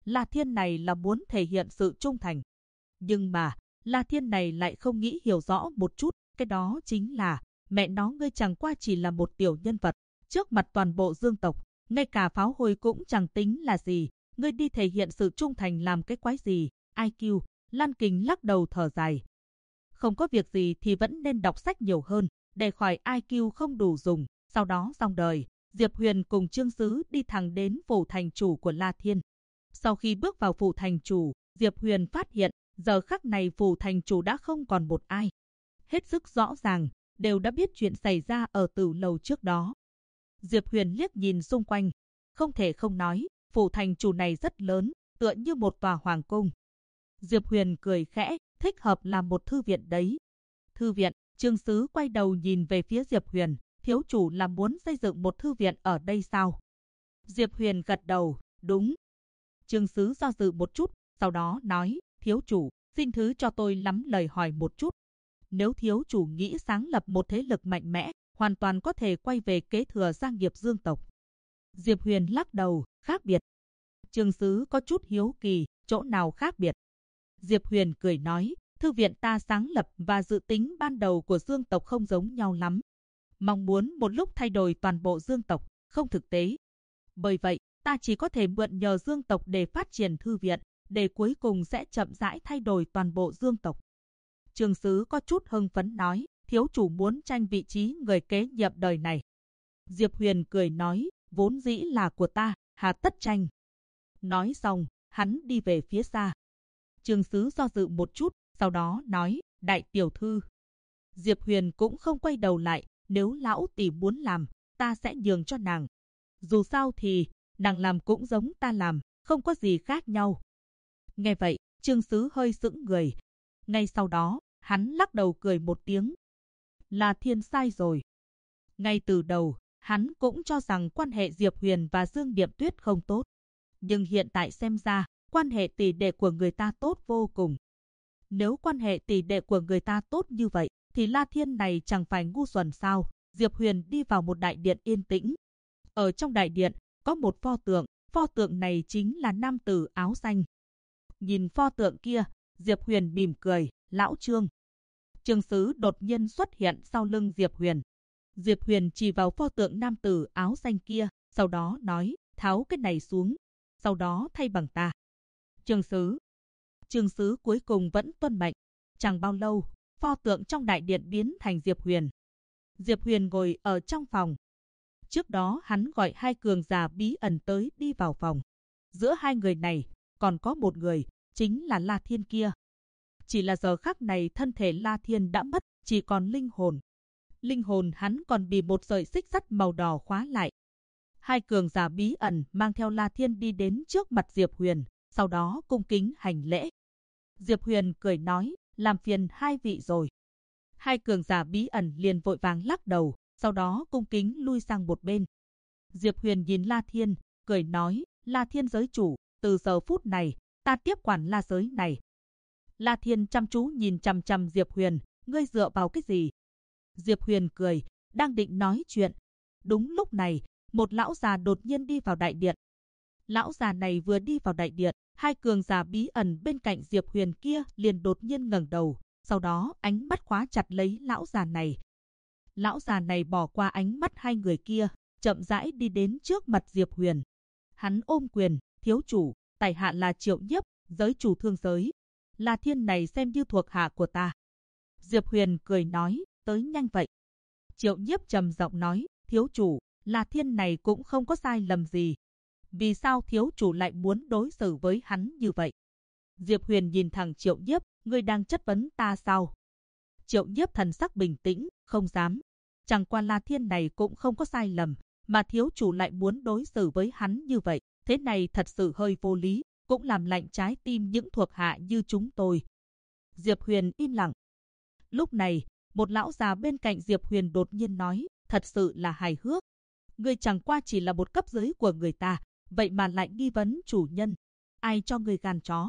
La Thiên này là muốn thể hiện sự trung thành. Nhưng mà, La Thiên này lại không nghĩ hiểu rõ một chút, cái đó chính là, mẹ nó ngươi chẳng qua chỉ là một tiểu nhân vật, trước mặt toàn bộ Dương tộc, ngay cả pháo hôi cũng chẳng tính là gì, ngươi đi thể hiện sự trung thành làm cái quái gì, IQ, Lan Kình lắc đầu thở dài. Không có việc gì thì vẫn nên đọc sách nhiều hơn, để khỏi IQ không đủ dùng, sau đó xong đời, Diệp Huyền cùng Trương Sứ đi thẳng đến phủ thành chủ của La Thiên. Sau khi bước vào phủ thành chủ, Diệp Huyền phát hiện, giờ khắc này phủ thành chủ đã không còn một ai. Hết sức rõ ràng, đều đã biết chuyện xảy ra ở tử lầu trước đó. Diệp Huyền liếc nhìn xung quanh, không thể không nói, phủ thành chủ này rất lớn, tựa như một tòa hoàng cung. Diệp Huyền cười khẽ, thích hợp làm một thư viện đấy. Thư viện, Trương Sứ quay đầu nhìn về phía Diệp Huyền, thiếu chủ là muốn xây dựng một thư viện ở đây sao? Diệp Huyền gật đầu, đúng. Trương Sứ do dự một chút, sau đó nói, thiếu chủ, xin thứ cho tôi lắm lời hỏi một chút. Nếu thiếu chủ nghĩ sáng lập một thế lực mạnh mẽ, hoàn toàn có thể quay về kế thừa gia nghiệp Dương tộc. Diệp Huyền lắc đầu, khác biệt. Trương Sứ có chút hiếu kỳ, chỗ nào khác biệt? Diệp Huyền cười nói, thư viện ta sáng lập và dự tính ban đầu của Dương tộc không giống nhau lắm. Mong muốn một lúc thay đổi toàn bộ Dương tộc, không thực tế. Bởi vậy, ta chỉ có thể mượn nhờ Dương tộc để phát triển thư viện, để cuối cùng sẽ chậm rãi thay đổi toàn bộ Dương tộc. Trương Sứ có chút hưng phấn nói, thiếu chủ muốn tranh vị trí người kế nhiệm đời này. Diệp Huyền cười nói, vốn dĩ là của ta, hà tất tranh. Nói xong, hắn đi về phía xa. Trương Sứ do dự một chút, sau đó nói, đại tiểu thư. Diệp Huyền cũng không quay đầu lại, nếu lão tỷ muốn làm, ta sẽ nhường cho nàng. Dù sao thì, nàng làm cũng giống ta làm, không có gì khác nhau. Nghe vậy, Trương Sứ hơi sững người. Ngay sau đó, hắn lắc đầu cười một tiếng. La Thiên sai rồi. Ngay từ đầu, hắn cũng cho rằng quan hệ Diệp Huyền và Dương Điệp Tuyết không tốt. Nhưng hiện tại xem ra, quan hệ tỷ đệ của người ta tốt vô cùng. Nếu quan hệ tỷ đệ của người ta tốt như vậy, thì La Thiên này chẳng phải ngu xuẩn sao? Diệp Huyền đi vào một đại điện yên tĩnh. Ở trong đại điện, có một pho tượng này chính là nam tử áo xanh. Nhìn pho tượng kia, Diệp Huyền mỉm cười, lão Trương. Trương Sứ đột nhiên xuất hiện sau lưng Diệp Huyền. Diệp Huyền chỉ vào pho tượng nam tử áo xanh kia, sau đó nói, tháo cái này xuống, sau đó thay bằng ta. Trương Sứ cuối cùng vẫn tuân mệnh. Chẳng bao lâu, pho tượng trong đại điện biến thành Diệp Huyền. Diệp Huyền ngồi ở trong phòng. Trước đó hắn gọi hai cường giả bí ẩn tới đi vào phòng. Giữa hai người này, còn có một người, chính là La Thiên kia. Chỉ là giờ khắc này thân thể La Thiên đã mất, chỉ còn linh hồn. Linh hồn hắn còn bị một sợi xích sắt màu đỏ khóa lại. Hai cường giả bí ẩn mang theo La Thiên đi đến trước mặt Diệp Huyền, sau đó cung kính hành lễ. Diệp Huyền cười nói, làm phiền hai vị rồi. Hai cường giả bí ẩn liền vội vàng lắc đầu, sau đó cung kính lui sang một bên. Diệp Huyền nhìn La Thiên, cười nói, La Thiên giới chủ, từ giờ phút này, ta tiếp quản La giới này. La Thiên chăm chú nhìn chằm chằm Diệp Huyền, ngươi dựa vào cái gì? Diệp Huyền cười, đang định nói chuyện. Đúng lúc này, một lão già đột nhiên đi vào đại điện. Lão già này vừa đi vào đại điện, hai cường giả bí ẩn bên cạnh Diệp Huyền kia liền đột nhiên ngẩng đầu, sau đó ánh mắt khóa chặt lấy lão già này. Lão già này bỏ qua ánh mắt hai người kia, chậm rãi đi đến trước mặt Diệp Huyền. Hắn ôm quyền, thiếu chủ, tại hạ là Triệu Nhiếp, giới chủ thương giới. La Thiên này xem như thuộc hạ của ta. Diệp Huyền cười nói, tới nhanh vậy. Triệu Nhiếp trầm giọng nói, thiếu chủ, La Thiên này cũng không có sai lầm gì. Vì sao thiếu chủ lại muốn đối xử với hắn như vậy? Diệp Huyền nhìn thẳng Triệu Nhiếp, ngươi đang chất vấn ta sao? Triệu Nhiếp thần sắc bình tĩnh, không dám. Chẳng qua La Thiên này cũng không có sai lầm, mà thiếu chủ lại muốn đối xử với hắn như vậy. Thế này thật sự hơi vô lý, cũng làm lạnh trái tim những thuộc hạ như chúng tôi. Diệp Huyền im lặng. Lúc này, một lão già bên cạnh Diệp Huyền đột nhiên nói, thật sự là hài hước. Ngươi chẳng qua chỉ là một cấp dưới của người ta, vậy mà lại nghi vấn chủ nhân. Ai cho ngươi gan chó?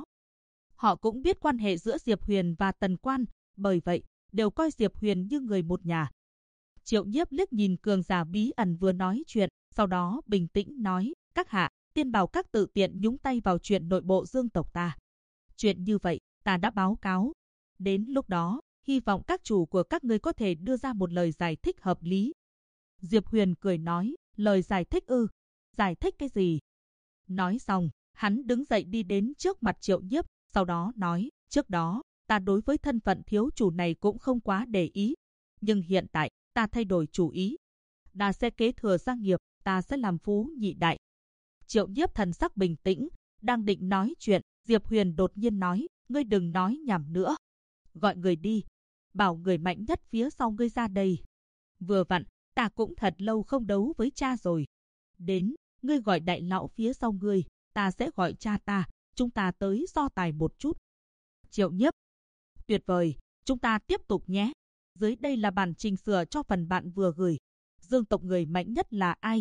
Họ cũng biết quan hệ giữa Diệp Huyền và Tần Quan, bởi vậy, đều coi Diệp Huyền như người một nhà. Triệu Nhiếp liếc nhìn cường giả bí ẩn vừa nói chuyện, sau đó bình tĩnh nói, các hạ, Tiên Bảo Các tự tiện nhúng tay vào chuyện nội bộ Dương tộc ta. Chuyện như vậy, ta đã báo cáo. Đến lúc đó, hy vọng các chủ của các ngươi có thể đưa ra một lời giải thích hợp lý. Diệp Huyền cười nói, lời giải thích ư? Giải thích cái gì? Nói xong, hắn đứng dậy đi đến trước mặt Triệu Nhiếp, sau đó nói, trước đó, ta đối với thân phận thiếu chủ này cũng không quá để ý. Nhưng hiện tại, ta thay đổi chủ ý. Ta sẽ kế thừa gia nghiệp, ta sẽ làm phú nhị đại. Triệu Nhiếp thần sắc bình tĩnh, đang định nói chuyện, Diệp Huyền đột nhiên nói, ngươi đừng nói nhảm nữa. Gọi người đi, bảo người mạnh nhất phía sau ngươi ra đây. Vừa vặn, ta cũng thật lâu không đấu với cha rồi. Đến, ngươi gọi đại lão phía sau ngươi, ta sẽ gọi cha ta, chúng ta tới so tài một chút. Triệu Nhiếp, tuyệt vời, chúng ta tiếp tục nhé. Dưới đây là bản chỉnh sửa cho phần bạn vừa gửi. Dương tộc người mạnh nhất là ai?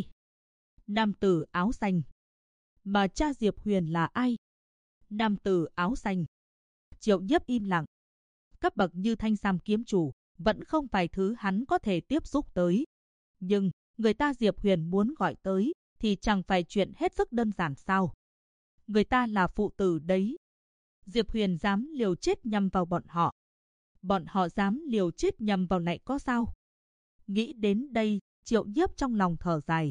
Nam tử áo xanh. Mà cha Diệp Huyền là ai? Nam tử áo xanh. Triệu Nhiếp im lặng. Cấp bậc như Thanh Sam kiếm chủ vẫn không phải thứ hắn có thể tiếp xúc tới. Nhưng, người ta Diệp Huyền muốn gọi tới thì chẳng phải chuyện hết sức đơn giản sao? Người ta là phụ tử đấy. Diệp Huyền dám liều chết nhằm vào bọn họ. Bọn họ dám liều chết nhằm vào lại có sao? Nghĩ đến đây, Triệu Nhiếp trong lòng thở dài.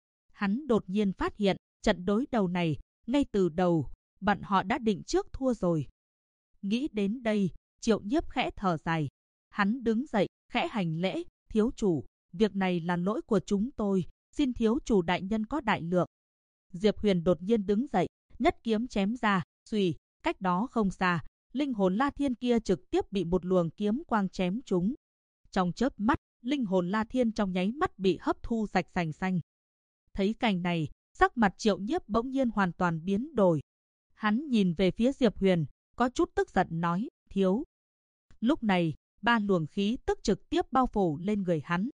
Hắn đột nhiên phát hiện, trận đối đầu này, ngay từ đầu, bọn họ đã định trước thua rồi. Nghĩ đến đây, Triệu Nhiếp khẽ thở dài. Hắn đứng dậy, khẽ hành lễ, thiếu chủ, việc này là lỗi của chúng tôi, xin thiếu chủ đại nhân có đại lượng. Diệp Huyền đột nhiên đứng dậy, nhất kiếm chém ra, xuy, cách đó không xa, linh hồn La Thiên kia trực tiếp bị một luồng kiếm quang chém trúng. Trong chớp mắt, linh hồn La Thiên trong nháy mắt bị hấp thu sạch sành xanh. Thấy cảnh này, sắc mặt Triệu Nhiếp bỗng nhiên hoàn toàn biến đổi. Hắn nhìn về phía Diệp Huyền, có chút tức giận nói, thiếu. Lúc này, 3 luồng khí tức trực tiếp bao phủ lên người hắn.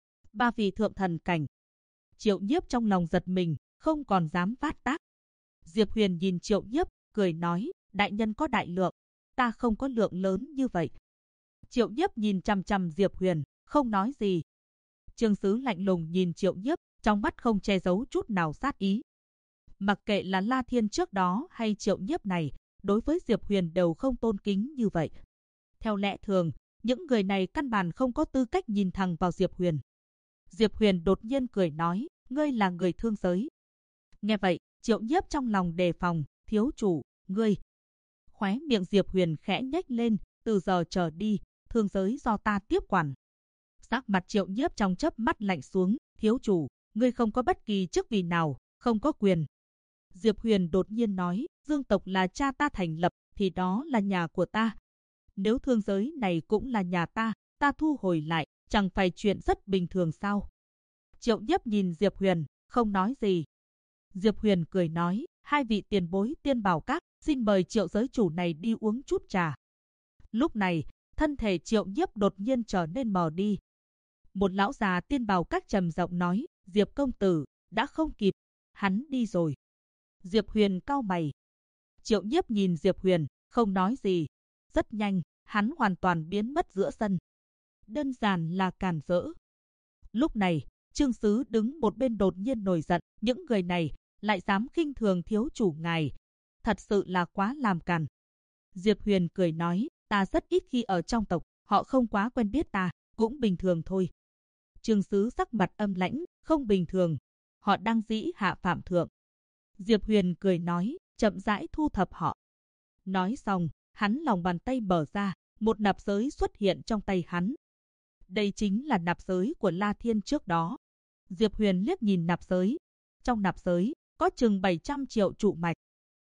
3 vị thượng thần cảnh. Triệu Nhiếp trong lòng giật mình, không còn dám phát tác. Diệp Huyền nhìn Triệu Nhiếp, cười nói, đại nhân có đại lượng, ta không có lượng lớn như vậy. Triệu Nhiếp nhìn chằm chằm Diệp Huyền, không nói gì. Trương Sứ lạnh lùng nhìn Triệu Nhiếp, trong mắt không che giấu chút nào sát ý. Mặc kệ là La Thiên trước đó hay Triệu Nhiếp này, đối với Diệp Huyền đều không tôn kính như vậy. Theo lẽ thường, những người này căn bản không có tư cách nhìn thẳng vào Diệp Huyền. Diệp Huyền đột nhiên cười nói, ngươi là người thương giới. Nghe vậy, Triệu Nhiếp trong lòng đề phòng, thiếu chủ, ngươi. Khóe miệng Diệp Huyền khẽ nhếch lên, từ giờ trở đi, thương giới do ta tiếp quản. Sắc mặt Triệu Nhiếp trong chớp mắt lạnh xuống, thiếu chủ, ngươi không có bất kỳ chức vị nào, không có quyền. Diệp Huyền đột nhiên nói, Dương tộc là cha ta thành lập, thì đó là nhà của ta. Nếu thương giới này cũng là nhà ta, ta thu hồi lại, chẳng phải chuyện rất bình thường sao? Triệu Nhiếp nhìn Diệp Huyền, không nói gì. Diệp Huyền cười nói, 2 vị tiền bối Tiên Bảo Các, xin mời Triệu giới chủ này đi uống chút trà. Lúc này, thân thể Triệu Nhiếp đột nhiên trở nên mờ đi. Một lão già Tiên Bảo Các trầm giọng nói, Diệp công tử, đã không kịp, hắn đi rồi. Diệp Huyền cau mày. Triệu Nhiếp nhìn Diệp Huyền, không nói gì. Rất nhanh, hắn hoàn toàn biến mất giữa sân. Đơn giản là càn rỡ. Lúc này, Trương Sứ đứng một bên đột nhiên nổi giận, những người này lại dám khinh thường thiếu chủ ngài. Thật sự là quá làm càn. Diệp Huyền cười nói, ta rất ít khi ở trong tộc, họ không quá quen biết ta, cũng bình thường thôi. Trương Sứ sắc mặt âm lãnh, không bình thường. Họ đang dĩ hạ phạm thượng. Diệp Huyền cười nói, chậm rãi thu thập họ. Nói xong, hắn lòng bàn tay mở ra, một nạp giới xuất hiện trong tay hắn. Đây chính là nạp giới của La Thiên trước đó. Diệp Huyền liếc nhìn nạp giới. Trong nạp giới, có chừng 700 triệu trụ mạch.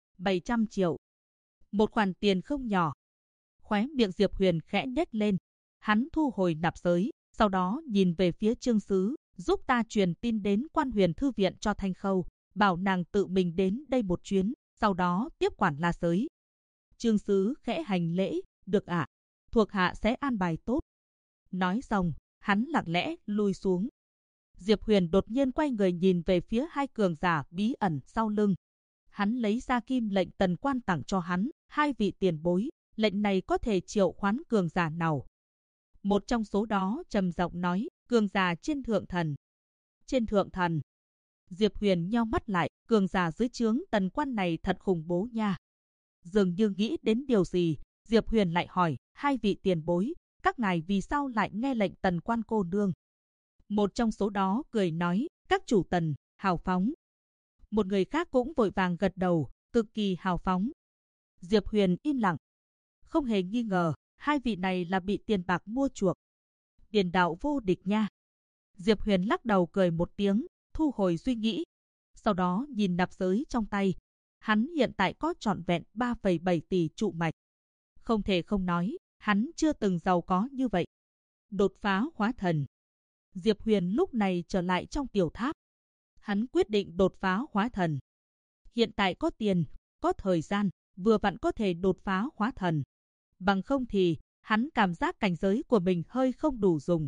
700 triệu. Một khoản tiền không nhỏ. Khóe miệng Diệp Huyền khẽ nhếch lên. Hắn thu hồi nạp giới, sau đó nhìn về phía Trương Sứ, giúp ta truyền tin đến Quan Huyền Thư Viện cho Thanh Khâu, bảo nàng tự mình đến đây một chuyến, sau đó tiếp quản La giới. Trương Sứ khẽ hành lễ, được ạ, thuộc hạ sẽ an bài tốt. Nói xong, hắn lặng lẽ lui xuống. Diệp Huyền đột nhiên quay người nhìn về phía 2 cường giả bí ẩn sau lưng. Hắn lấy ra kim lệnh Tần Quan tặng cho hắn, 2 vị tiền bối, lệnh này có thể triệu hoán cường giả nào? Một trong số đó trầm giọng nói, cường giả trên thượng thần. Trên thượng thần. Diệp Huyền nheo mắt lại, cường giả dưới trướng Tần Quan này thật khủng bố nha. Dường như nghĩ đến điều gì, Diệp Huyền lại hỏi, hai vị tiền bối, các ngài vì sao lại nghe lệnh Tần Quan cô nương? Một trong số đó cười nói, các chủ Tần, hào phóng. Một người khác cũng vội vàng gật đầu, cực kỳ hào phóng. Diệp Huyền im lặng. Không hề nghi ngờ, hai vị này là bị tiền bạc mua chuộc. Tiền đạo vô địch nha. Diệp Huyền lắc đầu cười một tiếng, thu hồi suy nghĩ. Sau đó nhìn nạp giới trong tay. Hắn hiện tại có trọn vẹn 3,7 tỷ trụ mạch. Không thể không nói, hắn chưa từng giàu có như vậy. Đột phá hóa thần. Diệp Huyền lúc này trở lại trong tiểu tháp. Hắn quyết định đột phá hóa thần. Hiện tại có tiền, có thời gian, vừa vặn có thể đột phá hóa thần. Bằng không thì, hắn cảm giác cảnh giới của mình hơi không đủ dùng.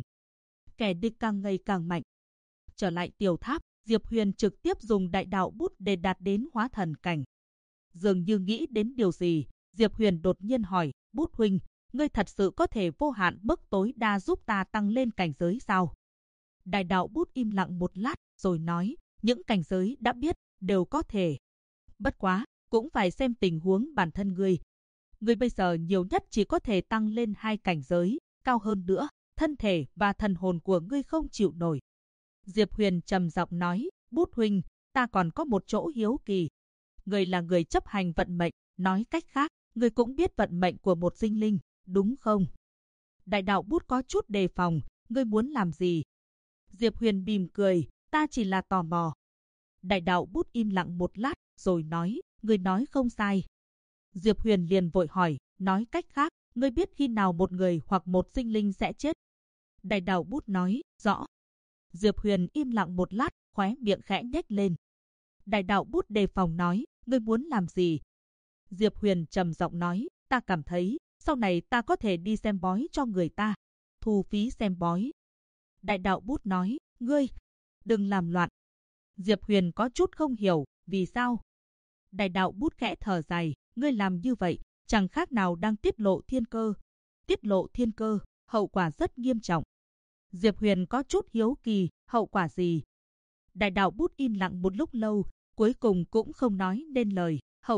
Kẻ địch càng ngày càng mạnh. Trở lại tiểu tháp, Diệp Huyền trực tiếp dùng đại đạo bút để đạt đến hóa thần cảnh. Dường như nghĩ đến điều gì, Diệp Huyền đột nhiên hỏi, Bút huynh, ngươi thật sự có thể vô hạn mức tối đa giúp ta tăng lên cảnh giới sao? Đại đạo bút im lặng một lát, rồi nói, những cảnh giới đã biết, đều có thể. Bất quá, cũng phải xem tình huống bản thân ngươi. Ngươi bây giờ nhiều nhất chỉ có thể tăng lên 2 cảnh giới, cao hơn nữa, thân thể và thần hồn của ngươi không chịu nổi. Diệp Huyền trầm giọng nói, Bút huynh, ta còn có một chỗ hiếu kỳ. Ngươi là người chấp hành vận mệnh, nói cách khác, ngươi cũng biết vận mệnh của một sinh linh, đúng không? Đại đạo bút có chút đề phòng, ngươi muốn làm gì? Diệp Huyền mỉm cười, ta chỉ là tò mò. Đại đạo bút im lặng một lát, rồi nói, ngươi nói không sai. Diệp Huyền liền vội hỏi, nói cách khác, ngươi biết khi nào một người hoặc một sinh linh sẽ chết? Đại đạo bút nói, rõ. Diệp Huyền im lặng một lát, khóe miệng khẽ nhếch lên. Đại đạo bút đề phòng nói, ngươi muốn làm gì? Diệp Huyền trầm giọng nói, ta cảm thấy, sau này ta có thể đi xem bói cho người ta. Thu phí xem bói. Đại đạo bút nói, ngươi, đừng làm loạn. Diệp Huyền có chút không hiểu, vì sao? Đại đạo bút khẽ thở dài, ngươi làm như vậy, chẳng khác nào đang tiết lộ thiên cơ. Tiết lộ thiên cơ, hậu quả rất nghiêm trọng. Diệp Huyền có chút hiếu kỳ, hậu quả gì? Đại đạo bút im lặng một lúc lâu, cuối cùng cũng không nói nên lời,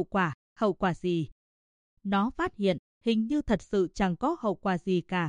hậu quả gì? Nó phát hiện, hình như thật sự chẳng có hậu quả gì cả.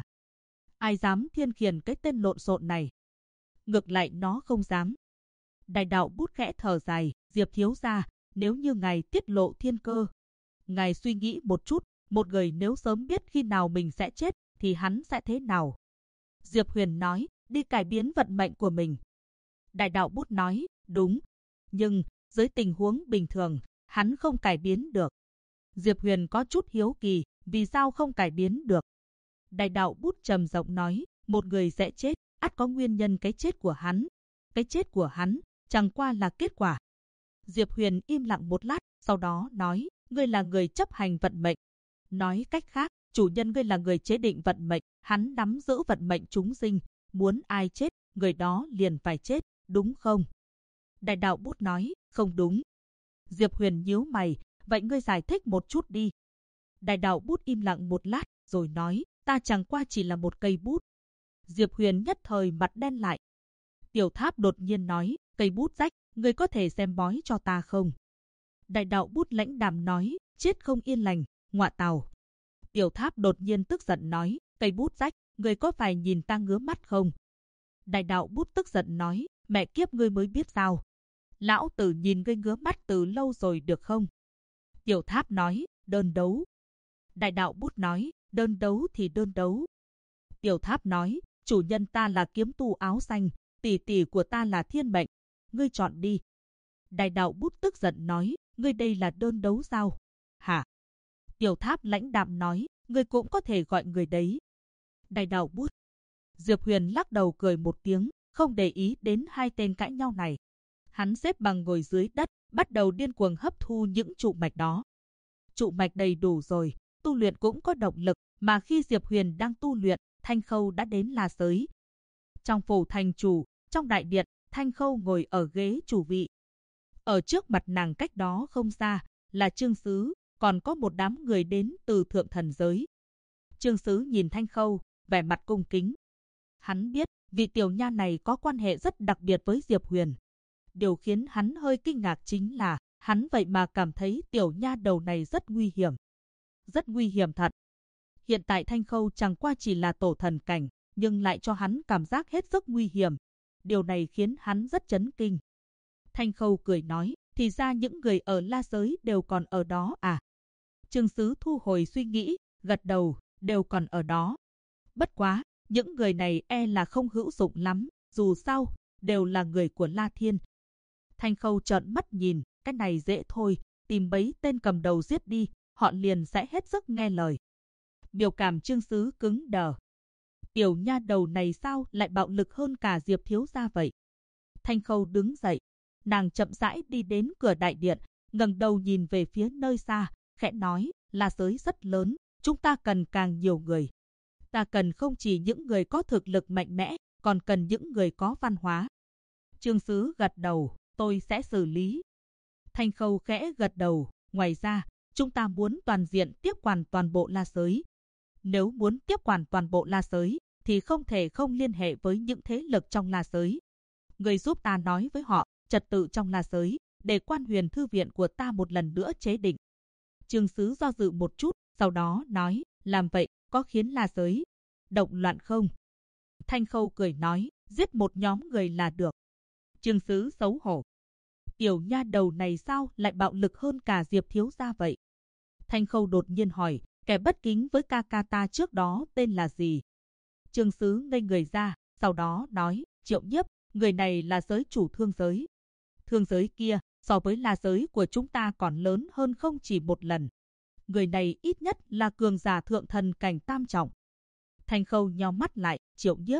Ai dám thiên khiển cái tên lộn xộn này? Ngược lại nó không dám. Đại đạo bút khẽ thở dài, Diệp thiếu gia, nếu như ngài tiết lộ thiên cơ, ngài suy nghĩ một chút, một người nếu sớm biết khi nào mình sẽ chết, thì hắn sẽ thế nào? Diệp Huyền nói, đi cải biến vận mệnh của mình. Đại đạo bút nói, đúng, nhưng dưới tình huống bình thường, hắn không cải biến được. Diệp Huyền có chút hiếu kỳ, vì sao không cải biến được? Đại đạo bút trầm giọng nói, một người sẽ chết, ắt có nguyên nhân cái chết của hắn. Cái chết của hắn, chẳng qua là kết quả. Diệp Huyền im lặng một lát, sau đó nói, ngươi là người chấp hành vận mệnh. Nói cách khác, chủ nhân ngươi là người chế định vận mệnh, hắn nắm giữ vận mệnh chúng sinh, muốn ai chết, người đó liền phải chết, đúng không? Đại đạo bút nói, không đúng. Diệp Huyền nhíu mày, vậy ngươi giải thích một chút đi. Đại đạo bút im lặng một lát, rồi nói, ta chẳng qua chỉ là một cây bút. Diệp Huyền nhất thời mặt đen lại. Tiểu tháp đột nhiên nói, cây bút rách, ngươi có thể xem bói cho ta không? Đại đạo bút lãnh đạm nói, chết không yên lành, ngọa tào. Tiểu tháp đột nhiên tức giận nói, cây bút rách, ngươi có phải nhìn ta ngứa mắt không? Đại đạo bút tức giận nói, mẹ kiếp ngươi mới biết sao? Lão tử nhìn ngươi ngứa mắt từ lâu rồi được không? Tiểu tháp nói, đơn đấu. Đại đạo bút nói, đơn đấu thì đơn đấu. Tiểu tháp nói, chủ nhân ta là kiếm tu áo xanh, tỷ tỷ của ta là thiên mệnh, ngươi chọn đi. Đại đạo bút tức giận nói, ngươi đây là đơn đấu sao? Hả? Tiểu tháp lãnh đạm nói, ngươi cũng có thể gọi người đấy. Đại đạo bút. Diệp Huyền lắc đầu cười một tiếng, không để ý đến hai tên cãi nhau này. Hắn xếp bằng ngồi dưới đất, bắt đầu điên cuồng hấp thu những trụ mạch đó. Trụ mạch đầy đủ rồi, tu luyện cũng có động lực, mà khi Diệp Huyền đang tu luyện, Thanh Khâu đã đến La Giới. Trong phủ thành chủ, trong đại điện, Thanh Khâu ngồi ở ghế chủ vị. Ở trước mặt nàng cách đó không xa, là Trương Sứ, còn có một đám người đến từ thượng thần giới. Trương Sứ nhìn Thanh Khâu, vẻ mặt cung kính. Hắn biết, vị tiểu nha này có quan hệ rất đặc biệt với Diệp Huyền. Điều khiến hắn hơi kinh ngạc chính là, hắn vậy mà cảm thấy tiểu nha đầu này rất nguy hiểm. Rất nguy hiểm thật. Hiện tại Thanh Khâu chẳng qua chỉ là tổ thần cảnh, nhưng lại cho hắn cảm giác hết sức nguy hiểm. Điều này khiến hắn rất chấn kinh. Thanh Khâu cười nói, thì ra những người ở La Giới đều còn ở đó à? Trương Sứ thu hồi suy nghĩ, gật đầu, đều còn ở đó. Bất quá, những người này e là không hữu dụng lắm, dù sao, đều là người của La Thiên. Thanh Khâu trợn mắt nhìn, cái này dễ thôi, tìm mấy tên cầm đầu giết đi, họ liền sẽ hết sức nghe lời. Biểu cảm Trương Sứ cứng đờ. Tiểu nha đầu này sao lại bạo lực hơn cả Diệp thiếu gia vậy? Thanh Khâu đứng dậy, nàng chậm rãi đi đến cửa đại điện, ngẩng đầu nhìn về phía nơi xa, khẽ nói, La Giới rất lớn, chúng ta cần càng nhiều người. Ta cần không chỉ những người có thực lực mạnh mẽ, còn cần những người có văn hóa. Trương Sứ gật đầu, tôi sẽ xử lý. Thanh Khâu khẽ gật đầu, ngoài ra, chúng ta muốn toàn diện tiếp quản toàn bộ La Giới. Nếu muốn tiếp quản toàn bộ La Giới, thì không thể không liên hệ với những thế lực trong La Giới. Người giúp ta nói với họ, trật tự trong La Giới, để Quan Huyền Thư viện của ta một lần nữa chế định. Trương Sứ do dự một chút, sau đó nói, làm vậy, có khiến La Giới động loạn không? Thanh Khâu cười nói, giết một nhóm người là được. Trương Sứ xấu hổ. Tiểu nha đầu này sao lại bạo lực hơn cả Diệp thiếu gia vậy? Thanh Khâu đột nhiên hỏi, kẻ bất kính với ca ca ta trước đó tên là gì? Trương Sứ ngây người ra, sau đó nói, Triệu Nhiếp, người này là giới chủ thương giới. Thương giới kia, so với La Giới của chúng ta còn lớn hơn không chỉ một lần. Người này ít nhất là cường giả thượng thần cảnh tam trọng. Thanh Khâu nhíu mắt lại, Triệu Nhiếp.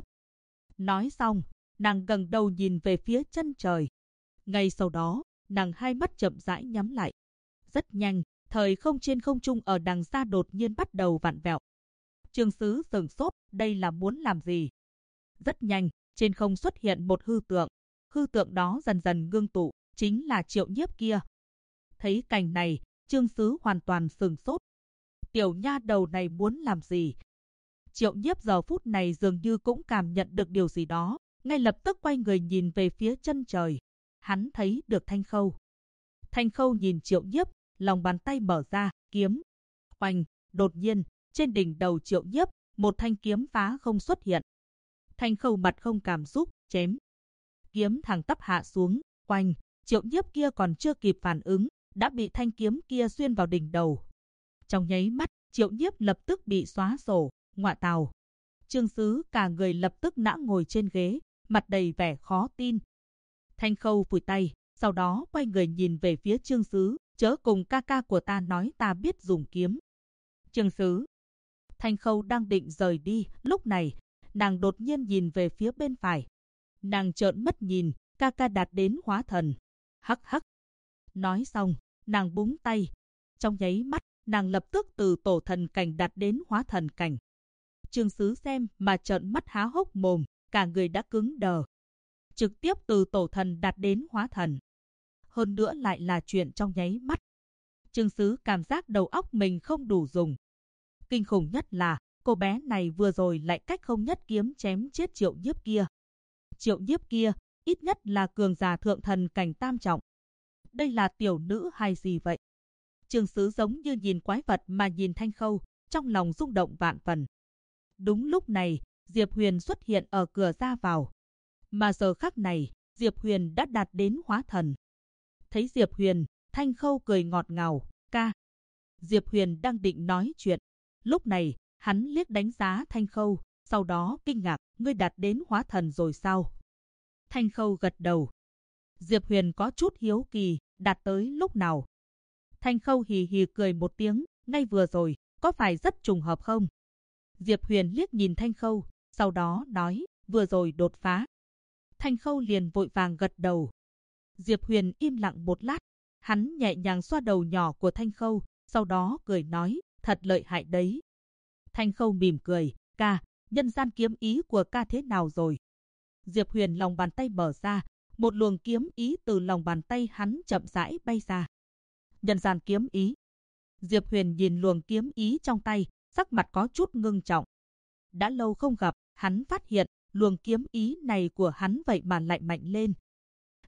Nói xong, nàng ngẩng đầu nhìn về phía chân trời. Ngay sau đó, nàng hai mắt chậm rãi nhắm lại. Rất nhanh, thời không trên không trung ở đằng xa đột nhiên bắt đầu vặn vẹo. Trương Sứ sửng sốt, đây là muốn làm gì? Rất nhanh, trên không xuất hiện một hư tượng. Hư tượng đó dần dần ngưng tụ, chính là Triệu Nhiếp kia. Thấy cảnh này, Trương Sứ hoàn toàn sửng sốt. Tiểu nha đầu này muốn làm gì? Triệu Nhiếp giờ phút này dường như cũng cảm nhận được điều gì đó, ngay lập tức quay người nhìn về phía chân trời. Hắn thấy được Thanh Khâu. Thanh Khâu nhìn Triệu Nhiếp, lòng bàn tay mở ra, kiếm. Oanh, đột nhiên, trên đỉnh đầu Triệu Nhiếp, một thanh kiếm phá không xuất hiện. Thanh Khâu mặt không cảm xúc, chém. Kiếm thẳng tắp hạ xuống, oanh, Triệu Nhiếp kia còn chưa kịp phản ứng, đã bị thanh kiếm kia xuyên vào đỉnh đầu. Trong nháy mắt, Triệu Nhiếp lập tức bị xóa sổ, ngọa tào. Trương Sứ cả người lập tức ngã ngồi trên ghế, mặt đầy vẻ khó tin. Thanh Khâu phủi tay, sau đó quay người nhìn về phía Trương Sứ, chớ cùng ca ca của ta nói ta biết dùng kiếm. Trương Sứ. Thanh Khâu đang định rời đi, lúc này, nàng đột nhiên nhìn về phía bên phải. Nàng trợn mắt nhìn, ca ca đạt đến hóa thần. Hắc hắc. Nói xong, nàng búng tay. Trong nháy mắt, nàng lập tức từ tổ thần cảnh đạt đến hóa thần cảnh. Trương Sứ xem mà trợn mắt há hốc mồm, cả người đã cứng đờ. Trực tiếp từ tổ thần đạt đến hóa thần. Hơn nữa lại là chuyện trong nháy mắt. Trương Sứ cảm giác đầu óc mình không đủ dùng. Kinh khủng nhất là, cô bé này vừa rồi lại cách không nhất kiếm chém chết Triệu Nhiếp kia. Triệu Nhiếp kia, ít nhất là cường giả thượng thần cảnh tam trọng. Đây là tiểu nữ hay gì vậy? Trương Sứ giống như nhìn quái vật mà nhìn Thanh Khâu, trong lòng rung động vạn phần. Đúng lúc này, Diệp Huyền xuất hiện ở cửa ra vào. Mà giờ khắc này, Diệp Huyền đã đạt đến hóa thần. Thấy Diệp Huyền, Thanh Khâu cười ngọt ngào, ca. Diệp Huyền đang định nói chuyện. Lúc này, hắn liếc đánh giá Thanh Khâu, sau đó kinh ngạc, ngươi đạt đến hóa thần rồi sao? Thanh Khâu gật đầu. Diệp Huyền có chút hiếu kỳ, đạt tới lúc nào? Thanh Khâu hì hì cười một tiếng, ngay vừa rồi, có phải rất trùng hợp không? Diệp Huyền liếc nhìn Thanh Khâu, sau đó nói, vừa rồi đột phá. Thanh Khâu liền vội vàng gật đầu. Diệp Huyền im lặng một lát, hắn nhẹ nhàng xoa đầu nhỏ của Thanh Khâu, sau đó cười nói, thật lợi hại đấy. Thanh Khâu mỉm cười, ca, nhân gian kiếm ý của ca thế nào rồi? Diệp Huyền lòng bàn tay mở ra, một luồng kiếm ý từ lòng bàn tay hắn chậm rãi bay ra. Nhân gian kiếm ý. Diệp Huyền nhìn luồng kiếm ý trong tay, sắc mặt có chút ngưng trọng. Đã lâu không gặp, hắn phát hiện luồng kiếm ý này của hắn vậy mà lại mạnh lên.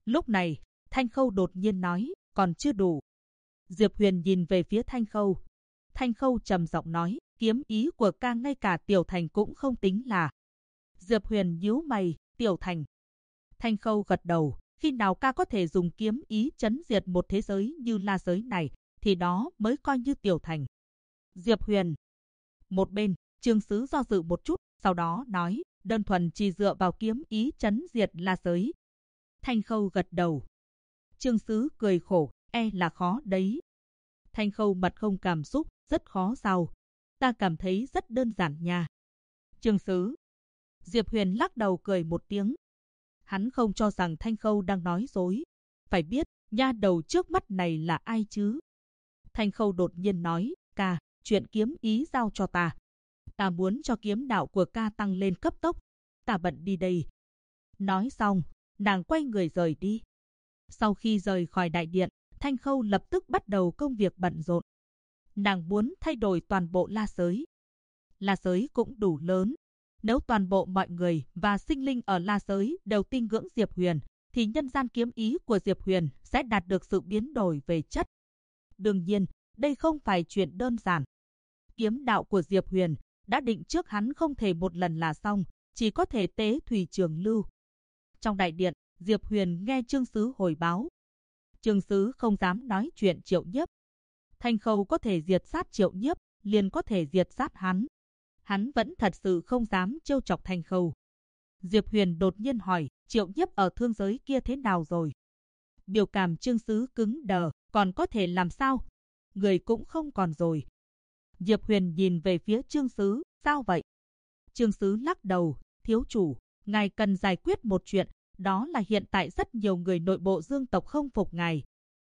Lúc này, Thanh Khâu đột nhiên nói, còn chưa đủ. Diệp Huyền nhìn về phía Thanh Khâu. Thanh Khâu trầm giọng nói, kiếm ý của ca ngay cả Tiểu Thành cũng không tính là. Diệp Huyền nhíu mày, Tiểu Thành. Thanh Khâu gật đầu, khi nào ca có thể dùng kiếm ý chấn diệt một thế giới như La giới này, thì đó mới coi như Tiểu Thành. Diệp Huyền. Một bên, Trương Sứ do dự một chút, sau đó nói, đơn thuần chỉ dựa vào kiếm ý chấn diệt La giới. Thanh Khâu gật đầu. Trương Sứ cười khổ, là khó đấy. Thanh Khâu mặt không cảm xúc, rất khó sao? Ta cảm thấy rất đơn giản nha. Trương Sứ. Diệp Huyền lắc đầu cười một tiếng. Hắn không cho rằng Thanh Khâu đang nói dối. Phải biết, nha đầu trước mắt này là ai chứ? Thanh Khâu đột nhiên nói, ca, chuyện kiếm ý giao cho ta. Ta muốn cho kiếm đạo của ca tăng lên cấp tốc. Ta bận đi đây. Nói xong, nàng quay người rời đi. Sau khi rời khỏi đại điện, Thanh Khâu lập tức bắt đầu công việc bận rộn. Nàng muốn thay đổi toàn bộ La giới. La giới cũng đủ lớn. Nếu toàn bộ mọi người và sinh linh ở La giới đều tin ngưỡng Diệp Huyền, thì nhân gian kiếm ý của Diệp Huyền sẽ đạt được sự biến đổi về chất. Đương nhiên, đây không phải chuyện đơn giản. Kiếm đạo của Diệp Huyền đã định trước hắn không thể một lần là xong, chỉ có thể tế thủy trường lưu. Trong đại điện, Diệp Huyền nghe Trương Sứ hồi báo. Trương Sứ không dám nói chuyện Triệu Nhiếp. Thanh Khâu có thể diệt sát Triệu Nhiếp, liền có thể diệt sát hắn. Hắn vẫn thật sự không dám trêu chọc Thanh Khâu. Diệp Huyền đột nhiên hỏi, Triệu Nhiếp ở thương giới kia thế nào rồi? Biểu cảm Trương Sứ cứng đờ, còn có thể làm sao? Người cũng không còn rồi. Diệp Huyền nhìn về phía Trương Sứ, sao vậy? Trương Sứ lắc đầu, thiếu chủ, ngài cần giải quyết một chuyện, đó là hiện tại rất nhiều người nội bộ Dương tộc không phục ngài.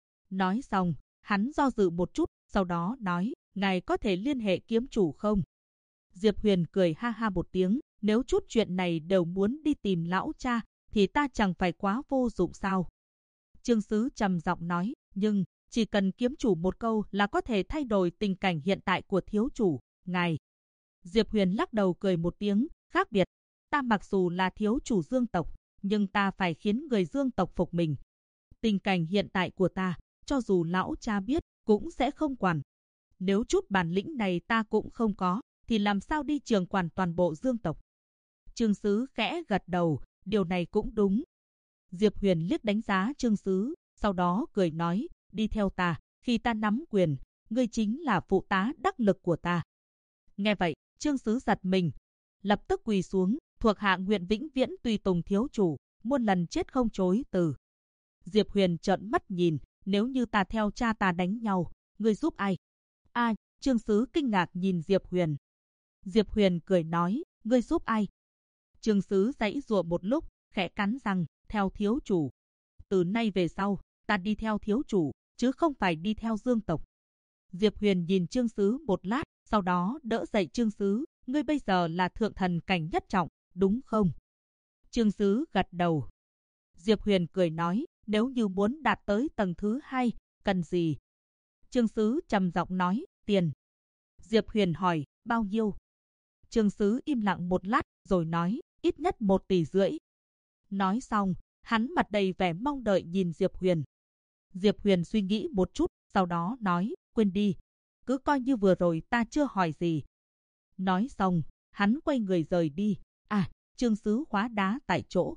Nói xong, hắn do dự một chút, sau đó nói, ngài có thể liên hệ kiếm chủ không? Diệp Huyền cười ha ha một tiếng, nếu chút chuyện này đều muốn đi tìm lão cha, thì ta chẳng phải quá vô dụng sao? Trương Sứ trầm giọng nói, nhưng chỉ cần kiếm chủ một câu là có thể thay đổi tình cảnh hiện tại của thiếu chủ, ngài. Diệp Huyền lắc đầu cười một tiếng, khác biệt. Ta mặc dù là thiếu chủ Dương tộc, nhưng ta phải khiến người Dương tộc phục mình. Tình cảnh hiện tại của ta, cho dù lão cha biết, cũng sẽ không quản. Nếu chút bản lĩnh này ta cũng không có, thì làm sao đi trường quản toàn bộ Dương tộc? Trương Sứ khẽ gật đầu, điều này cũng đúng. Diệp Huyền liếc đánh giá Trương Sứ, sau đó cười nói, đi theo ta, khi ta nắm quyền, ngươi chính là phụ tá đắc lực của ta. Nghe vậy, Trương Sứ giật mình, lập tức quỳ xuống, thuộc hạ nguyện vĩnh viễn tùy tùng thiếu chủ, muôn lần chết không chối từ. Diệp Huyền trợn mắt nhìn, nếu như ta theo cha ta đánh nhau, ngươi giúp ai? Trương Sứ kinh ngạc nhìn Diệp Huyền. Diệp Huyền cười nói, ngươi giúp ai? Trương Sứ giãy giụa một lúc, khẽ cắn răng, theo thiếu chủ. Từ nay về sau, ta đi theo thiếu chủ, chứ không phải đi theo Dương tộc. Diệp Huyền nhìn Trương Sứ một lát, sau đó đỡ dậy Trương Sứ, ngươi bây giờ là thượng thần cảnh nhất trọng, đúng không? Trương Sứ gật đầu. Diệp Huyền cười nói, nếu như muốn đạt tới tầng thứ 2, cần gì? Trương Sứ trầm giọng nói, tiền. Diệp Huyền hỏi, bao nhiêu? Trương Sứ im lặng một lát, rồi nói, ít nhất 1,5 tỷ. Nói xong, hắn mặt đầy vẻ mong đợi nhìn Diệp Huyền. Diệp Huyền suy nghĩ một chút, sau đó nói, quên đi. Cứ coi như vừa rồi ta chưa hỏi gì. Nói xong, hắn quay người rời đi. Trương Sứ hóa đá tại chỗ.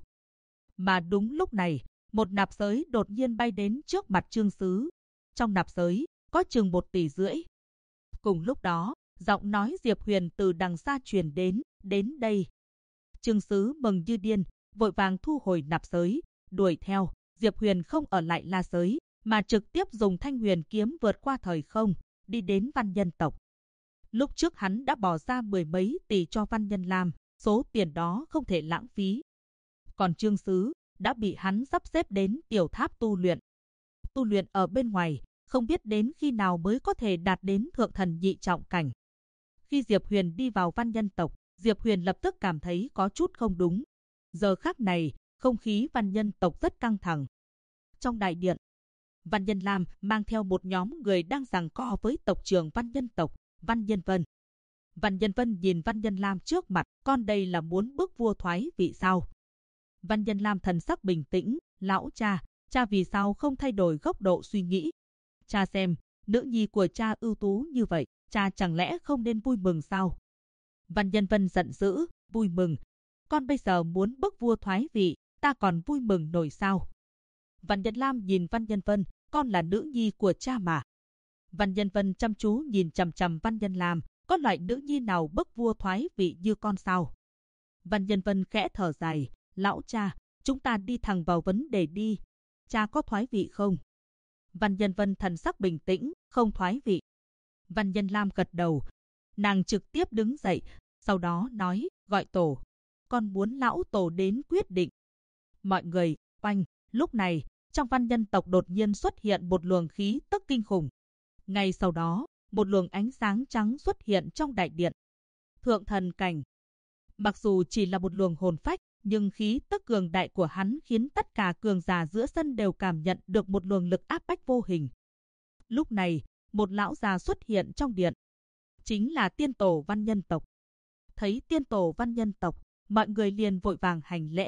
Mà đúng lúc này, một nạp giới đột nhiên bay đến trước mặt Trương Sứ. Trong nạp giới, có chừng 1,5 tỷ. Cùng lúc đó, giọng nói Diệp Huyền từ đằng xa truyền đến đây. Trương Sứ mừng như điên, vội vàng thu hồi nạp giới, đuổi theo. Diệp Huyền không ở lại La giới, mà trực tiếp dùng Thanh Huyền kiếm vượt qua thời không, đi đến Văn Nhân tộc. Lúc trước hắn đã bỏ ra 10 mấy tỷ cho Văn Nhân làm, số tiền đó không thể lãng phí. Còn Trương Sứ đã bị hắn sắp xếp đến tiểu tháp tu luyện. Tu luyện ở bên ngoài, không biết đến khi nào mới có thể đạt đến thượng thần nhị trọng cảnh. Khi Diệp Huyền đi vào Văn Nhân tộc, Diệp Huyền lập tức cảm thấy có chút không đúng. Giờ khắc này, không khí Văn Nhân tộc rất căng thẳng. Trong đại điện, Văn Nhân Lam mang theo một nhóm người đang giằng co với tộc trưởng Văn Nhân tộc, Văn Nhân Vân. Văn Nhân Vân nhìn Văn Nhân Lam trước mặt, con đây là muốn bức vua thoái vị sao? Văn Nhân Lam thần sắc bình tĩnh, lão cha, cha vì sao không thay đổi góc độ suy nghĩ? Cha xem, nữ nhi của cha ưu tú như vậy, cha chẳng lẽ không nên vui mừng sao? Văn Nhân Vân giận dữ, vui mừng. Con bây giờ muốn bức vua thoái vị, ta còn vui mừng nổi sao? Văn Nhân Lam nhìn Văn Nhân Vân, con là nữ nhi của cha mà. Văn Nhân Vân chăm chú nhìn chằm chằm Văn Nhân Lam, có loại nữ nhi nào bức vua thoái vị như con sao? Văn Nhân Vân khẽ thở dài, lão cha, chúng ta đi thẳng vào vấn đề đi. Cha có thoái vị không? Văn Nhân Vân thần sắc bình tĩnh, không thoái vị. Văn Nhân Lam gật đầu. Nàng trực tiếp đứng dậy, sau đó nói, gọi tổ. Con muốn lão tổ đến quyết định. Mọi người, oanh, lúc này, trong Văn Nhân tộc đột nhiên xuất hiện một luồng khí tức kinh khủng. Ngay sau đó, một luồng ánh sáng trắng xuất hiện trong đại điện. Thượng thần cảnh. Mặc dù chỉ là một luồng hồn phách, nhưng khí tức cường đại của hắn khiến tất cả cường giả giữa sân đều cảm nhận được một luồng lực áp bách vô hình. Lúc này, một lão già xuất hiện trong điện. Chính là tiên tổ Văn Nhân tộc. Thấy tiên tổ Văn Nhân tộc, mọi người liền vội vàng hành lễ.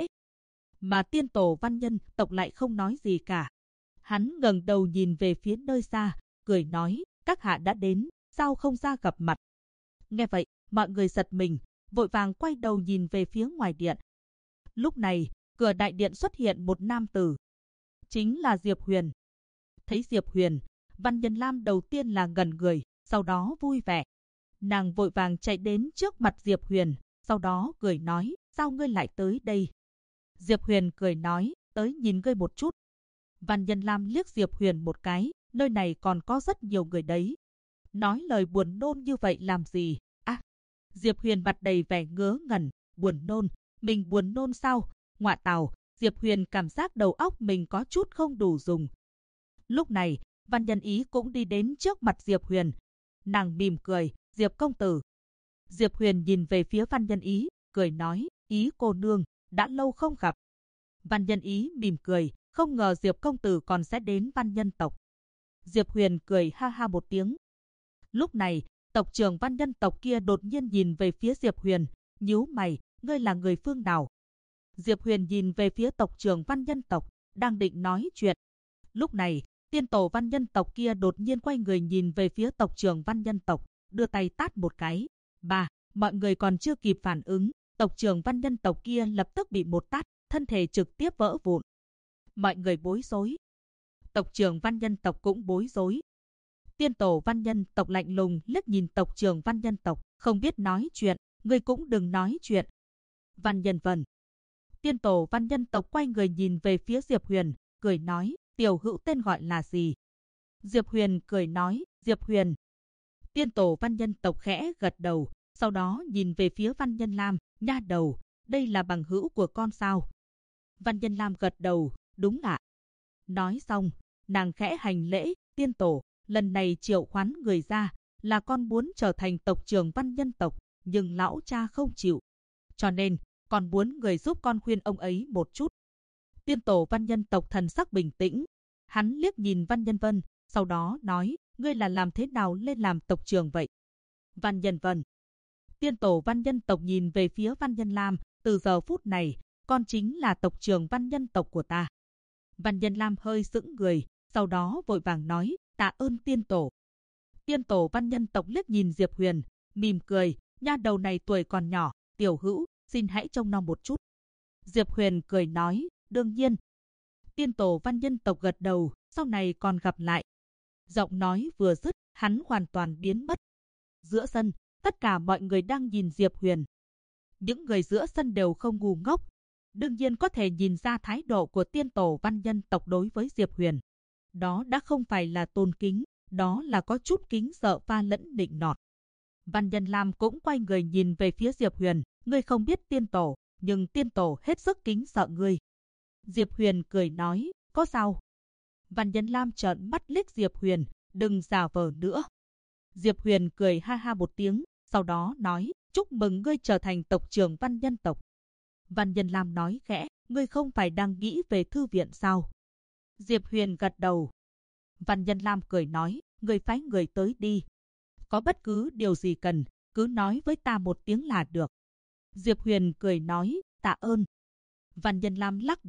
Mà tiên tổ Văn Nhân tộc lại không nói gì cả. Hắn ngẩng đầu nhìn về phía nơi xa, cười nói, các hạ đã đến, sao không ra gặp mặt? Nghe vậy, mọi người giật mình, vội vàng quay đầu nhìn về phía ngoài điện. Lúc này, cửa đại điện xuất hiện một nam tử. Chính là Diệp Huyền. Thấy Diệp Huyền, Văn Nhân Lam đầu tiên là ngẩn người, sau đó vui vẻ. Nàng vội vàng chạy đến trước mặt Diệp Huyền, sau đó cười nói, sao ngươi lại tới đây? Diệp Huyền cười nói, tới nhìn ngươi một chút. Văn Nhân Lam liếc Diệp Huyền một cái, nơi này còn có rất nhiều người đấy. Nói lời buồn nôn như vậy làm gì? À, Diệp Huyền mặt đầy vẻ ngớ ngẩn, buồn nôn, mình buồn nôn sao? Ngọa tào, Diệp Huyền cảm giác đầu óc mình có chút không đủ dùng. Lúc này, Văn Nhân Ý cũng đi đến trước mặt Diệp Huyền. Nàng mỉm cười, Diệp công tử. Diệp Huyền nhìn về phía Văn Nhân Ý, cười nói, Ý cô nương, đã lâu không gặp. Văn Nhân Ý mỉm cười, không ngờ Diệp công tử còn sẽ đến Văn Nhân tộc. Diệp Huyền cười ha ha một tiếng. Lúc này, tộc trưởng Văn Nhân tộc kia đột nhiên nhìn về phía Diệp Huyền, nhíu mày, ngươi là người phương nào? Diệp Huyền nhìn về phía tộc trưởng Văn Nhân tộc, đang định nói chuyện. Lúc này, tiên tổ Văn Nhân tộc kia đột nhiên quay người nhìn về phía tộc trưởng Văn Nhân tộc, đưa tay tát một cái. Mọi người còn chưa kịp phản ứng, tộc trưởng Văn Nhân tộc kia lập tức bị một tát, thân thể trực tiếp vỡ vụn. Mọi người bối rối. Tộc trưởng Văn Nhân tộc cũng bối rối. Tiên tổ Văn Nhân tộc lạnh lùng liếc nhìn tộc trưởng Văn Nhân tộc, không biết nói chuyện, ngươi cũng đừng nói chuyện. Văn Nhân Vân. Tiên tổ Văn Nhân tộc quay người nhìn về phía Diệp Huyền, cười nói, tiểu hữu tên gọi là gì? Diệp Huyền cười nói, Diệp Huyền. Tiên tổ Văn Nhân tộc khẽ gật đầu, sau đó nhìn về phía Văn Nhân Lam, nha đầu, đây là bằng hữu của con sao? Văn Nhân Lam gật đầu, đúng ạ. Nói xong, nàng khẽ hành lễ, tiên tổ, lần này triệu khoán người ra, là con muốn trở thành tộc trưởng Văn Nhân tộc, nhưng lão cha không chịu. Cho nên, con muốn người giúp con khuyên ông ấy một chút. Tiên tổ Văn Nhân tộc thần sắc bình tĩnh. Hắn liếc nhìn Văn Nhân Vân, sau đó nói, ngươi là làm thế nào lên làm tộc trưởng vậy? Văn Nhân Vân. Tiên tổ Văn Nhân tộc nhìn về phía Văn Nhân Lam, từ giờ phút này, con chính là tộc trưởng Văn Nhân tộc của ta. Văn Nhân Lam hơi sững người, sau đó vội vàng nói, tạ ơn tiên tổ. Tiên tổ Văn Nhân tộc liếc nhìn Diệp Huyền, mỉm cười, nha đầu này tuổi còn nhỏ, tiểu hữu, xin hãy trông nom một chút. Diệp Huyền cười nói, đương nhiên. Tiên tổ Văn Nhân tộc gật đầu, sau này còn gặp lại. Giọng nói vừa dứt, hắn hoàn toàn biến mất. Giữa sân, tất cả mọi người đang nhìn Diệp Huyền. Những người giữa sân đều không ngu ngốc. Đương nhiên có thể nhìn ra thái độ của tiên tổ Văn Nhân tộc đối với Diệp Huyền. Đó đã không phải là tôn kính, đó là có chút kính sợ pha lẫn nịnh nọt. Văn Nhân Lam cũng quay người nhìn về phía Diệp Huyền, ngươi không biết tiên tổ, nhưng tiên tổ hết sức kính sợ ngươi. Diệp Huyền cười nói, có sao? Văn Nhân Lam trợn mắt liếc Diệp Huyền, đừng giả vờ nữa. Diệp Huyền cười ha ha một tiếng, sau đó nói, chúc mừng ngươi trở thành tộc trưởng Văn Nhân tộc. Văn Nhân Lam nói khẽ, ngươi không phải đang nghĩ về thư viện sao? Diệp Huyền gật đầu. Văn Nhân Lam cười nói, ngươi phái người tới đi. Có bất cứ điều gì cần, cứ nói với ta một tiếng là được. Diệp Huyền cười nói, tạ ơn. Văn Nhân Lam lắc đầu,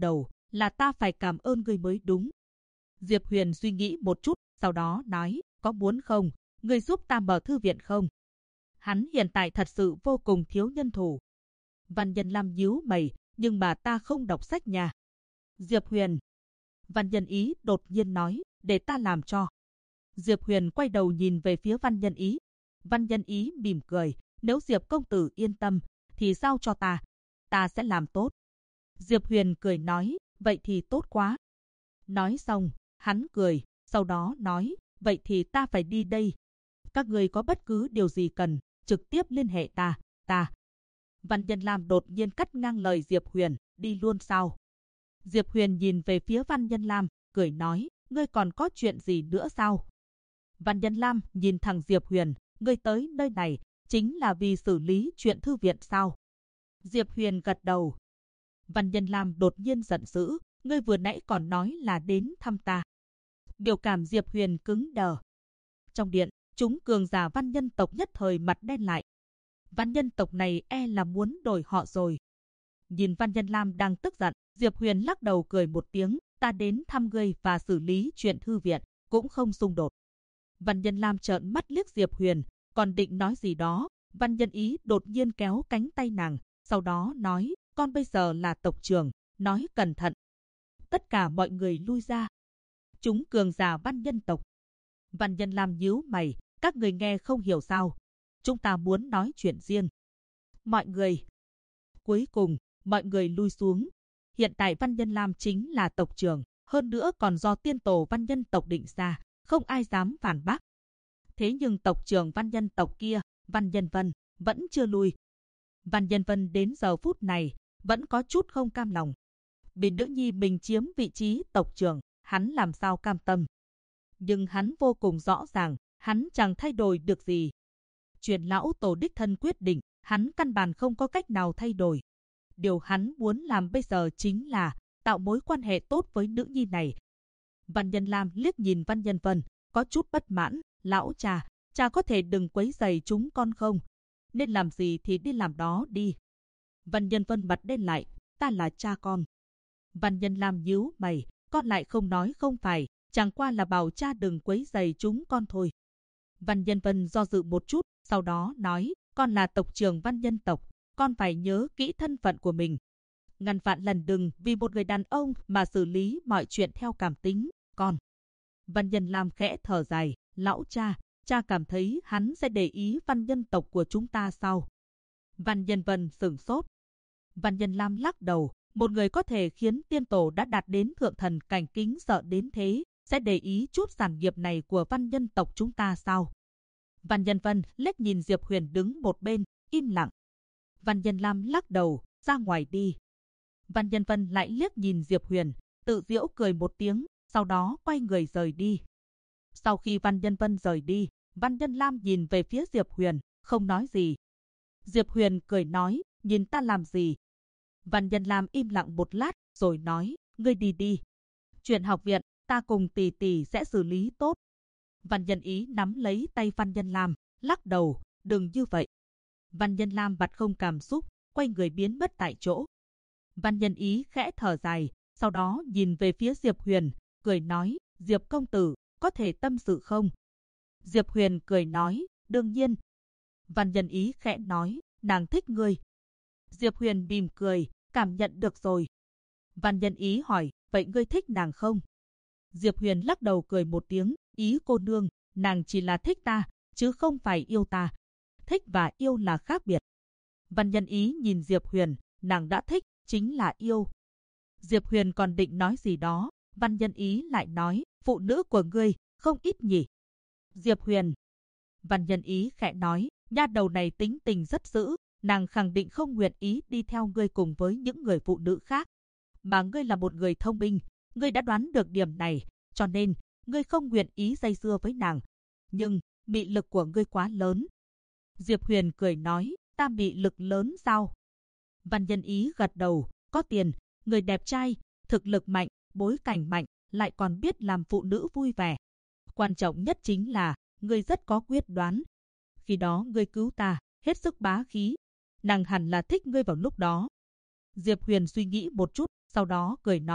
là ta phải cảm ơn ngươi mới đúng. Diệp Huyền suy nghĩ một chút, sau đó nói, có muốn không, ngươi giúp ta mở thư viện không? Hắn hiện tại thật sự vô cùng thiếu nhân thủ. Văn Nhân Lam nhíu mày, nhưng mà ta không đọc sách nhà. Diệp Huyền. Văn Nhân Ý đột nhiên nói, để ta làm cho. Diệp Huyền quay đầu nhìn về phía Văn Nhân Ý. Văn Nhân Ý mỉm cười, nếu Diệp công tử yên tâm, thì giao cho ta sẽ làm tốt. Diệp Huyền cười nói, vậy thì tốt quá. Nói xong, hắn cười, sau đó nói, vậy thì ta phải đi đây. Các người có bất cứ điều gì cần, trực tiếp liên hệ ta. Văn Nhân Lam đột nhiên cắt ngang lời Diệp Huyền, đi luôn sao? Diệp Huyền nhìn về phía Văn Nhân Lam, cười nói, ngươi còn có chuyện gì nữa sao? Văn Nhân Lam nhìn thẳng Diệp Huyền, ngươi tới nơi này, chính là vì xử lý chuyện thư viện sao? Diệp Huyền gật đầu. Văn Nhân Lam đột nhiên giận dữ, ngươi vừa nãy còn nói là đến thăm ta. Biểu cảm Diệp Huyền cứng đờ. Trong điện, chúng cường giả văn nhân tộc nhất thời mặt đen lại. Văn nhân tộc này là muốn đổi họ rồi. Nhìn Văn Nhân Lam đang tức giận, Diệp Huyền lắc đầu cười một tiếng, ta đến thăm ngươi và xử lý chuyện thư viện, cũng không xung đột. Văn Nhân Lam trợn mắt liếc Diệp Huyền, còn định nói gì đó, Văn Nhân Ý đột nhiên kéo cánh tay nàng, sau đó nói, con bây giờ là tộc trưởng, nói cẩn thận. Tất cả mọi người lui ra. Chúng cường giả văn nhân tộc. Văn Nhân Lam nhíu mày, các người nghe không hiểu sao? Chúng ta muốn nói chuyện riêng. Mọi người. Cuối cùng, mọi người lui xuống. Hiện tại Văn Nhân Lam chính là tộc trưởng, hơn nữa còn do tiên tổ văn nhân tộc định ra, không ai dám phản bác. Thế nhưng tộc trưởng văn nhân tộc kia, Văn Nhân Vân, vẫn chưa lui. Văn Nhân Vân đến giờ phút này, vẫn có chút không cam lòng. Bị nữ nhi mình chiếm vị trí tộc trưởng, hắn làm sao cam tâm. Nhưng hắn vô cùng rõ ràng, hắn chẳng thay đổi được gì. Chuyện lão tổ đích thân quyết định, hắn căn bản không có cách nào thay đổi. Điều hắn muốn làm bây giờ chính là tạo mối quan hệ tốt với nữ nhi này. Văn Nhân Lam liếc nhìn Văn Nhân Vân, có chút bất mãn, lão cha có thể đừng quấy rầy chúng con không? Nên làm gì thì đi làm đó đi. Văn Nhân Vân mặt đen lại, ta là cha con. Văn Nhân Lam nhíu mày, con lại không nói không phải, chẳng qua là bảo cha đừng quấy rầy chúng con thôi. Văn Nhân Vân do dự một chút, sau đó nói, con là tộc trưởng văn nhân tộc, con phải nhớ kỹ thân phận của mình. Ngàn vạn lần đừng vì một người đàn ông mà xử lý mọi chuyện theo cảm tính, con. Văn Nhân Lam khẽ thở dài, lão cha cảm thấy hắn sẽ để ý văn nhân tộc của chúng ta sao? Văn Nhân Vân sửng sốt. Văn Nhân Lam lắc đầu, một người có thể khiến tiên tổ đã đạt đến thượng thần cảnh kính sợ đến thế, sẽ để ý chút sản nghiệp này của văn nhân tộc chúng ta sao? Văn Nhân Vân liếc nhìn Diệp Huyền đứng một bên, im lặng. Văn Nhân Lam lắc đầu, ra ngoài đi. Văn Nhân Vân lại liếc nhìn Diệp Huyền, tự giễu cười một tiếng, sau đó quay người rời đi. Sau khi Văn Nhân Vân rời đi, Văn Nhân Lam nhìn về phía Diệp Huyền, không nói gì. Diệp Huyền cười nói, nhìn ta làm gì? Văn Nhân Lam im lặng một lát, rồi nói, ngươi đi đi. Chuyện học viện, ta cùng tỷ tỷ sẽ xử lý tốt. Văn Nhân Ý nắm lấy tay Văn Nhân Lam, lắc đầu, đừng như vậy. Văn Nhân Lam mặt không cảm xúc, quay người biến mất tại chỗ. Văn Nhân Ý khẽ thở dài, sau đó nhìn về phía Diệp Huyền, cười nói, Diệp công tử, có thể tâm sự không? Diệp Huyền cười nói, đương nhiên. Văn Nhân Ý khẽ nói, nàng thích ngươi. Diệp Huyền mỉm cười, cảm nhận được rồi. Văn Nhân Ý hỏi, vậy ngươi thích nàng không? Diệp Huyền lắc đầu cười một tiếng, Ý cô nương, nàng chỉ là thích ta, chứ không phải yêu ta. Thích và yêu là khác biệt. Văn Nhân Ý nhìn Diệp Huyền, nàng đã thích, chính là yêu. Diệp Huyền còn định nói gì đó, Văn Nhân Ý lại nói, phụ nữ của ngươi, không ít nhỉ. Diệp Huyền. Văn Nhân Ý khẽ nói, nha đầu này tính tình rất dữ, nàng khẳng định không nguyện ý đi theo ngươi cùng với những người phụ nữ khác. Mà ngươi là một người thông minh, ngươi đã đoán được điểm này, cho nên, ngươi không nguyện ý dây dưa với nàng. Nhưng, mị lực của ngươi quá lớn. Diệp Huyền cười nói, ta mị lực lớn sao? Văn Nhân Ý gật đầu, có tiền, người đẹp trai, thực lực mạnh, bối cảnh mạnh, lại còn biết làm phụ nữ vui vẻ. Quan trọng nhất chính là, ngươi rất có quyết đoán. Khi đó ngươi cứu ta, hết sức bá khí. Nàng hẳn là thích ngươi vào lúc đó. Diệp Huyền suy nghĩ một chút, sau đó cười nói,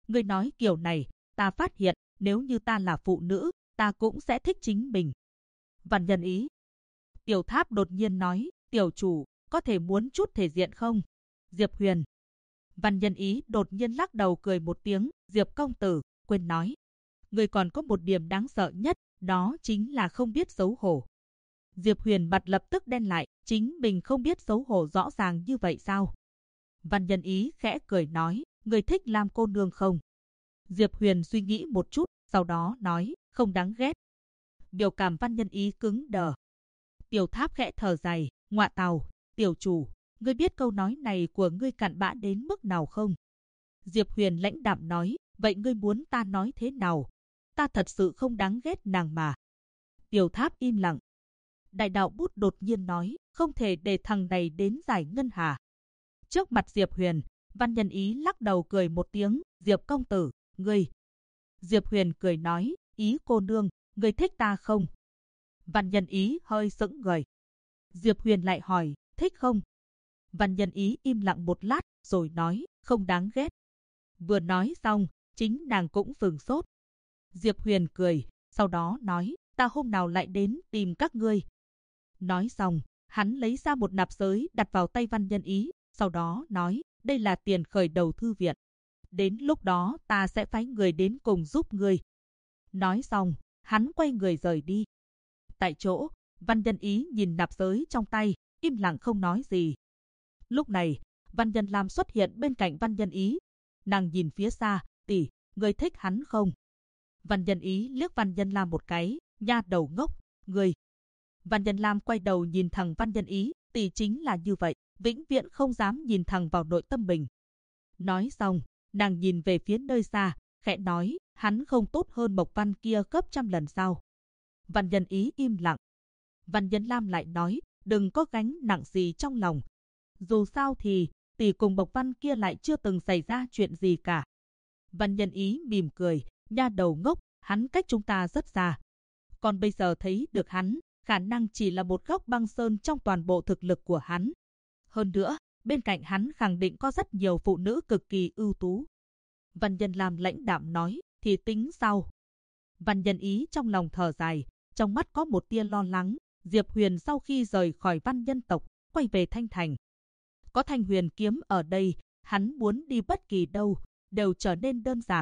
Ngươi nói kiểu này, ta phát hiện, nếu như ta là phụ nữ, ta cũng sẽ thích chính mình. Văn Nhân Ý. Tiểu Tháp đột nhiên nói, tiểu chủ, có thể muốn chút thể diện không? Diệp Huyền. Văn Nhân Ý đột nhiên lắc đầu cười một tiếng, Diệp công tử, quên nói. Ngươi còn có một điểm đáng sợ nhất, đó chính là không biết xấu hổ. Diệp Huyền mặt lập tức đen lại, chính mình không biết xấu hổ rõ ràng như vậy sao? Văn Nhân Ý khẽ cười nói, ngươi thích Lam cô nương không? Diệp Huyền suy nghĩ một chút, sau đó nói, không đáng ghét. Biểu cảm Văn Nhân Ý cứng đờ. Tiểu Tháp khẽ thở dài, ngọa tào, tiểu chủ, ngươi biết câu nói này của ngươi cặn bã đến mức nào không? Diệp Huyền lãnh đạm nói, vậy ngươi muốn ta nói thế nào? Ta thật sự không đáng ghét nàng mà. Tiểu Tháp im lặng. Đại đạo bút đột nhiên nói, không thể để thằng này đến giải ngân hà. Trước mặt Diệp Huyền, Văn Nhân Ý lắc đầu cười một tiếng, Diệp công tử, ngươi. Diệp Huyền cười nói, Ý cô nương, ngươi thích ta không? Văn Nhân Ý hơi sững người. Diệp Huyền lại hỏi, thích không? Văn Nhân Ý im lặng một lát, rồi nói, không đáng ghét. Vừa nói xong, chính nàng cũng sửng sốt. Diệp Huyền cười, sau đó nói, ta hôm nào lại đến tìm các ngươi. Nói xong, hắn lấy ra một nạp giới đặt vào tay Văn Nhân Ý, sau đó nói, đây là tiền khởi đầu thư viện. Đến lúc đó ta sẽ phái người đến cùng giúp ngươi. Nói xong, hắn quay người rời đi. Tại chỗ, Văn Nhân Ý nhìn nạp giới trong tay, im lặng không nói gì. Lúc này, Văn Nhân Lam xuất hiện bên cạnh Văn Nhân Ý. Nàng nhìn phía xa, tỷ, ngươi thích hắn không? Văn Nhân Ý liếc Văn Nhân Lam một cái, nha đầu ngốc, ngươi. Văn Nhân Lam quay đầu nhìn thẳng Văn Nhân Ý, tỷ chính là như vậy, vĩnh viễn không dám nhìn thẳng vào nội tâm mình. Nói xong, nàng nhìn về phía nơi xa, khẽ nói, hắn không tốt hơn Mộc Văn kia gấp trăm lần sao? Văn Nhân Ý im lặng. Văn Nhân Lam lại nói, đừng có gánh nặng gì trong lòng. Dù sao thì, tỷ cùng Mộc Văn kia lại chưa từng xảy ra chuyện gì cả. Văn Nhân Ý mỉm cười, nha đầu ngốc, hắn cách chúng ta rất xa. Còn bây giờ thấy được hắn, khả năng chỉ là một góc băng sơn trong toàn bộ thực lực của hắn. Hơn nữa, bên cạnh hắn khẳng định có rất nhiều phụ nữ cực kỳ ưu tú. Văn Nhân Lam lãnh đạm nói, thì tính sao? Văn Nhân Ý trong lòng thở dài, trong mắt có một tia lo lắng. Diệp Huyền sau khi rời khỏi Văn Nhân tộc, quay về Thanh Thành. Có Thanh Huyền kiếm ở đây, hắn muốn đi bất kỳ đâu, đều trở nên đơn giản.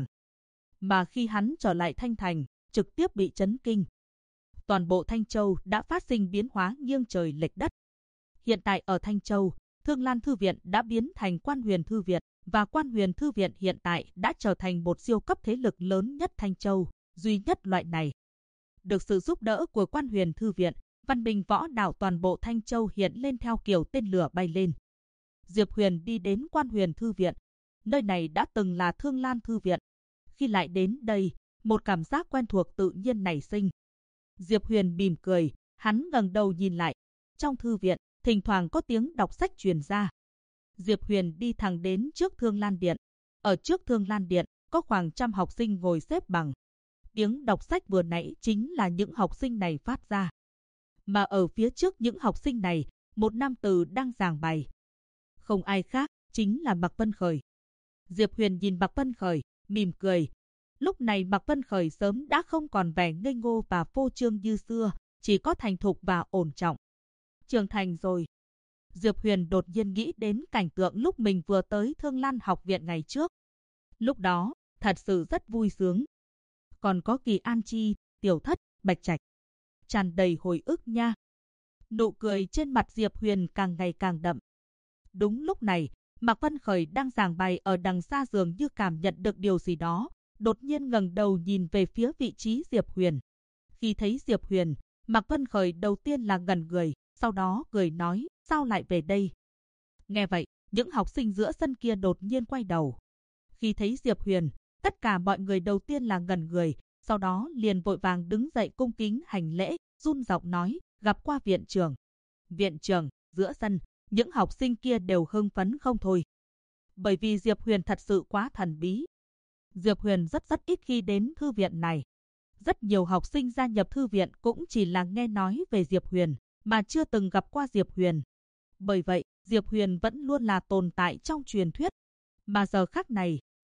Mà khi hắn trở lại Thanh Thành, trực tiếp bị chấn kinh. Toàn bộ Thanh Châu đã phát sinh biến hóa nghiêng trời lệch đất. Hiện tại ở Thanh Châu, Thương Lan Thư Viện đã biến thành Quan Huyền Thư Viện, và Quan Huyền Thư Viện hiện tại đã trở thành một siêu cấp thế lực lớn nhất Thanh Châu, duy nhất loại này. Được sự giúp đỡ của Quan Huyền Thư Viện, văn minh võ đạo toàn bộ Thanh Châu hiện lên theo kiểu tên lửa bay lên. Diệp Huyền đi đến Quan Huyền Thư Viện, nơi này đã từng là Thương Lan Thư Viện. Khi lại đến đây, một cảm giác quen thuộc tự nhiên nảy sinh. Diệp Huyền mỉm cười, hắn ngẩng đầu nhìn lại. Trong thư viện, thỉnh thoảng có tiếng đọc sách truyền ra. Diệp Huyền đi thẳng đến trước Thương Lan Điện. Ở trước Thương Lan Điện, có khoảng trăm học sinh ngồi xếp bằng. Tiếng đọc sách vừa nãy chính là những học sinh này phát ra. Mà ở phía trước những học sinh này, một nam tử đang giảng bài. Không ai khác, chính là Mạc Vân Khởi. Diệp Huyền nhìn Mạc Vân Khởi, mỉm cười. Lúc này Mạc Vân Khởi sớm đã không còn vẻ ngây ngô và phô trương như xưa, chỉ có thành thục và ổn trọng. Trưởng thành rồi. Diệp Huyền đột nhiên nghĩ đến cảnh tượng lúc mình vừa tới Thương Lan học viện ngày trước. Lúc đó, thật sự rất vui sướng. Còn có Kỳ An Chi, Tiểu Thất, Bạch Trạch. Tràn đầy hồi ức nha. Nụ cười trên mặt Diệp Huyền càng ngày càng đậm. Đúng lúc này, Mạc Vân Khởi đang giảng bài ở đằng xa dường như cảm nhận được điều gì đó, đột nhiên ngẩng đầu nhìn về phía vị trí Diệp Huyền. Khi thấy Diệp Huyền, Mạc Vân Khởi đầu tiên là ngẩn người, sau đó cười nói, sao lại về đây? Nghe vậy, những học sinh giữa sân kia đột nhiên quay đầu. Khi thấy Diệp Huyền, tất cả mọi người đầu tiên là ngẩn người, sau đó liền vội vàng đứng dậy cung kính hành lễ, run giọng nói, gặp qua viện trưởng. Viện trưởng, giữa sân, những học sinh kia đều hưng phấn không thôi. Bởi vì Diệp Huyền thật sự quá thần bí. Diệp Huyền rất ít khi đến thư viện này. Rất nhiều học sinh gia nhập thư viện cũng chỉ là nghe nói về Diệp Huyền, mà chưa từng gặp qua Diệp Huyền. Bởi vậy, Diệp Huyền vẫn luôn là tồn tại trong truyền thuyết. Mà giờ khắc này,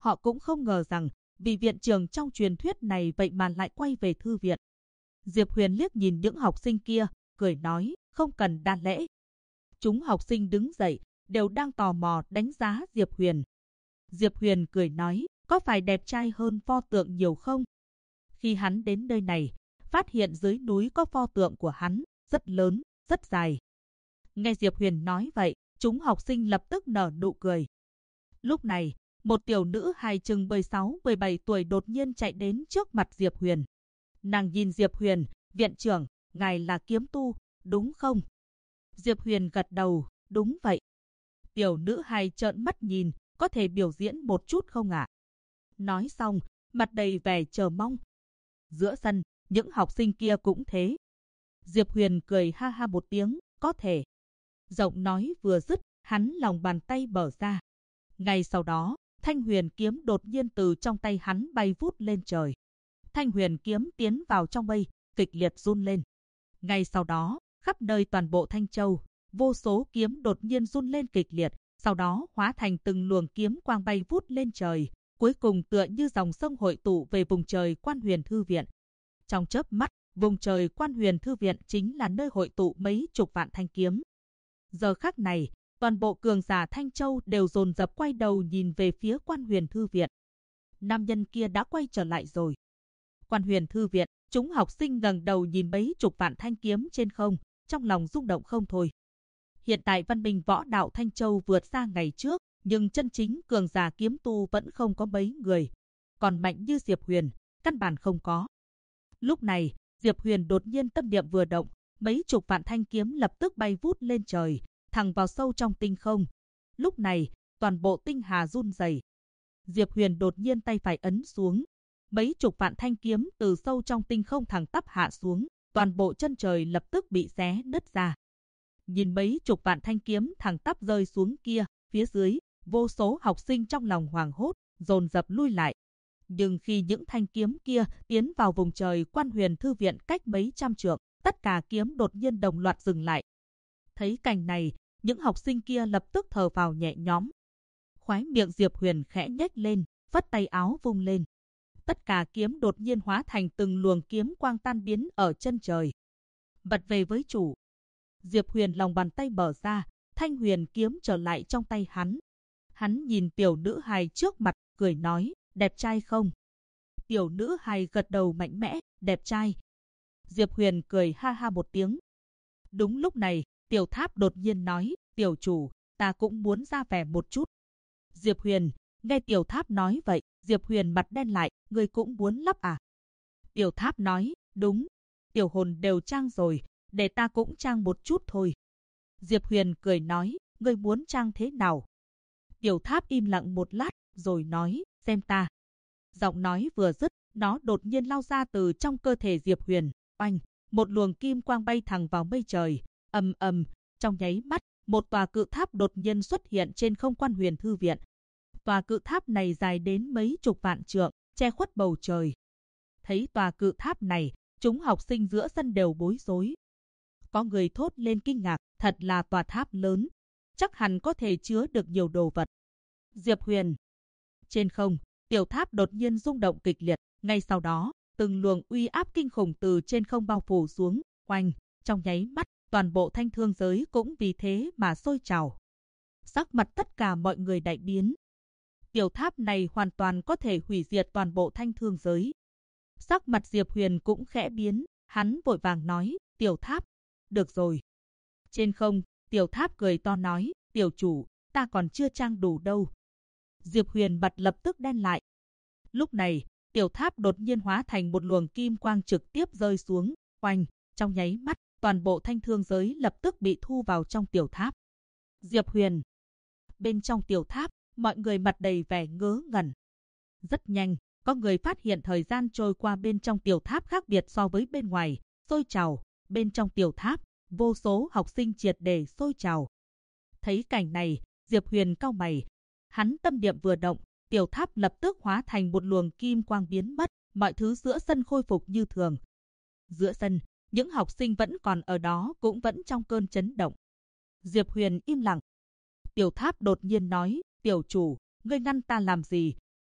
Họ cũng không ngờ rằng vị viện trưởng trong truyền thuyết này vậy mà lại quay về thư viện. Diệp Huyền liếc nhìn những học sinh kia, cười nói, không cần đa lễ. Chúng học sinh đứng dậy, đều đang tò mò đánh giá Diệp Huyền. Diệp Huyền cười nói, có phải đẹp trai hơn pho tượng nhiều không? Khi hắn đến nơi này, phát hiện dưới núi có pho tượng của hắn, rất lớn, rất dài. Nghe Diệp Huyền nói vậy, chúng học sinh lập tức nở nụ cười. Lúc này, một tiểu nữ hài chừng 16-17 tuổi đột nhiên chạy đến trước mặt Diệp Huyền. Nàng nhìn Diệp Huyền, viện trưởng, ngài là kiếm tu, đúng không? Diệp Huyền gật đầu, đúng vậy. Tiểu nữ hài trợn mắt nhìn, có thể biểu diễn một chút không ạ? Nói xong, mặt đầy vẻ chờ mong. Giữa sân, những học sinh kia cũng thế. Diệp Huyền cười ha ha một tiếng, có thể. Giọng nói vừa dứt, hắn lòng bàn tay mở ra. Ngay sau đó, thanh huyền kiếm đột nhiên từ trong tay hắn bay vút lên trời. Thanh huyền kiếm tiến vào trong mây, kịch liệt run lên. Ngay sau đó, khắp nơi toàn bộ Thanh Châu, vô số kiếm đột nhiên run lên kịch liệt, sau đó hóa thành từng luồng kiếm quang bay vút lên trời, cuối cùng tựa như dòng sông hội tụ về vùng trời Quan Huyền Thư Viện. Trong chớp mắt, vùng trời Quan Huyền Thư Viện chính là nơi hội tụ mấy chục vạn thanh kiếm. Giờ khắc này, toàn bộ cường giả Thanh Châu đều dồn dập quay đầu nhìn về phía Quan Huyền Thư Viện. Nam nhân kia đã quay trở lại rồi. Quan Huyền Thư Viện, chúng học sinh ngẩng đầu nhìn mấy chục vạn thanh kiếm trên không, trong lòng rung động không thôi. Hiện tại văn minh võ đạo Thanh Châu vượt xa ngày trước, nhưng chân chính cường giả kiếm tu vẫn không có mấy người. Còn mạnh như Diệp Huyền, căn bản không có. Lúc này, Diệp Huyền đột nhiên tâm niệm vừa động, mấy chục vạn thanh kiếm lập tức bay vút lên trời, thẳng vào sâu trong tinh không. Lúc này, toàn bộ tinh hà run rẩy. Diệp Huyền đột nhiên tay phải ấn xuống. Mấy chục vạn thanh kiếm từ sâu trong tinh không thẳng tắp hạ xuống, toàn bộ chân trời lập tức bị xé nứt ra. Nhìn mấy chục vạn thanh kiếm thẳng tắp rơi xuống kia, phía dưới, vô số học sinh trong lòng hoảng hốt, dồn dập lui lại. Nhưng khi những thanh kiếm kia tiến vào vùng trời Quan Huyền Thư Viện cách mấy trăm trượng, tất cả kiếm đột nhiên đồng loạt dừng lại. Thấy cảnh này, những học sinh kia lập tức thở phào nhẹ nhõm. Khóe miệng Diệp Huyền khẽ nhếch lên, phất tay áo vung lên. Tất cả kiếm đột nhiên hóa thành từng luồng kiếm quang tan biến ở chân trời. Vật về với chủ. Diệp Huyền lòng bàn tay mở ra, thanh huyền kiếm trở lại trong tay hắn. Hắn nhìn tiểu nữ hài trước mặt, cười nói, đẹp trai không? Tiểu nữ hài gật đầu mạnh mẽ, đẹp trai. Diệp Huyền cười ha ha một tiếng. Đúng lúc này, Tiểu Tháp đột nhiên nói, tiểu chủ, ta cũng muốn ra vẻ một chút. Diệp Huyền, nghe Tiểu Tháp nói vậy, Diệp Huyền mặt đen lại, ngươi cũng muốn lắp à? Tiểu Tháp nói, đúng, tiểu hồn đều trang rồi, để ta cũng trang một chút thôi. Diệp Huyền cười nói, ngươi muốn trang thế nào? Tiểu Tháp im lặng một lát, rồi nói, xem ta. Giọng nói vừa dứt, nó đột nhiên lao ra từ trong cơ thể Diệp Huyền, oanh, một luồng kim quang bay thẳng vào mây trời, ầm ầm, trong nháy mắt, một tòa cự tháp đột nhiên xuất hiện trên không Quan Huyền Thư Viện. Tòa cự tháp này dài đến mấy chục vạn trượng, che khuất bầu trời. Thấy tòa cự tháp này, chúng học sinh giữa sân đều bối rối. Có người thốt lên kinh ngạc, thật là tòa tháp lớn, chắc hẳn có thể chứa được nhiều đồ vật. Diệp Huyền. Trên không, tiểu tháp đột nhiên rung động kịch liệt, ngay sau đó, từng luồng uy áp kinh khủng từ trên không bao phủ xuống, oanh, trong nháy mắt, toàn bộ thanh thương giới cũng vì thế mà sôi trào. Sắc mặt tất cả mọi người đại biến. Tiểu tháp này hoàn toàn có thể hủy diệt toàn bộ thanh thương giới. Sắc mặt Diệp Huyền cũng khẽ biến, hắn vội vàng nói, tiểu tháp, được rồi. Trên không, tiểu tháp cười to nói, tiểu chủ, ta còn chưa trang đủ đâu. Diệp Huyền mặt lập tức đen lại. Lúc này, tiểu tháp đột nhiên hóa thành một luồng kim quang trực tiếp rơi xuống, oanh, trong nháy mắt, toàn bộ thanh thương giới lập tức bị thu vào trong tiểu tháp. Diệp Huyền. Bên trong tiểu tháp, mọi người mặt đầy vẻ ngớ ngẩn. Rất nhanh, có người phát hiện thời gian trôi qua bên trong tiểu tháp khác biệt so với bên ngoài, sôi trào. Bên trong tiểu tháp, vô số học sinh triệt để sôi trào. Thấy cảnh này, Diệp Huyền cau mày. Hắn tâm niệm vừa động, tiểu tháp lập tức hóa thành một luồng kim quang biến mất, mọi thứ giữa sân khôi phục như thường. Giữa sân, những học sinh vẫn còn ở đó cũng vẫn trong cơn chấn động. Diệp Huyền im lặng. Tiểu tháp đột nhiên nói, tiểu chủ, ngươi ngăn ta làm gì?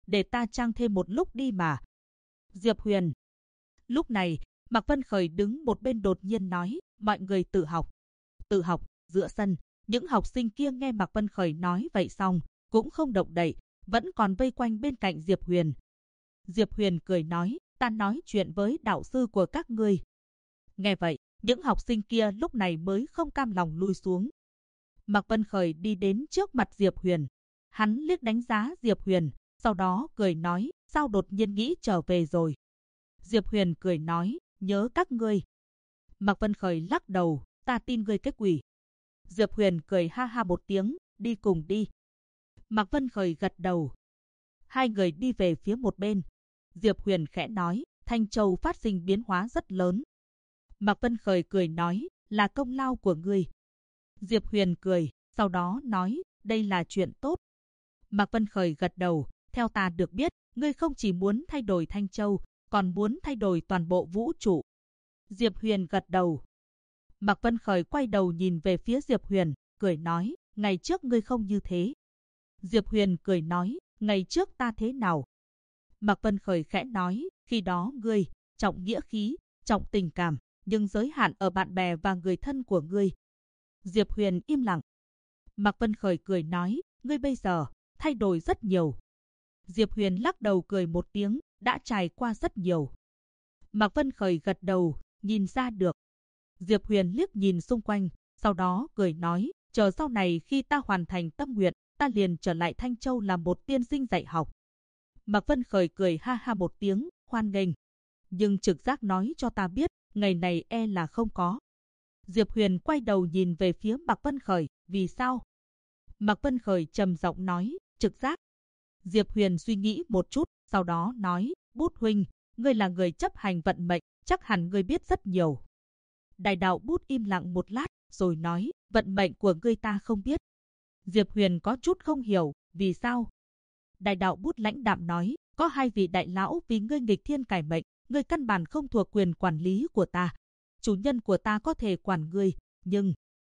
để ta trang thêm một lúc đi mà. Diệp Huyền. Lúc này, Mạc Vân Khởi đứng một bên đột nhiên nói, mọi người tự học. Tự học, giữa sân, những học sinh kia nghe Mạc Vân Khởi nói vậy xong, cũng không động đậy, vẫn còn vây quanh bên cạnh Diệp Huyền. Diệp Huyền cười nói, ta nói chuyện với đạo sư của các ngươi. Nghe vậy, những học sinh kia lúc này mới không cam lòng lui xuống. Mạc Vân Khởi đi đến trước mặt Diệp Huyền. Hắn liếc đánh giá Diệp Huyền, sau đó cười nói, sao đột nhiên nghĩ trở về rồi. Diệp Huyền cười nói, nhớ các ngươi. Mạc Vân Khởi lắc đầu, ta tin ngươi cái quỷ. Diệp Huyền cười ha ha một tiếng, đi cùng đi. Mạc Vân Khởi gật đầu. Hai người đi về phía một bên. Diệp Huyền khẽ nói, Thanh Châu phát sinh biến hóa rất lớn. Mạc Vân Khởi cười nói, là công lao của ngươi. Diệp Huyền cười, sau đó nói, đây là chuyện tốt. Mạc Vân Khởi gật đầu, theo ta được biết, ngươi không chỉ muốn thay đổi Thanh Châu, còn muốn thay đổi toàn bộ vũ trụ. Diệp Huyền gật đầu. Mạc Vân Khởi quay đầu nhìn về phía Diệp Huyền, cười nói, ngày trước ngươi không như thế. Diệp Huyền cười nói, ngày trước ta thế nào? Mạc Vân Khởi khẽ nói, khi đó ngươi trọng nghĩa khí, trọng tình cảm, nhưng giới hạn ở bạn bè và người thân của ngươi. Diệp Huyền im lặng. Mạc Vân Khởi cười nói, ngươi bây giờ thay đổi rất nhiều. Diệp Huyền lắc đầu cười một tiếng, đã trải qua rất nhiều. Mạc Vân Khởi gật đầu, nhìn ra được. Diệp Huyền liếc nhìn xung quanh, sau đó cười nói, chờ sau này khi ta hoàn thành tâm nguyện, ta liền trở lại Thanh Châu làm một tiên sinh dạy học. Mạc Vân Khởi cười ha ha một tiếng, hoan nghênh. Nhưng trực giác nói cho ta biết, ngày này e là không có. Diệp Huyền quay đầu nhìn về phía Mạc Vân Khởi, vì sao? Mạc Vân Khởi trầm giọng nói, trực giác. Diệp Huyền suy nghĩ một chút, sau đó nói, Bút huynh, ngươi là người chấp hành vận mệnh, chắc hẳn ngươi biết rất nhiều. Đại đạo Bút im lặng một lát, rồi nói, vận mệnh của ngươi ta không biết. Diệp Huyền có chút không hiểu, vì sao? Đại đạo Bút lãnh đạm nói, có hai vị đại lão vì ngươi nghịch thiên cải mệnh, ngươi căn bản không thuộc quyền quản lý của ta. Chủ nhân của ta có thể quản ngươi, nhưng...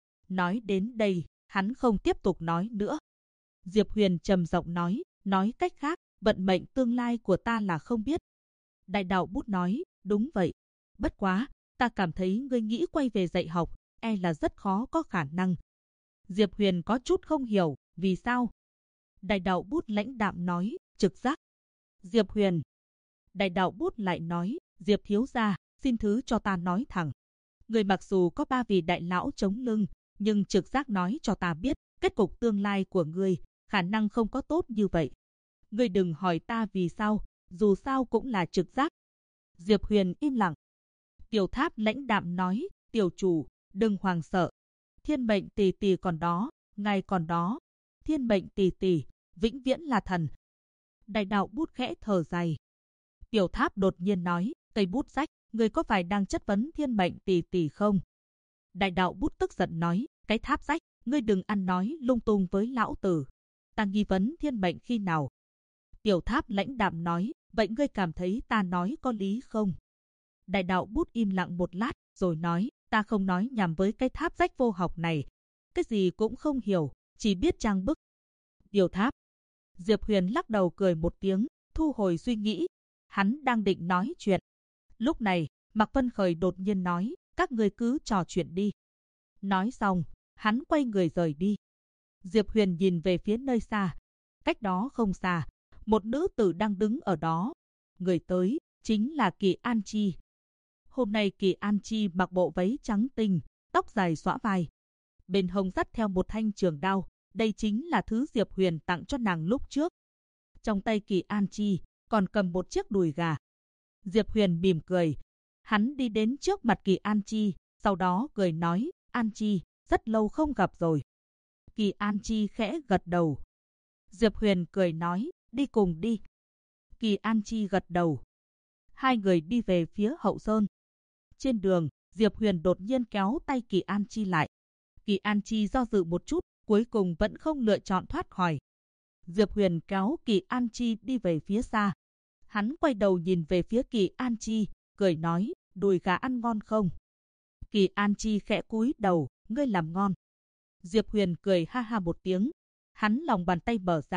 Nói đến đây, hắn không tiếp tục nói nữa. Diệp Huyền trầm giọng nói cách khác, vận mệnh tương lai của ta là không biết. Đại đạo Bút nói, đúng vậy. Bất quá, ta cảm thấy ngươi nghĩ quay về dạy học, e là rất khó có khả năng. Diệp Huyền có chút không hiểu, vì sao? Đại đạo Bút lãnh đạm nói, trực giác. Diệp Huyền. Đại đạo Bút lại nói, Diệp thiếu gia, xin thứ cho ta nói thẳng. Người mặc dù có ba vị đại lão chống lưng, nhưng trực giác nói cho ta biết, kết cục tương lai của ngươi, khả năng không có tốt như vậy. Ngươi đừng hỏi ta vì sao, dù sao cũng là trực giác. Diệp Huyền im lặng. Tiểu Tháp lãnh đạm nói, tiểu chủ, đừng hoàng sợ. Thiên mệnh tỷ tỷ còn đó, ngài còn đó. Thiên mệnh tỷ tỷ, vĩnh viễn là thần. Đại đạo Bút khẽ thở dài. Tiểu Tháp đột nhiên nói, cây bút rách, ngươi có phải đang chất vấn thiên mệnh tỷ tỷ không? Đại đạo Bút tức giận nói, cái tháp rách, ngươi đừng ăn nói lung tung với lão tử. Ta nghi vấn thiên mệnh khi nào? Tiểu Tháp lãnh đạm nói, vậy ngươi cảm thấy ta nói có lý không? Đại đạo Bút im lặng một lát, rồi nói, ta không nói nhằm với cái tháp rách vô học này. Cái gì cũng không hiểu, chỉ biết trang bức. Tiểu Tháp. Diệp Huyền lắc đầu cười một tiếng, thu hồi suy nghĩ. Hắn đang định nói chuyện. Lúc này, Mạc Vân Khởi đột nhiên nói, các ngươi cứ trò chuyện đi. Nói xong, hắn quay người rời đi. Diệp Huyền nhìn về phía nơi xa. Cách đó không xa, một nữ tử đang đứng ở đó. Người tới, chính là Kỳ An Chi. Hôm nay Kỳ An Chi mặc bộ váy trắng tinh, tóc dài xõa vai. Bên hông dắt theo một thanh trường đao. Đây chính là thứ Diệp Huyền tặng cho nàng lúc trước. Trong tay Kỳ An Chi còn cầm một chiếc đùi gà. Diệp Huyền mỉm cười. Hắn đi đến trước mặt Kỳ An Chi, sau đó cười nói, An Chi, rất lâu không gặp rồi. Kỳ An Chi khẽ gật đầu. Diệp Huyền cười nói, đi cùng đi. Kỳ An Chi gật đầu. Hai người đi về phía hậu sơn. Trên đường, Diệp Huyền đột nhiên kéo tay Kỳ An Chi lại. Kỳ An Chi do dự một chút, cuối cùng vẫn không lựa chọn thoát khỏi. Diệp Huyền kéo Kỳ An Chi đi về phía xa. Hắn quay đầu nhìn về phía Kỳ An Chi, cười nói, đùi gà ăn ngon không? Kỳ An Chi khẽ cúi đầu, ngươi làm ngon. Diệp Huyền cười ha ha một tiếng. Hắn lòng bàn tay mở ra,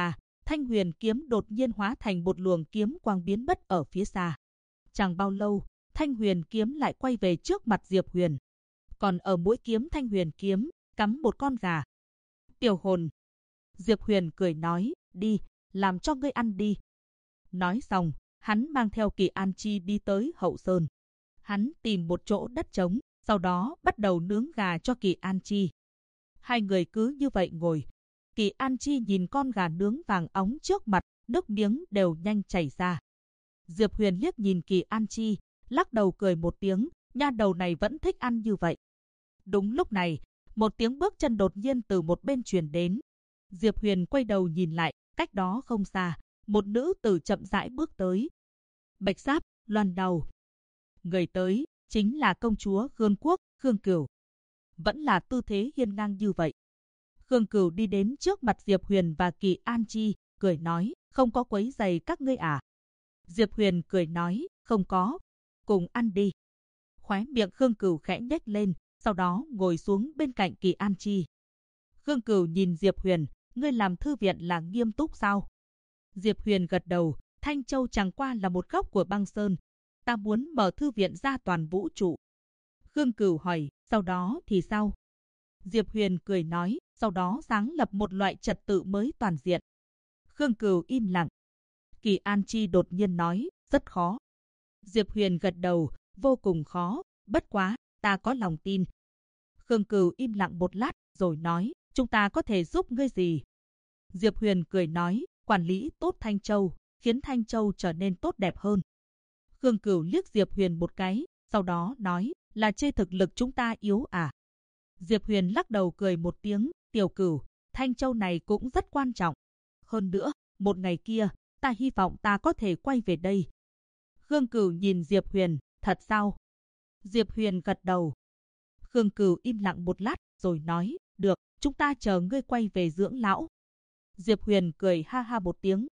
Thanh Huyền kiếm đột nhiên hóa thành một luồng kiếm quang biến mất ở phía xa. Chẳng bao lâu, Thanh Huyền kiếm lại quay về trước mặt Diệp Huyền. Còn ở mũi kiếm Thanh Huyền kiếm cắm một con gà. Tiểu hồn. Diệp Huyền cười nói, đi, làm cho ngươi ăn đi. Nói xong, hắn mang theo Kỳ An Chi đi tới hậu sơn. Hắn tìm một chỗ đất trống, sau đó bắt đầu nướng gà cho Kỳ An Chi. Hai người cứ như vậy ngồi. Kỳ An Chi nhìn con gà nướng vàng óng trước mặt, nước miếng đều nhanh chảy ra. Diệp Huyền liếc nhìn Kỳ An Chi, lắc đầu cười một tiếng, nha đầu này vẫn thích ăn như vậy. Đúng lúc này, một tiếng bước chân đột nhiên từ một bên truyền đến. Diệp Huyền quay đầu nhìn lại, cách đó không xa, một nữ tử chậm rãi bước tới. Bạch Giáp, Loan Đào. Người tới chính là công chúa Khương Quốc, Khương Cửu. Vẫn là tư thế hiên ngang như vậy. Khương Cửu đi đến trước mặt Diệp Huyền và Kỳ An Chi, cười nói, không có quấy rầy các ngươi à? Diệp Huyền cười nói, không có, cùng ăn đi. Khóe miệng Khương Cửu khẽ nhếch lên, sau đó ngồi xuống bên cạnh Kỳ An Chi. Khương Cửu nhìn Diệp Huyền, ngươi làm thư viện là nghiêm túc sao? Diệp Huyền gật đầu, Thanh Châu chẳng qua là một góc của băng sơn. Ta muốn mở thư viện ra toàn vũ trụ. Khương Cửu hỏi, sau đó thì sao? Diệp Huyền cười nói, sau đó sáng lập một loại trật tự mới toàn diện. Khương Cửu im lặng. Kỳ An Chi đột nhiên nói, rất khó. Diệp Huyền gật đầu, vô cùng khó, bất quá, ta có lòng tin. Khương Cửu im lặng một lát, rồi nói, chúng ta có thể giúp ngươi gì? Diệp Huyền cười nói, quản lý tốt Thanh Châu, khiến Thanh Châu trở nên tốt đẹp hơn. Khương Cửu liếc Diệp Huyền một cái, sau đó nói, là chê thực lực chúng ta yếu à? Diệp Huyền lắc đầu cười một tiếng, Tiểu Cửu, Thanh Châu này cũng rất quan trọng. Hơn nữa, một ngày kia, ta hy vọng ta có thể quay về đây. Khương Cửu nhìn Diệp Huyền, thật sao? Diệp Huyền gật đầu. Khương Cửu im lặng một lát, rồi nói, được, chúng ta chờ ngươi quay về dưỡng lão. Diệp Huyền cười ha ha một tiếng,